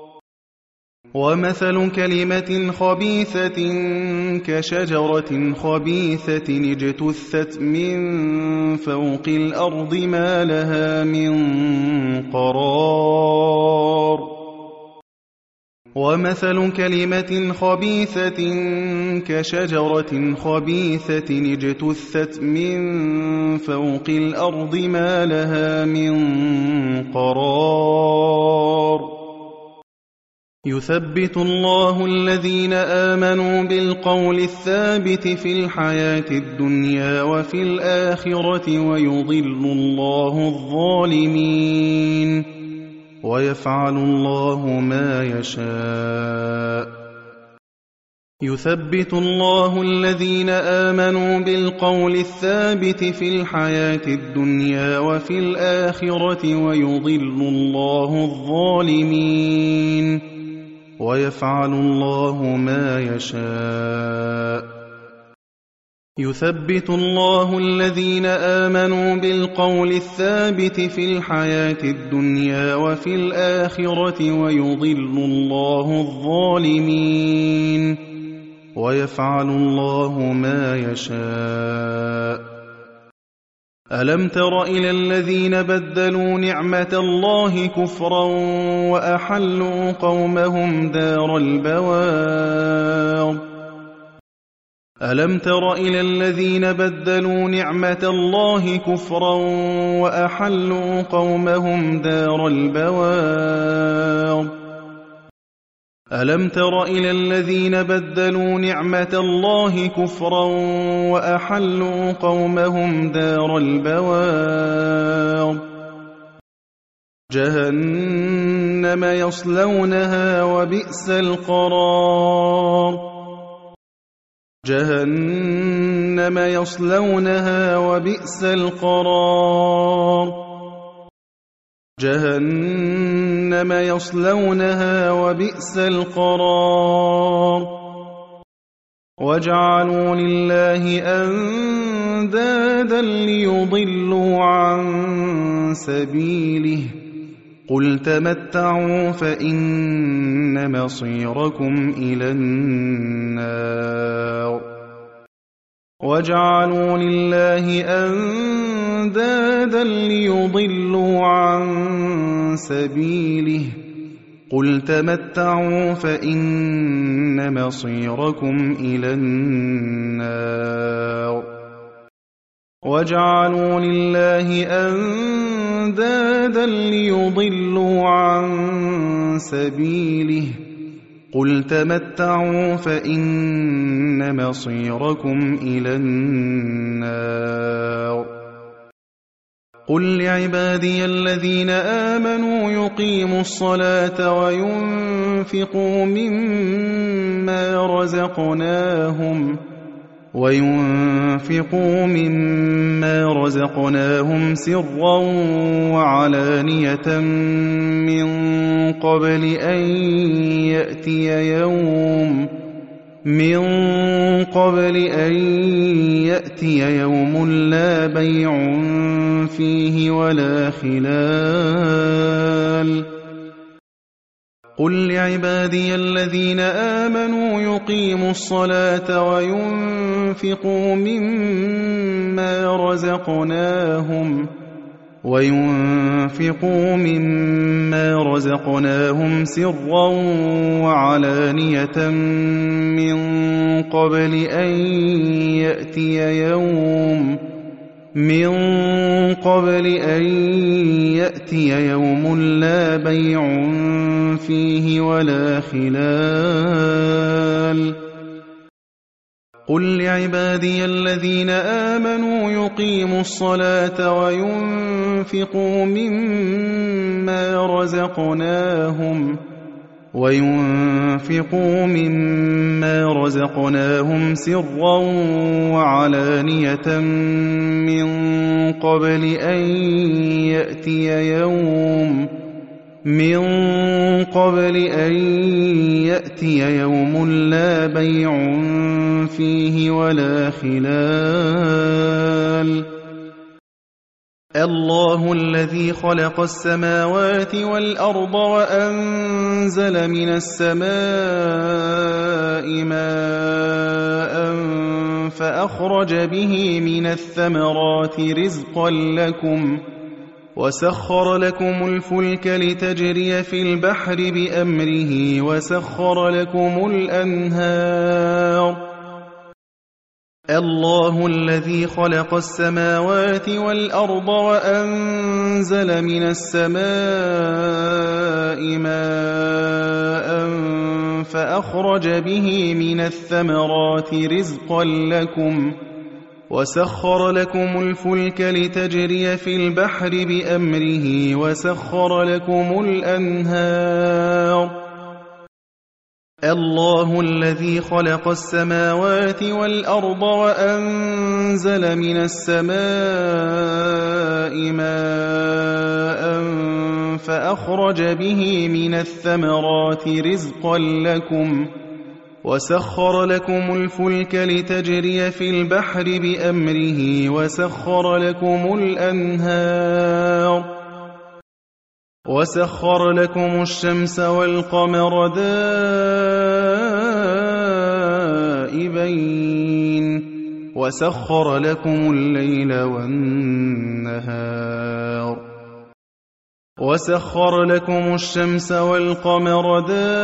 ومثل كلمة خبيثة كشجرة خبيثة اجتثت من فوق الأرض ما لها من قرار ومثل كلمة خبيثة كشجرة خبيثة اجتثت من فوق الأرض ما لها من قرار يثبت الله الذين آمنوا بالقول الثابت في الحياة الدنيا وفي الآخرة ويضل الله الظالمين ويفعل الله ما يشاء يثبت الله الذين آمنوا بالقول الثابت في الحياة الدنيا وفي الآخرة ويضل الله الظالمين ويفعل الله ما يشاء يثبت الله الذين آمنوا بالقول الثابت في الحياة الدنيا وفي الآخرة ويضل الله الظالمين ويفعل الله ما يشاء ألم تر إلى الذين بدلوا نعمة الله كفرا وأحلوا قومهم دار البوار ألم تر إلى الذين بدلوا نعمة الله كفرا وأحلوا قومهم دار البوار ألم تر إلى الذين بدلوا نعمة الله كفرا وأحلوا قومهم دار البوار جهنم يصلونها وبئس القرار جهنم يصلونها وبئس القرار جهنم يصلونها وبئس القرار وجعلوا لله أندادا ليضلوا عن سبيله قل تمتعوا فإن مصيركم إلى النار وجعلوا لله أندادا ليضلوا عن سبيله قل تمتعوا فإن مصيركم إلى النار وجعلوا لله أندادا ليضلوا عن سبيله قل تمتعوا فإن مصيركم إلى النار قل لعبادي الذين آمنوا يقيموا الصلاة وينفقوا مما رزقناهم سرا وعلانية من قبل أن يأتي يوم لا بيع فيه ولا خلال قل لعبادي الذين آمنوا يقيموا الصلاة وينفقوا مما رزقناهم سرا وعلانية من قبل أن يأتي يوم لا بيع فيه ولا خلال قل لعبادي الذين آمنوا يقيموا الصلاة وينفقوا مما وينفقوا مما رزقناهم سرا وعلانية من قبل أن يأتي يوم لا بيع فيه ولا خلال. الله الذي خلق السماوات والأرض وأنزل من السماء ماء فأخرج به من الثمرات رزقا لكم وسخر لكم الفلك لتجري في البحر بأمره وسخر لكم الأنهار. الله الذي خلق السماوات والأرض وأنزل من السماء ماء فأخرج به من الثمرات رزقا لكم وسخر لكم الفلك لتجري في البحر بأمره وسخر لكم الأنهار. الله الذي خلق السماوات والأرض وأنزل من السماء ماء فأخرج به من الثمرات رزقا لكم وسخر لكم الفلك لتجري في البحر بأمره وسخر لكم الأنهار. وسخر لكم الشمس والقمر دائبين وسخر لكم الليل والنهار. وسخر لكم الشمس والقمر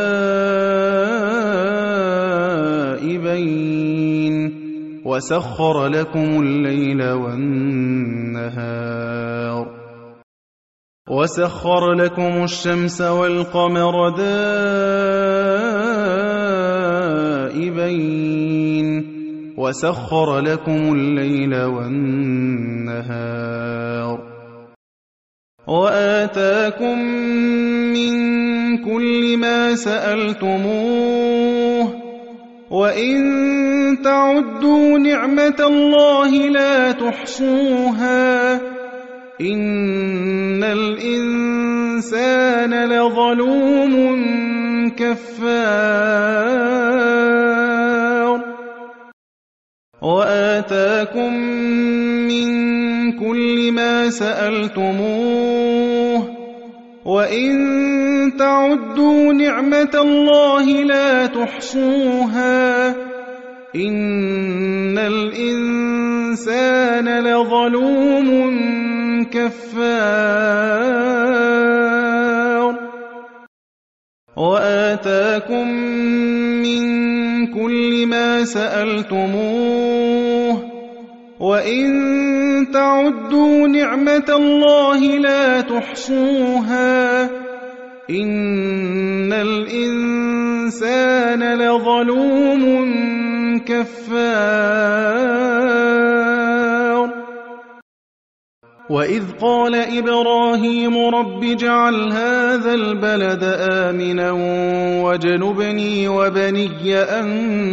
دائبين وسخر لكم الليل والنهار. وسخر لكم الشمس والقمر دائبين وسخر لكم الليل والنهار. وآتاكم من كل ما سألتموه وإن تعدوا نعمة الله لا تحصوها إن الإنسان لظلوم كفار. وآتاكم من كل ما سألتموه وإن تعدوا نعمة الله لا تحصوها إن الإنسان لظلوم كفار. وآتاكم من كل ما سألتموه وإن تعدوا نعمة الله لا تحصوها إن الإنسان لظلوم كفار. وإذ قال إبراهيم رب اجعل هذا البلد آمنا واجنبني وبني أن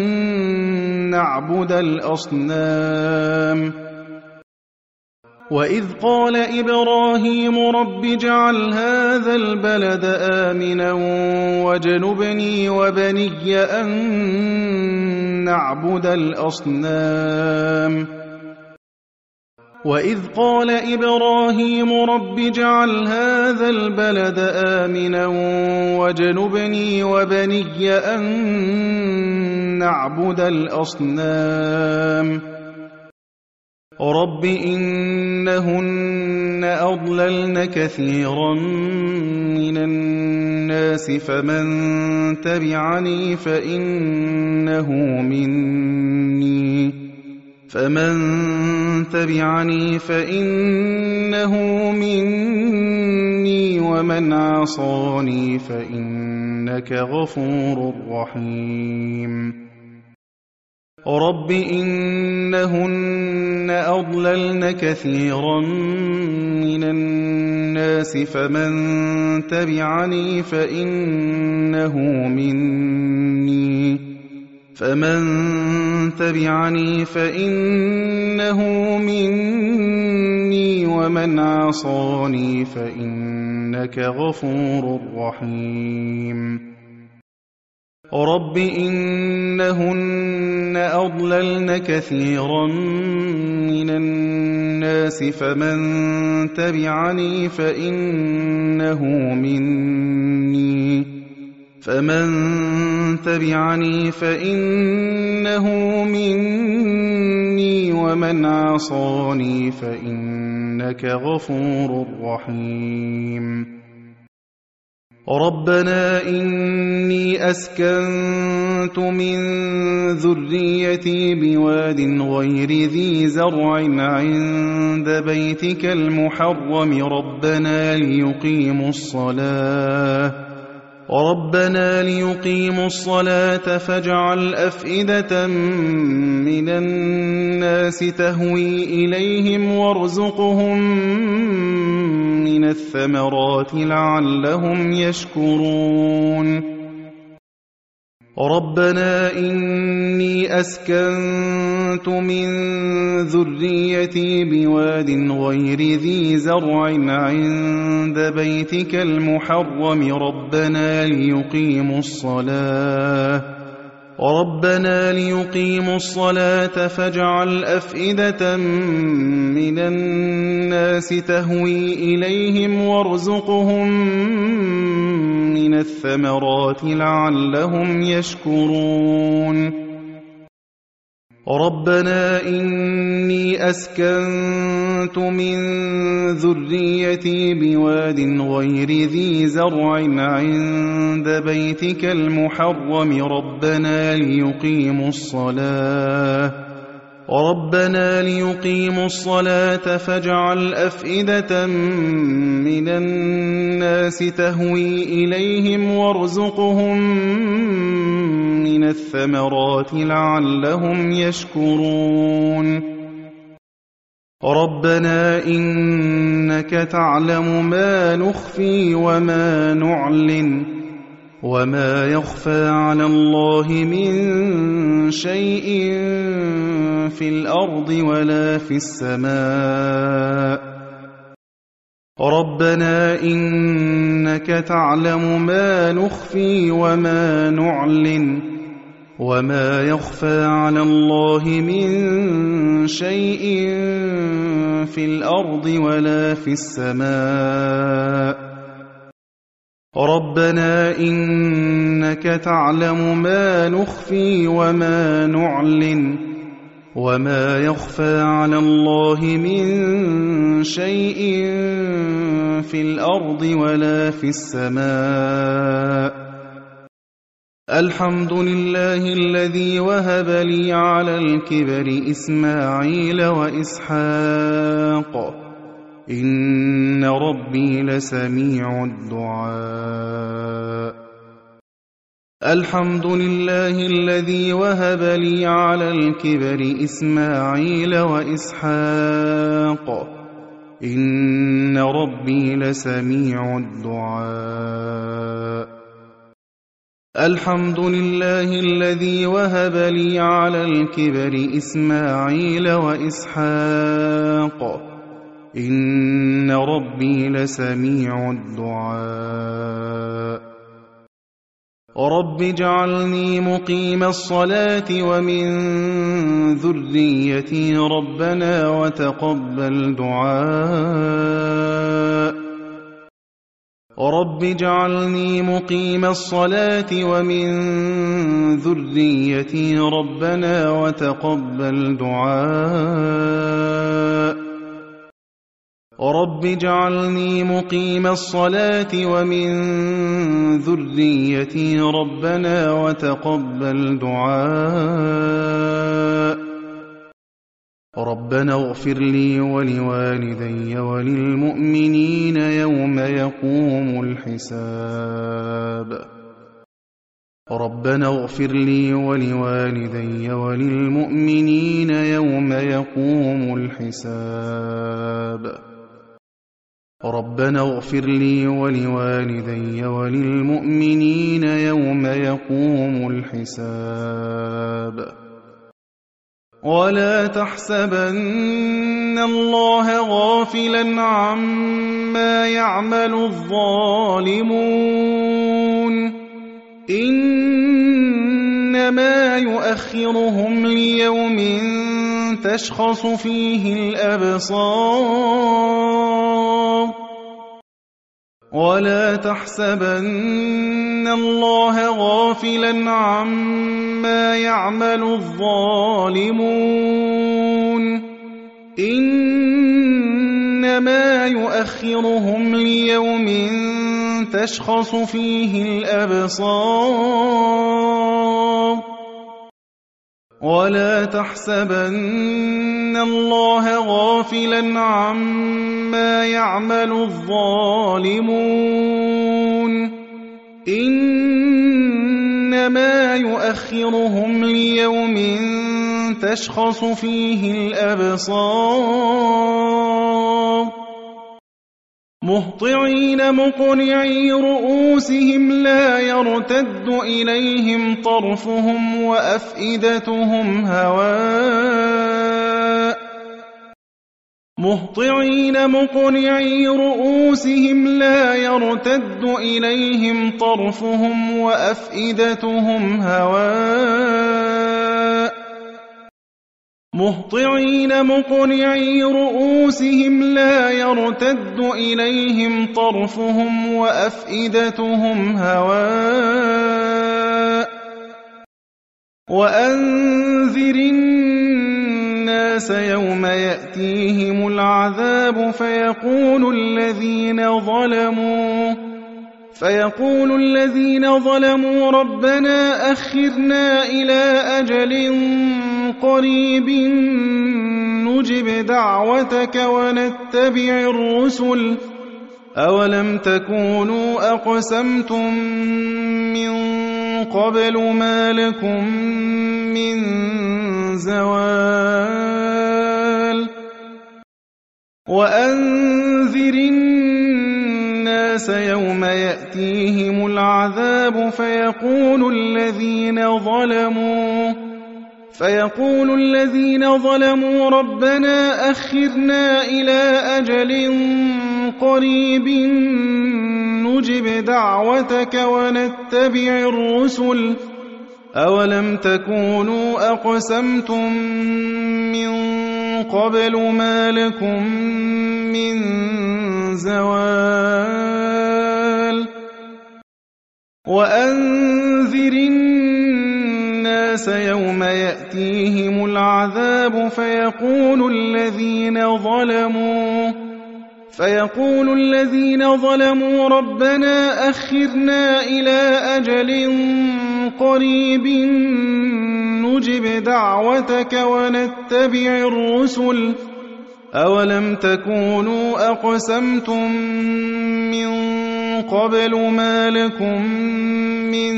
نعبد الأصنام. وإذ قال إبراهيم رب اجعل هذا البلد آمنا واجنبني وبني أن نعبد الأصنام. وإذ قال إبراهيم رب اجعل هذا البلد آمنا واجنبني وبني أن نعبد الأصنام. رب إنهن أضللن كثيرا من الناس فمن تبعني فإنه مني ومن عصاني فإنك غفور رحيم. رب إنهن أضللن كثيرا من الناس فمن تبعني فإنه مني ومن عصاني فإنك غفور رحيم رب إنهن أضللن كثيرا من الناس فمن تبعني فإنه مني ومن عصاني فإنك غفور رحيم ربنا إني أسكنت من ذريتي بواد غير ذي زرع عند بيتك المحرم ربنا ليقيموا الصلاة فاجعل أفئدة من الناس تهوي إليهم وارزقهم من الثمرات لعلهم يشكرون ربنا إني أسكنت من ذريتي بواد غير ذي زرع عند بيتك المحرم ربنا ليقيموا الصلاة فاجعل أفئدة من الناس تهوي إليهم وارزقهم من الثمرات لعلهم يشكرون ربنا إني أسكنت من ذريتي بواد غير ذي زرع عند بيتك المحرم ربنا ليقيموا الصلاة فاجعل أفئدة من الناس تهوي إليهم وارزقهم من الثمرات لعلهم يشكرون ربنا إنك تعلم ما نخفي وما نعلن وما يخفى على الله من شيء في الأرض ولا في السماء ربنا إنك تعلم ما نخفي وما نعلن وما يخفى على الله من شيء في الأرض ولا في السماء ربنا إنك تعلم ما نخفي وما نعلن وما يخفى على الله من شيء في الأرض ولا في السماء الحمد لله الذي وهب لي على الكبر إسماعيل وإسحاق إن ربي لسميع الدعاء الحمد لله الذي وهب لي على الكبر إسماعيل وإسحاق إن ربي لسميع الدعاء الحمد لله الذي وهب لي على الكبر إسماعيل وإسحاق إن ربي لسميع الدعاء رب اجعلني مقيم الصلاة ومن ذريتي ربنا وتقبل دعاء رب اجعلني مقيم الصلاة ومن ذريتي ربنا وتقبل دعاء رب اجعلني مقيم الصلاة ومن ذريتي ربنا وتقبل دعاء ربنا اغفر لي ولوالدي وللمؤمنين يوم يقوم الحساب ربنا اغفر لي ولوالدي وللمؤمنين يوم يقوم الحساب ربنا اغفر لي ولوالدي وللمؤمنين يوم يقوم الحساب ولا تحسبن الله غافلا عما يعمل الظالمون إنما يؤخرهم ليوم تشخص فيه الأبصار ولا تحسبن الله غافلا عما يعمل الظالمون إنما يؤخرهم ليوم تشخص فيه الأبصار ولا تحسبن الله غافلا عما يعمل الظالمون إنما يؤخرهم ليوم تشخص فيه الأبصار مهطعين مقنعي رؤوسهم لا يرتد إليهم طرفهم وأفئدتهم هواء مهطعين مقنعي رؤوسهم لا يرتد إليهم طرفهم وأفئدتهم هواء مهطعين مقنعي رؤوسهم لا يرتد إليهم طرفهم وأفئدتهم هواء وأنذر الناس يوم يأتيهم العذاب فيقول الذين ظلموا ربنا أخرنا إلى أجل قريب نجب دعوتك ونتبع الرسل أولم تكونوا أقسمتم من قبل ما لكم من زوال وأنذر الناس يوم يأتيهم العذاب فيقول الذين ظلموا ربنا أخرنا إلى أجل قريب نجب دعوتك ونتبع الرسل أولم تكونوا أقسمتم من قبل ما لكم من زوال وأنذر الناس يوم يأتيهم العذاب فيقول الذين ظلموا ربنا أخرنا إلى أجل قريب نجب دعوتك ونتبع الرسل أولم تكونوا أقسمتم من قبل ما لكم من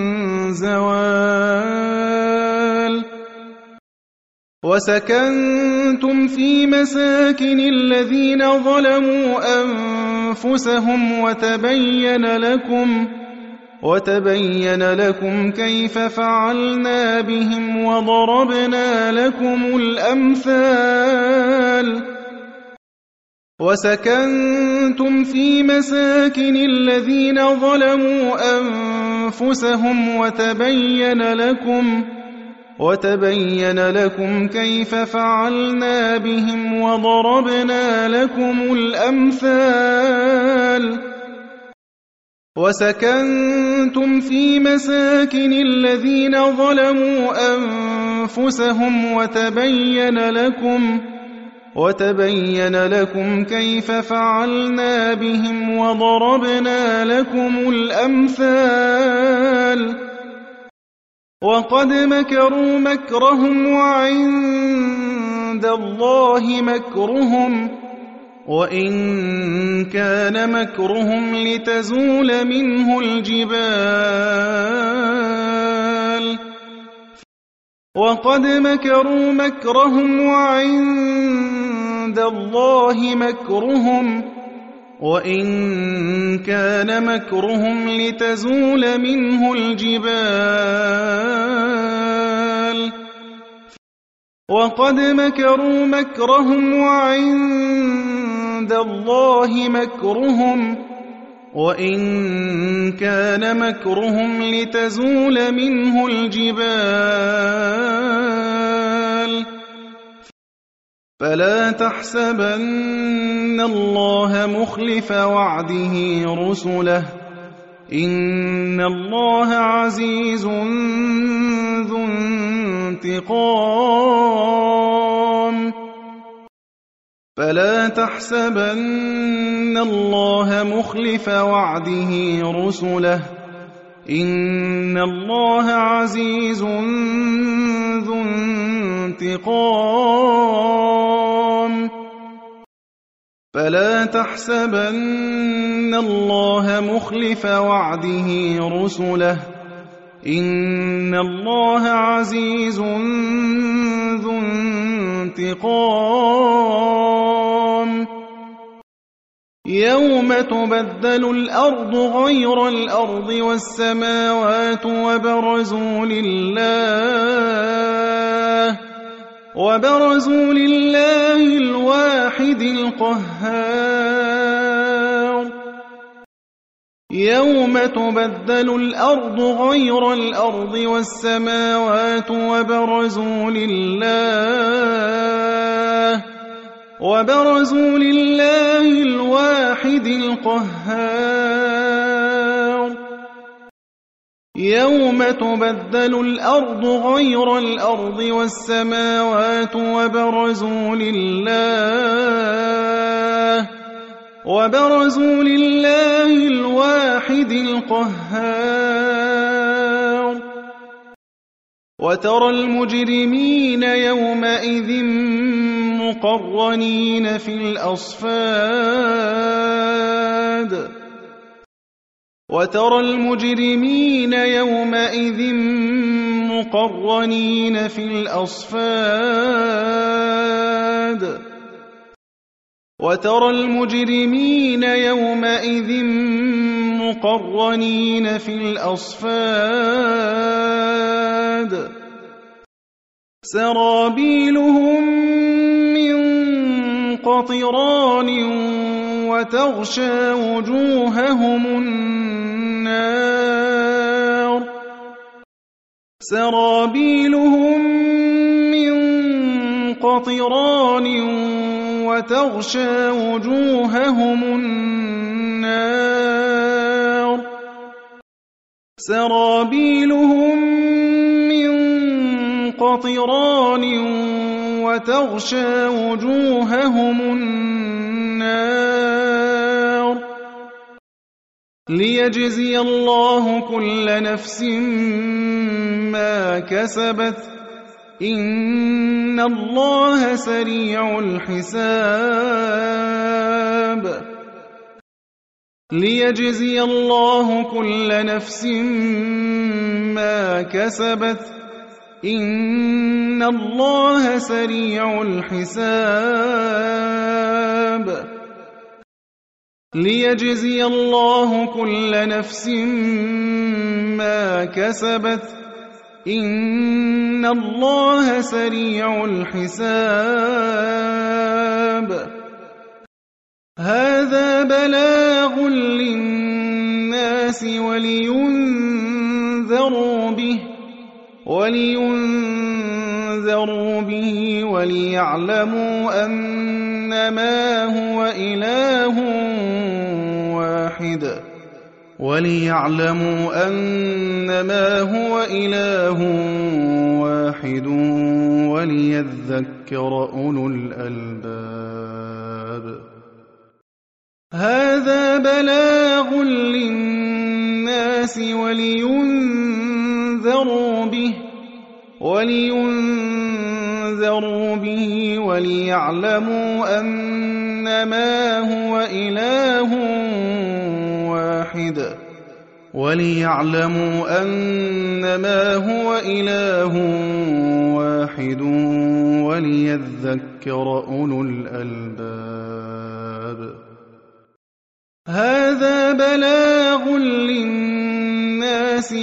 زوال وسكنتم في مساكن الذين ظلموا أنفسهم وتبين لكم كيف فعلنا بهم وضربنا لكم الأمثال وسكنتم في مساكن الذين ظلموا أنفسهم وتبين لكم كيف فعلنا بهم وضربنا لكم الأمثال وسكنتم في مساكن الذين ظلموا أنفسهم وتبين لكم كيف فعلنا بهم وضربنا لكم الأمثال وقد مكروا مكرهم وعند الله مكرهم وإن كان مكرهم لتزول منه الجبال وقد مكروا مكرهم وعند الله مكرهم وإن كان مكرهم لتزول منه الجبال وقد مكروا مكرهم وعند الله مكرهم وإن كان مكرهم لتزول منه الجبال فلا تحسبن الله مخلف وعده رسله إن الله عزيز ذو انتقام فلا تحسبن الله مخلف وعده رسله إن الله عزيز ذو انتقام فلا تحسبن الله مخلف وعده رسله إن الله عزيز ذو انتقام يوم تبدل الأرض غير الأرض والسماوات وبرزوا لله الواحد القهار يوم تبدل الأرض غير الأرض والسماوات وبرزوا لله الواحد القهار يوم تبدل الأرض غير الأرض والسماوات وبرزوا لله الواحد القهار وترى المجرمين يومئذ مقرنين في الأصفاد وترى المجرمين يومئذ مقرنين في الأصفاد وترى المجرمين يومئذ مقرنين في الأصفاد سرابيلهم من قطران وتغشى وجوههم النار سرابيلهم من قطران وتغشى وجوههم النار سرابيلهم من قطران وتغشى وجوههم النار ليجزي الله كل نفس ما كسبت إن الله سريع الحساب ليجزي الله كل نفس ما كسبت إن الله سريع الحساب ليجزي الله كل نفس ما كسبت إن الله سريع الحساب هذا بلاغ للناس ولينذروا به وليعلموا أنما هو إله واحد وليذكر أولو الألباب هذا بلاغ للناس ولينذروا به وليعلموا أنما هو إله واحد وليعلموا أنما هو إله واحد وليذكر أولو الألباب. هذا بلاغ للناس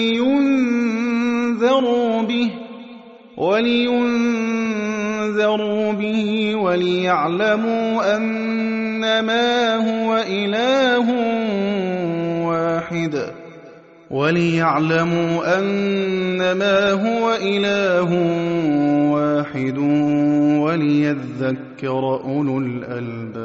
ولينذروا به وليعلموا أنما هو إله واحد وليذكر أولو الألباب.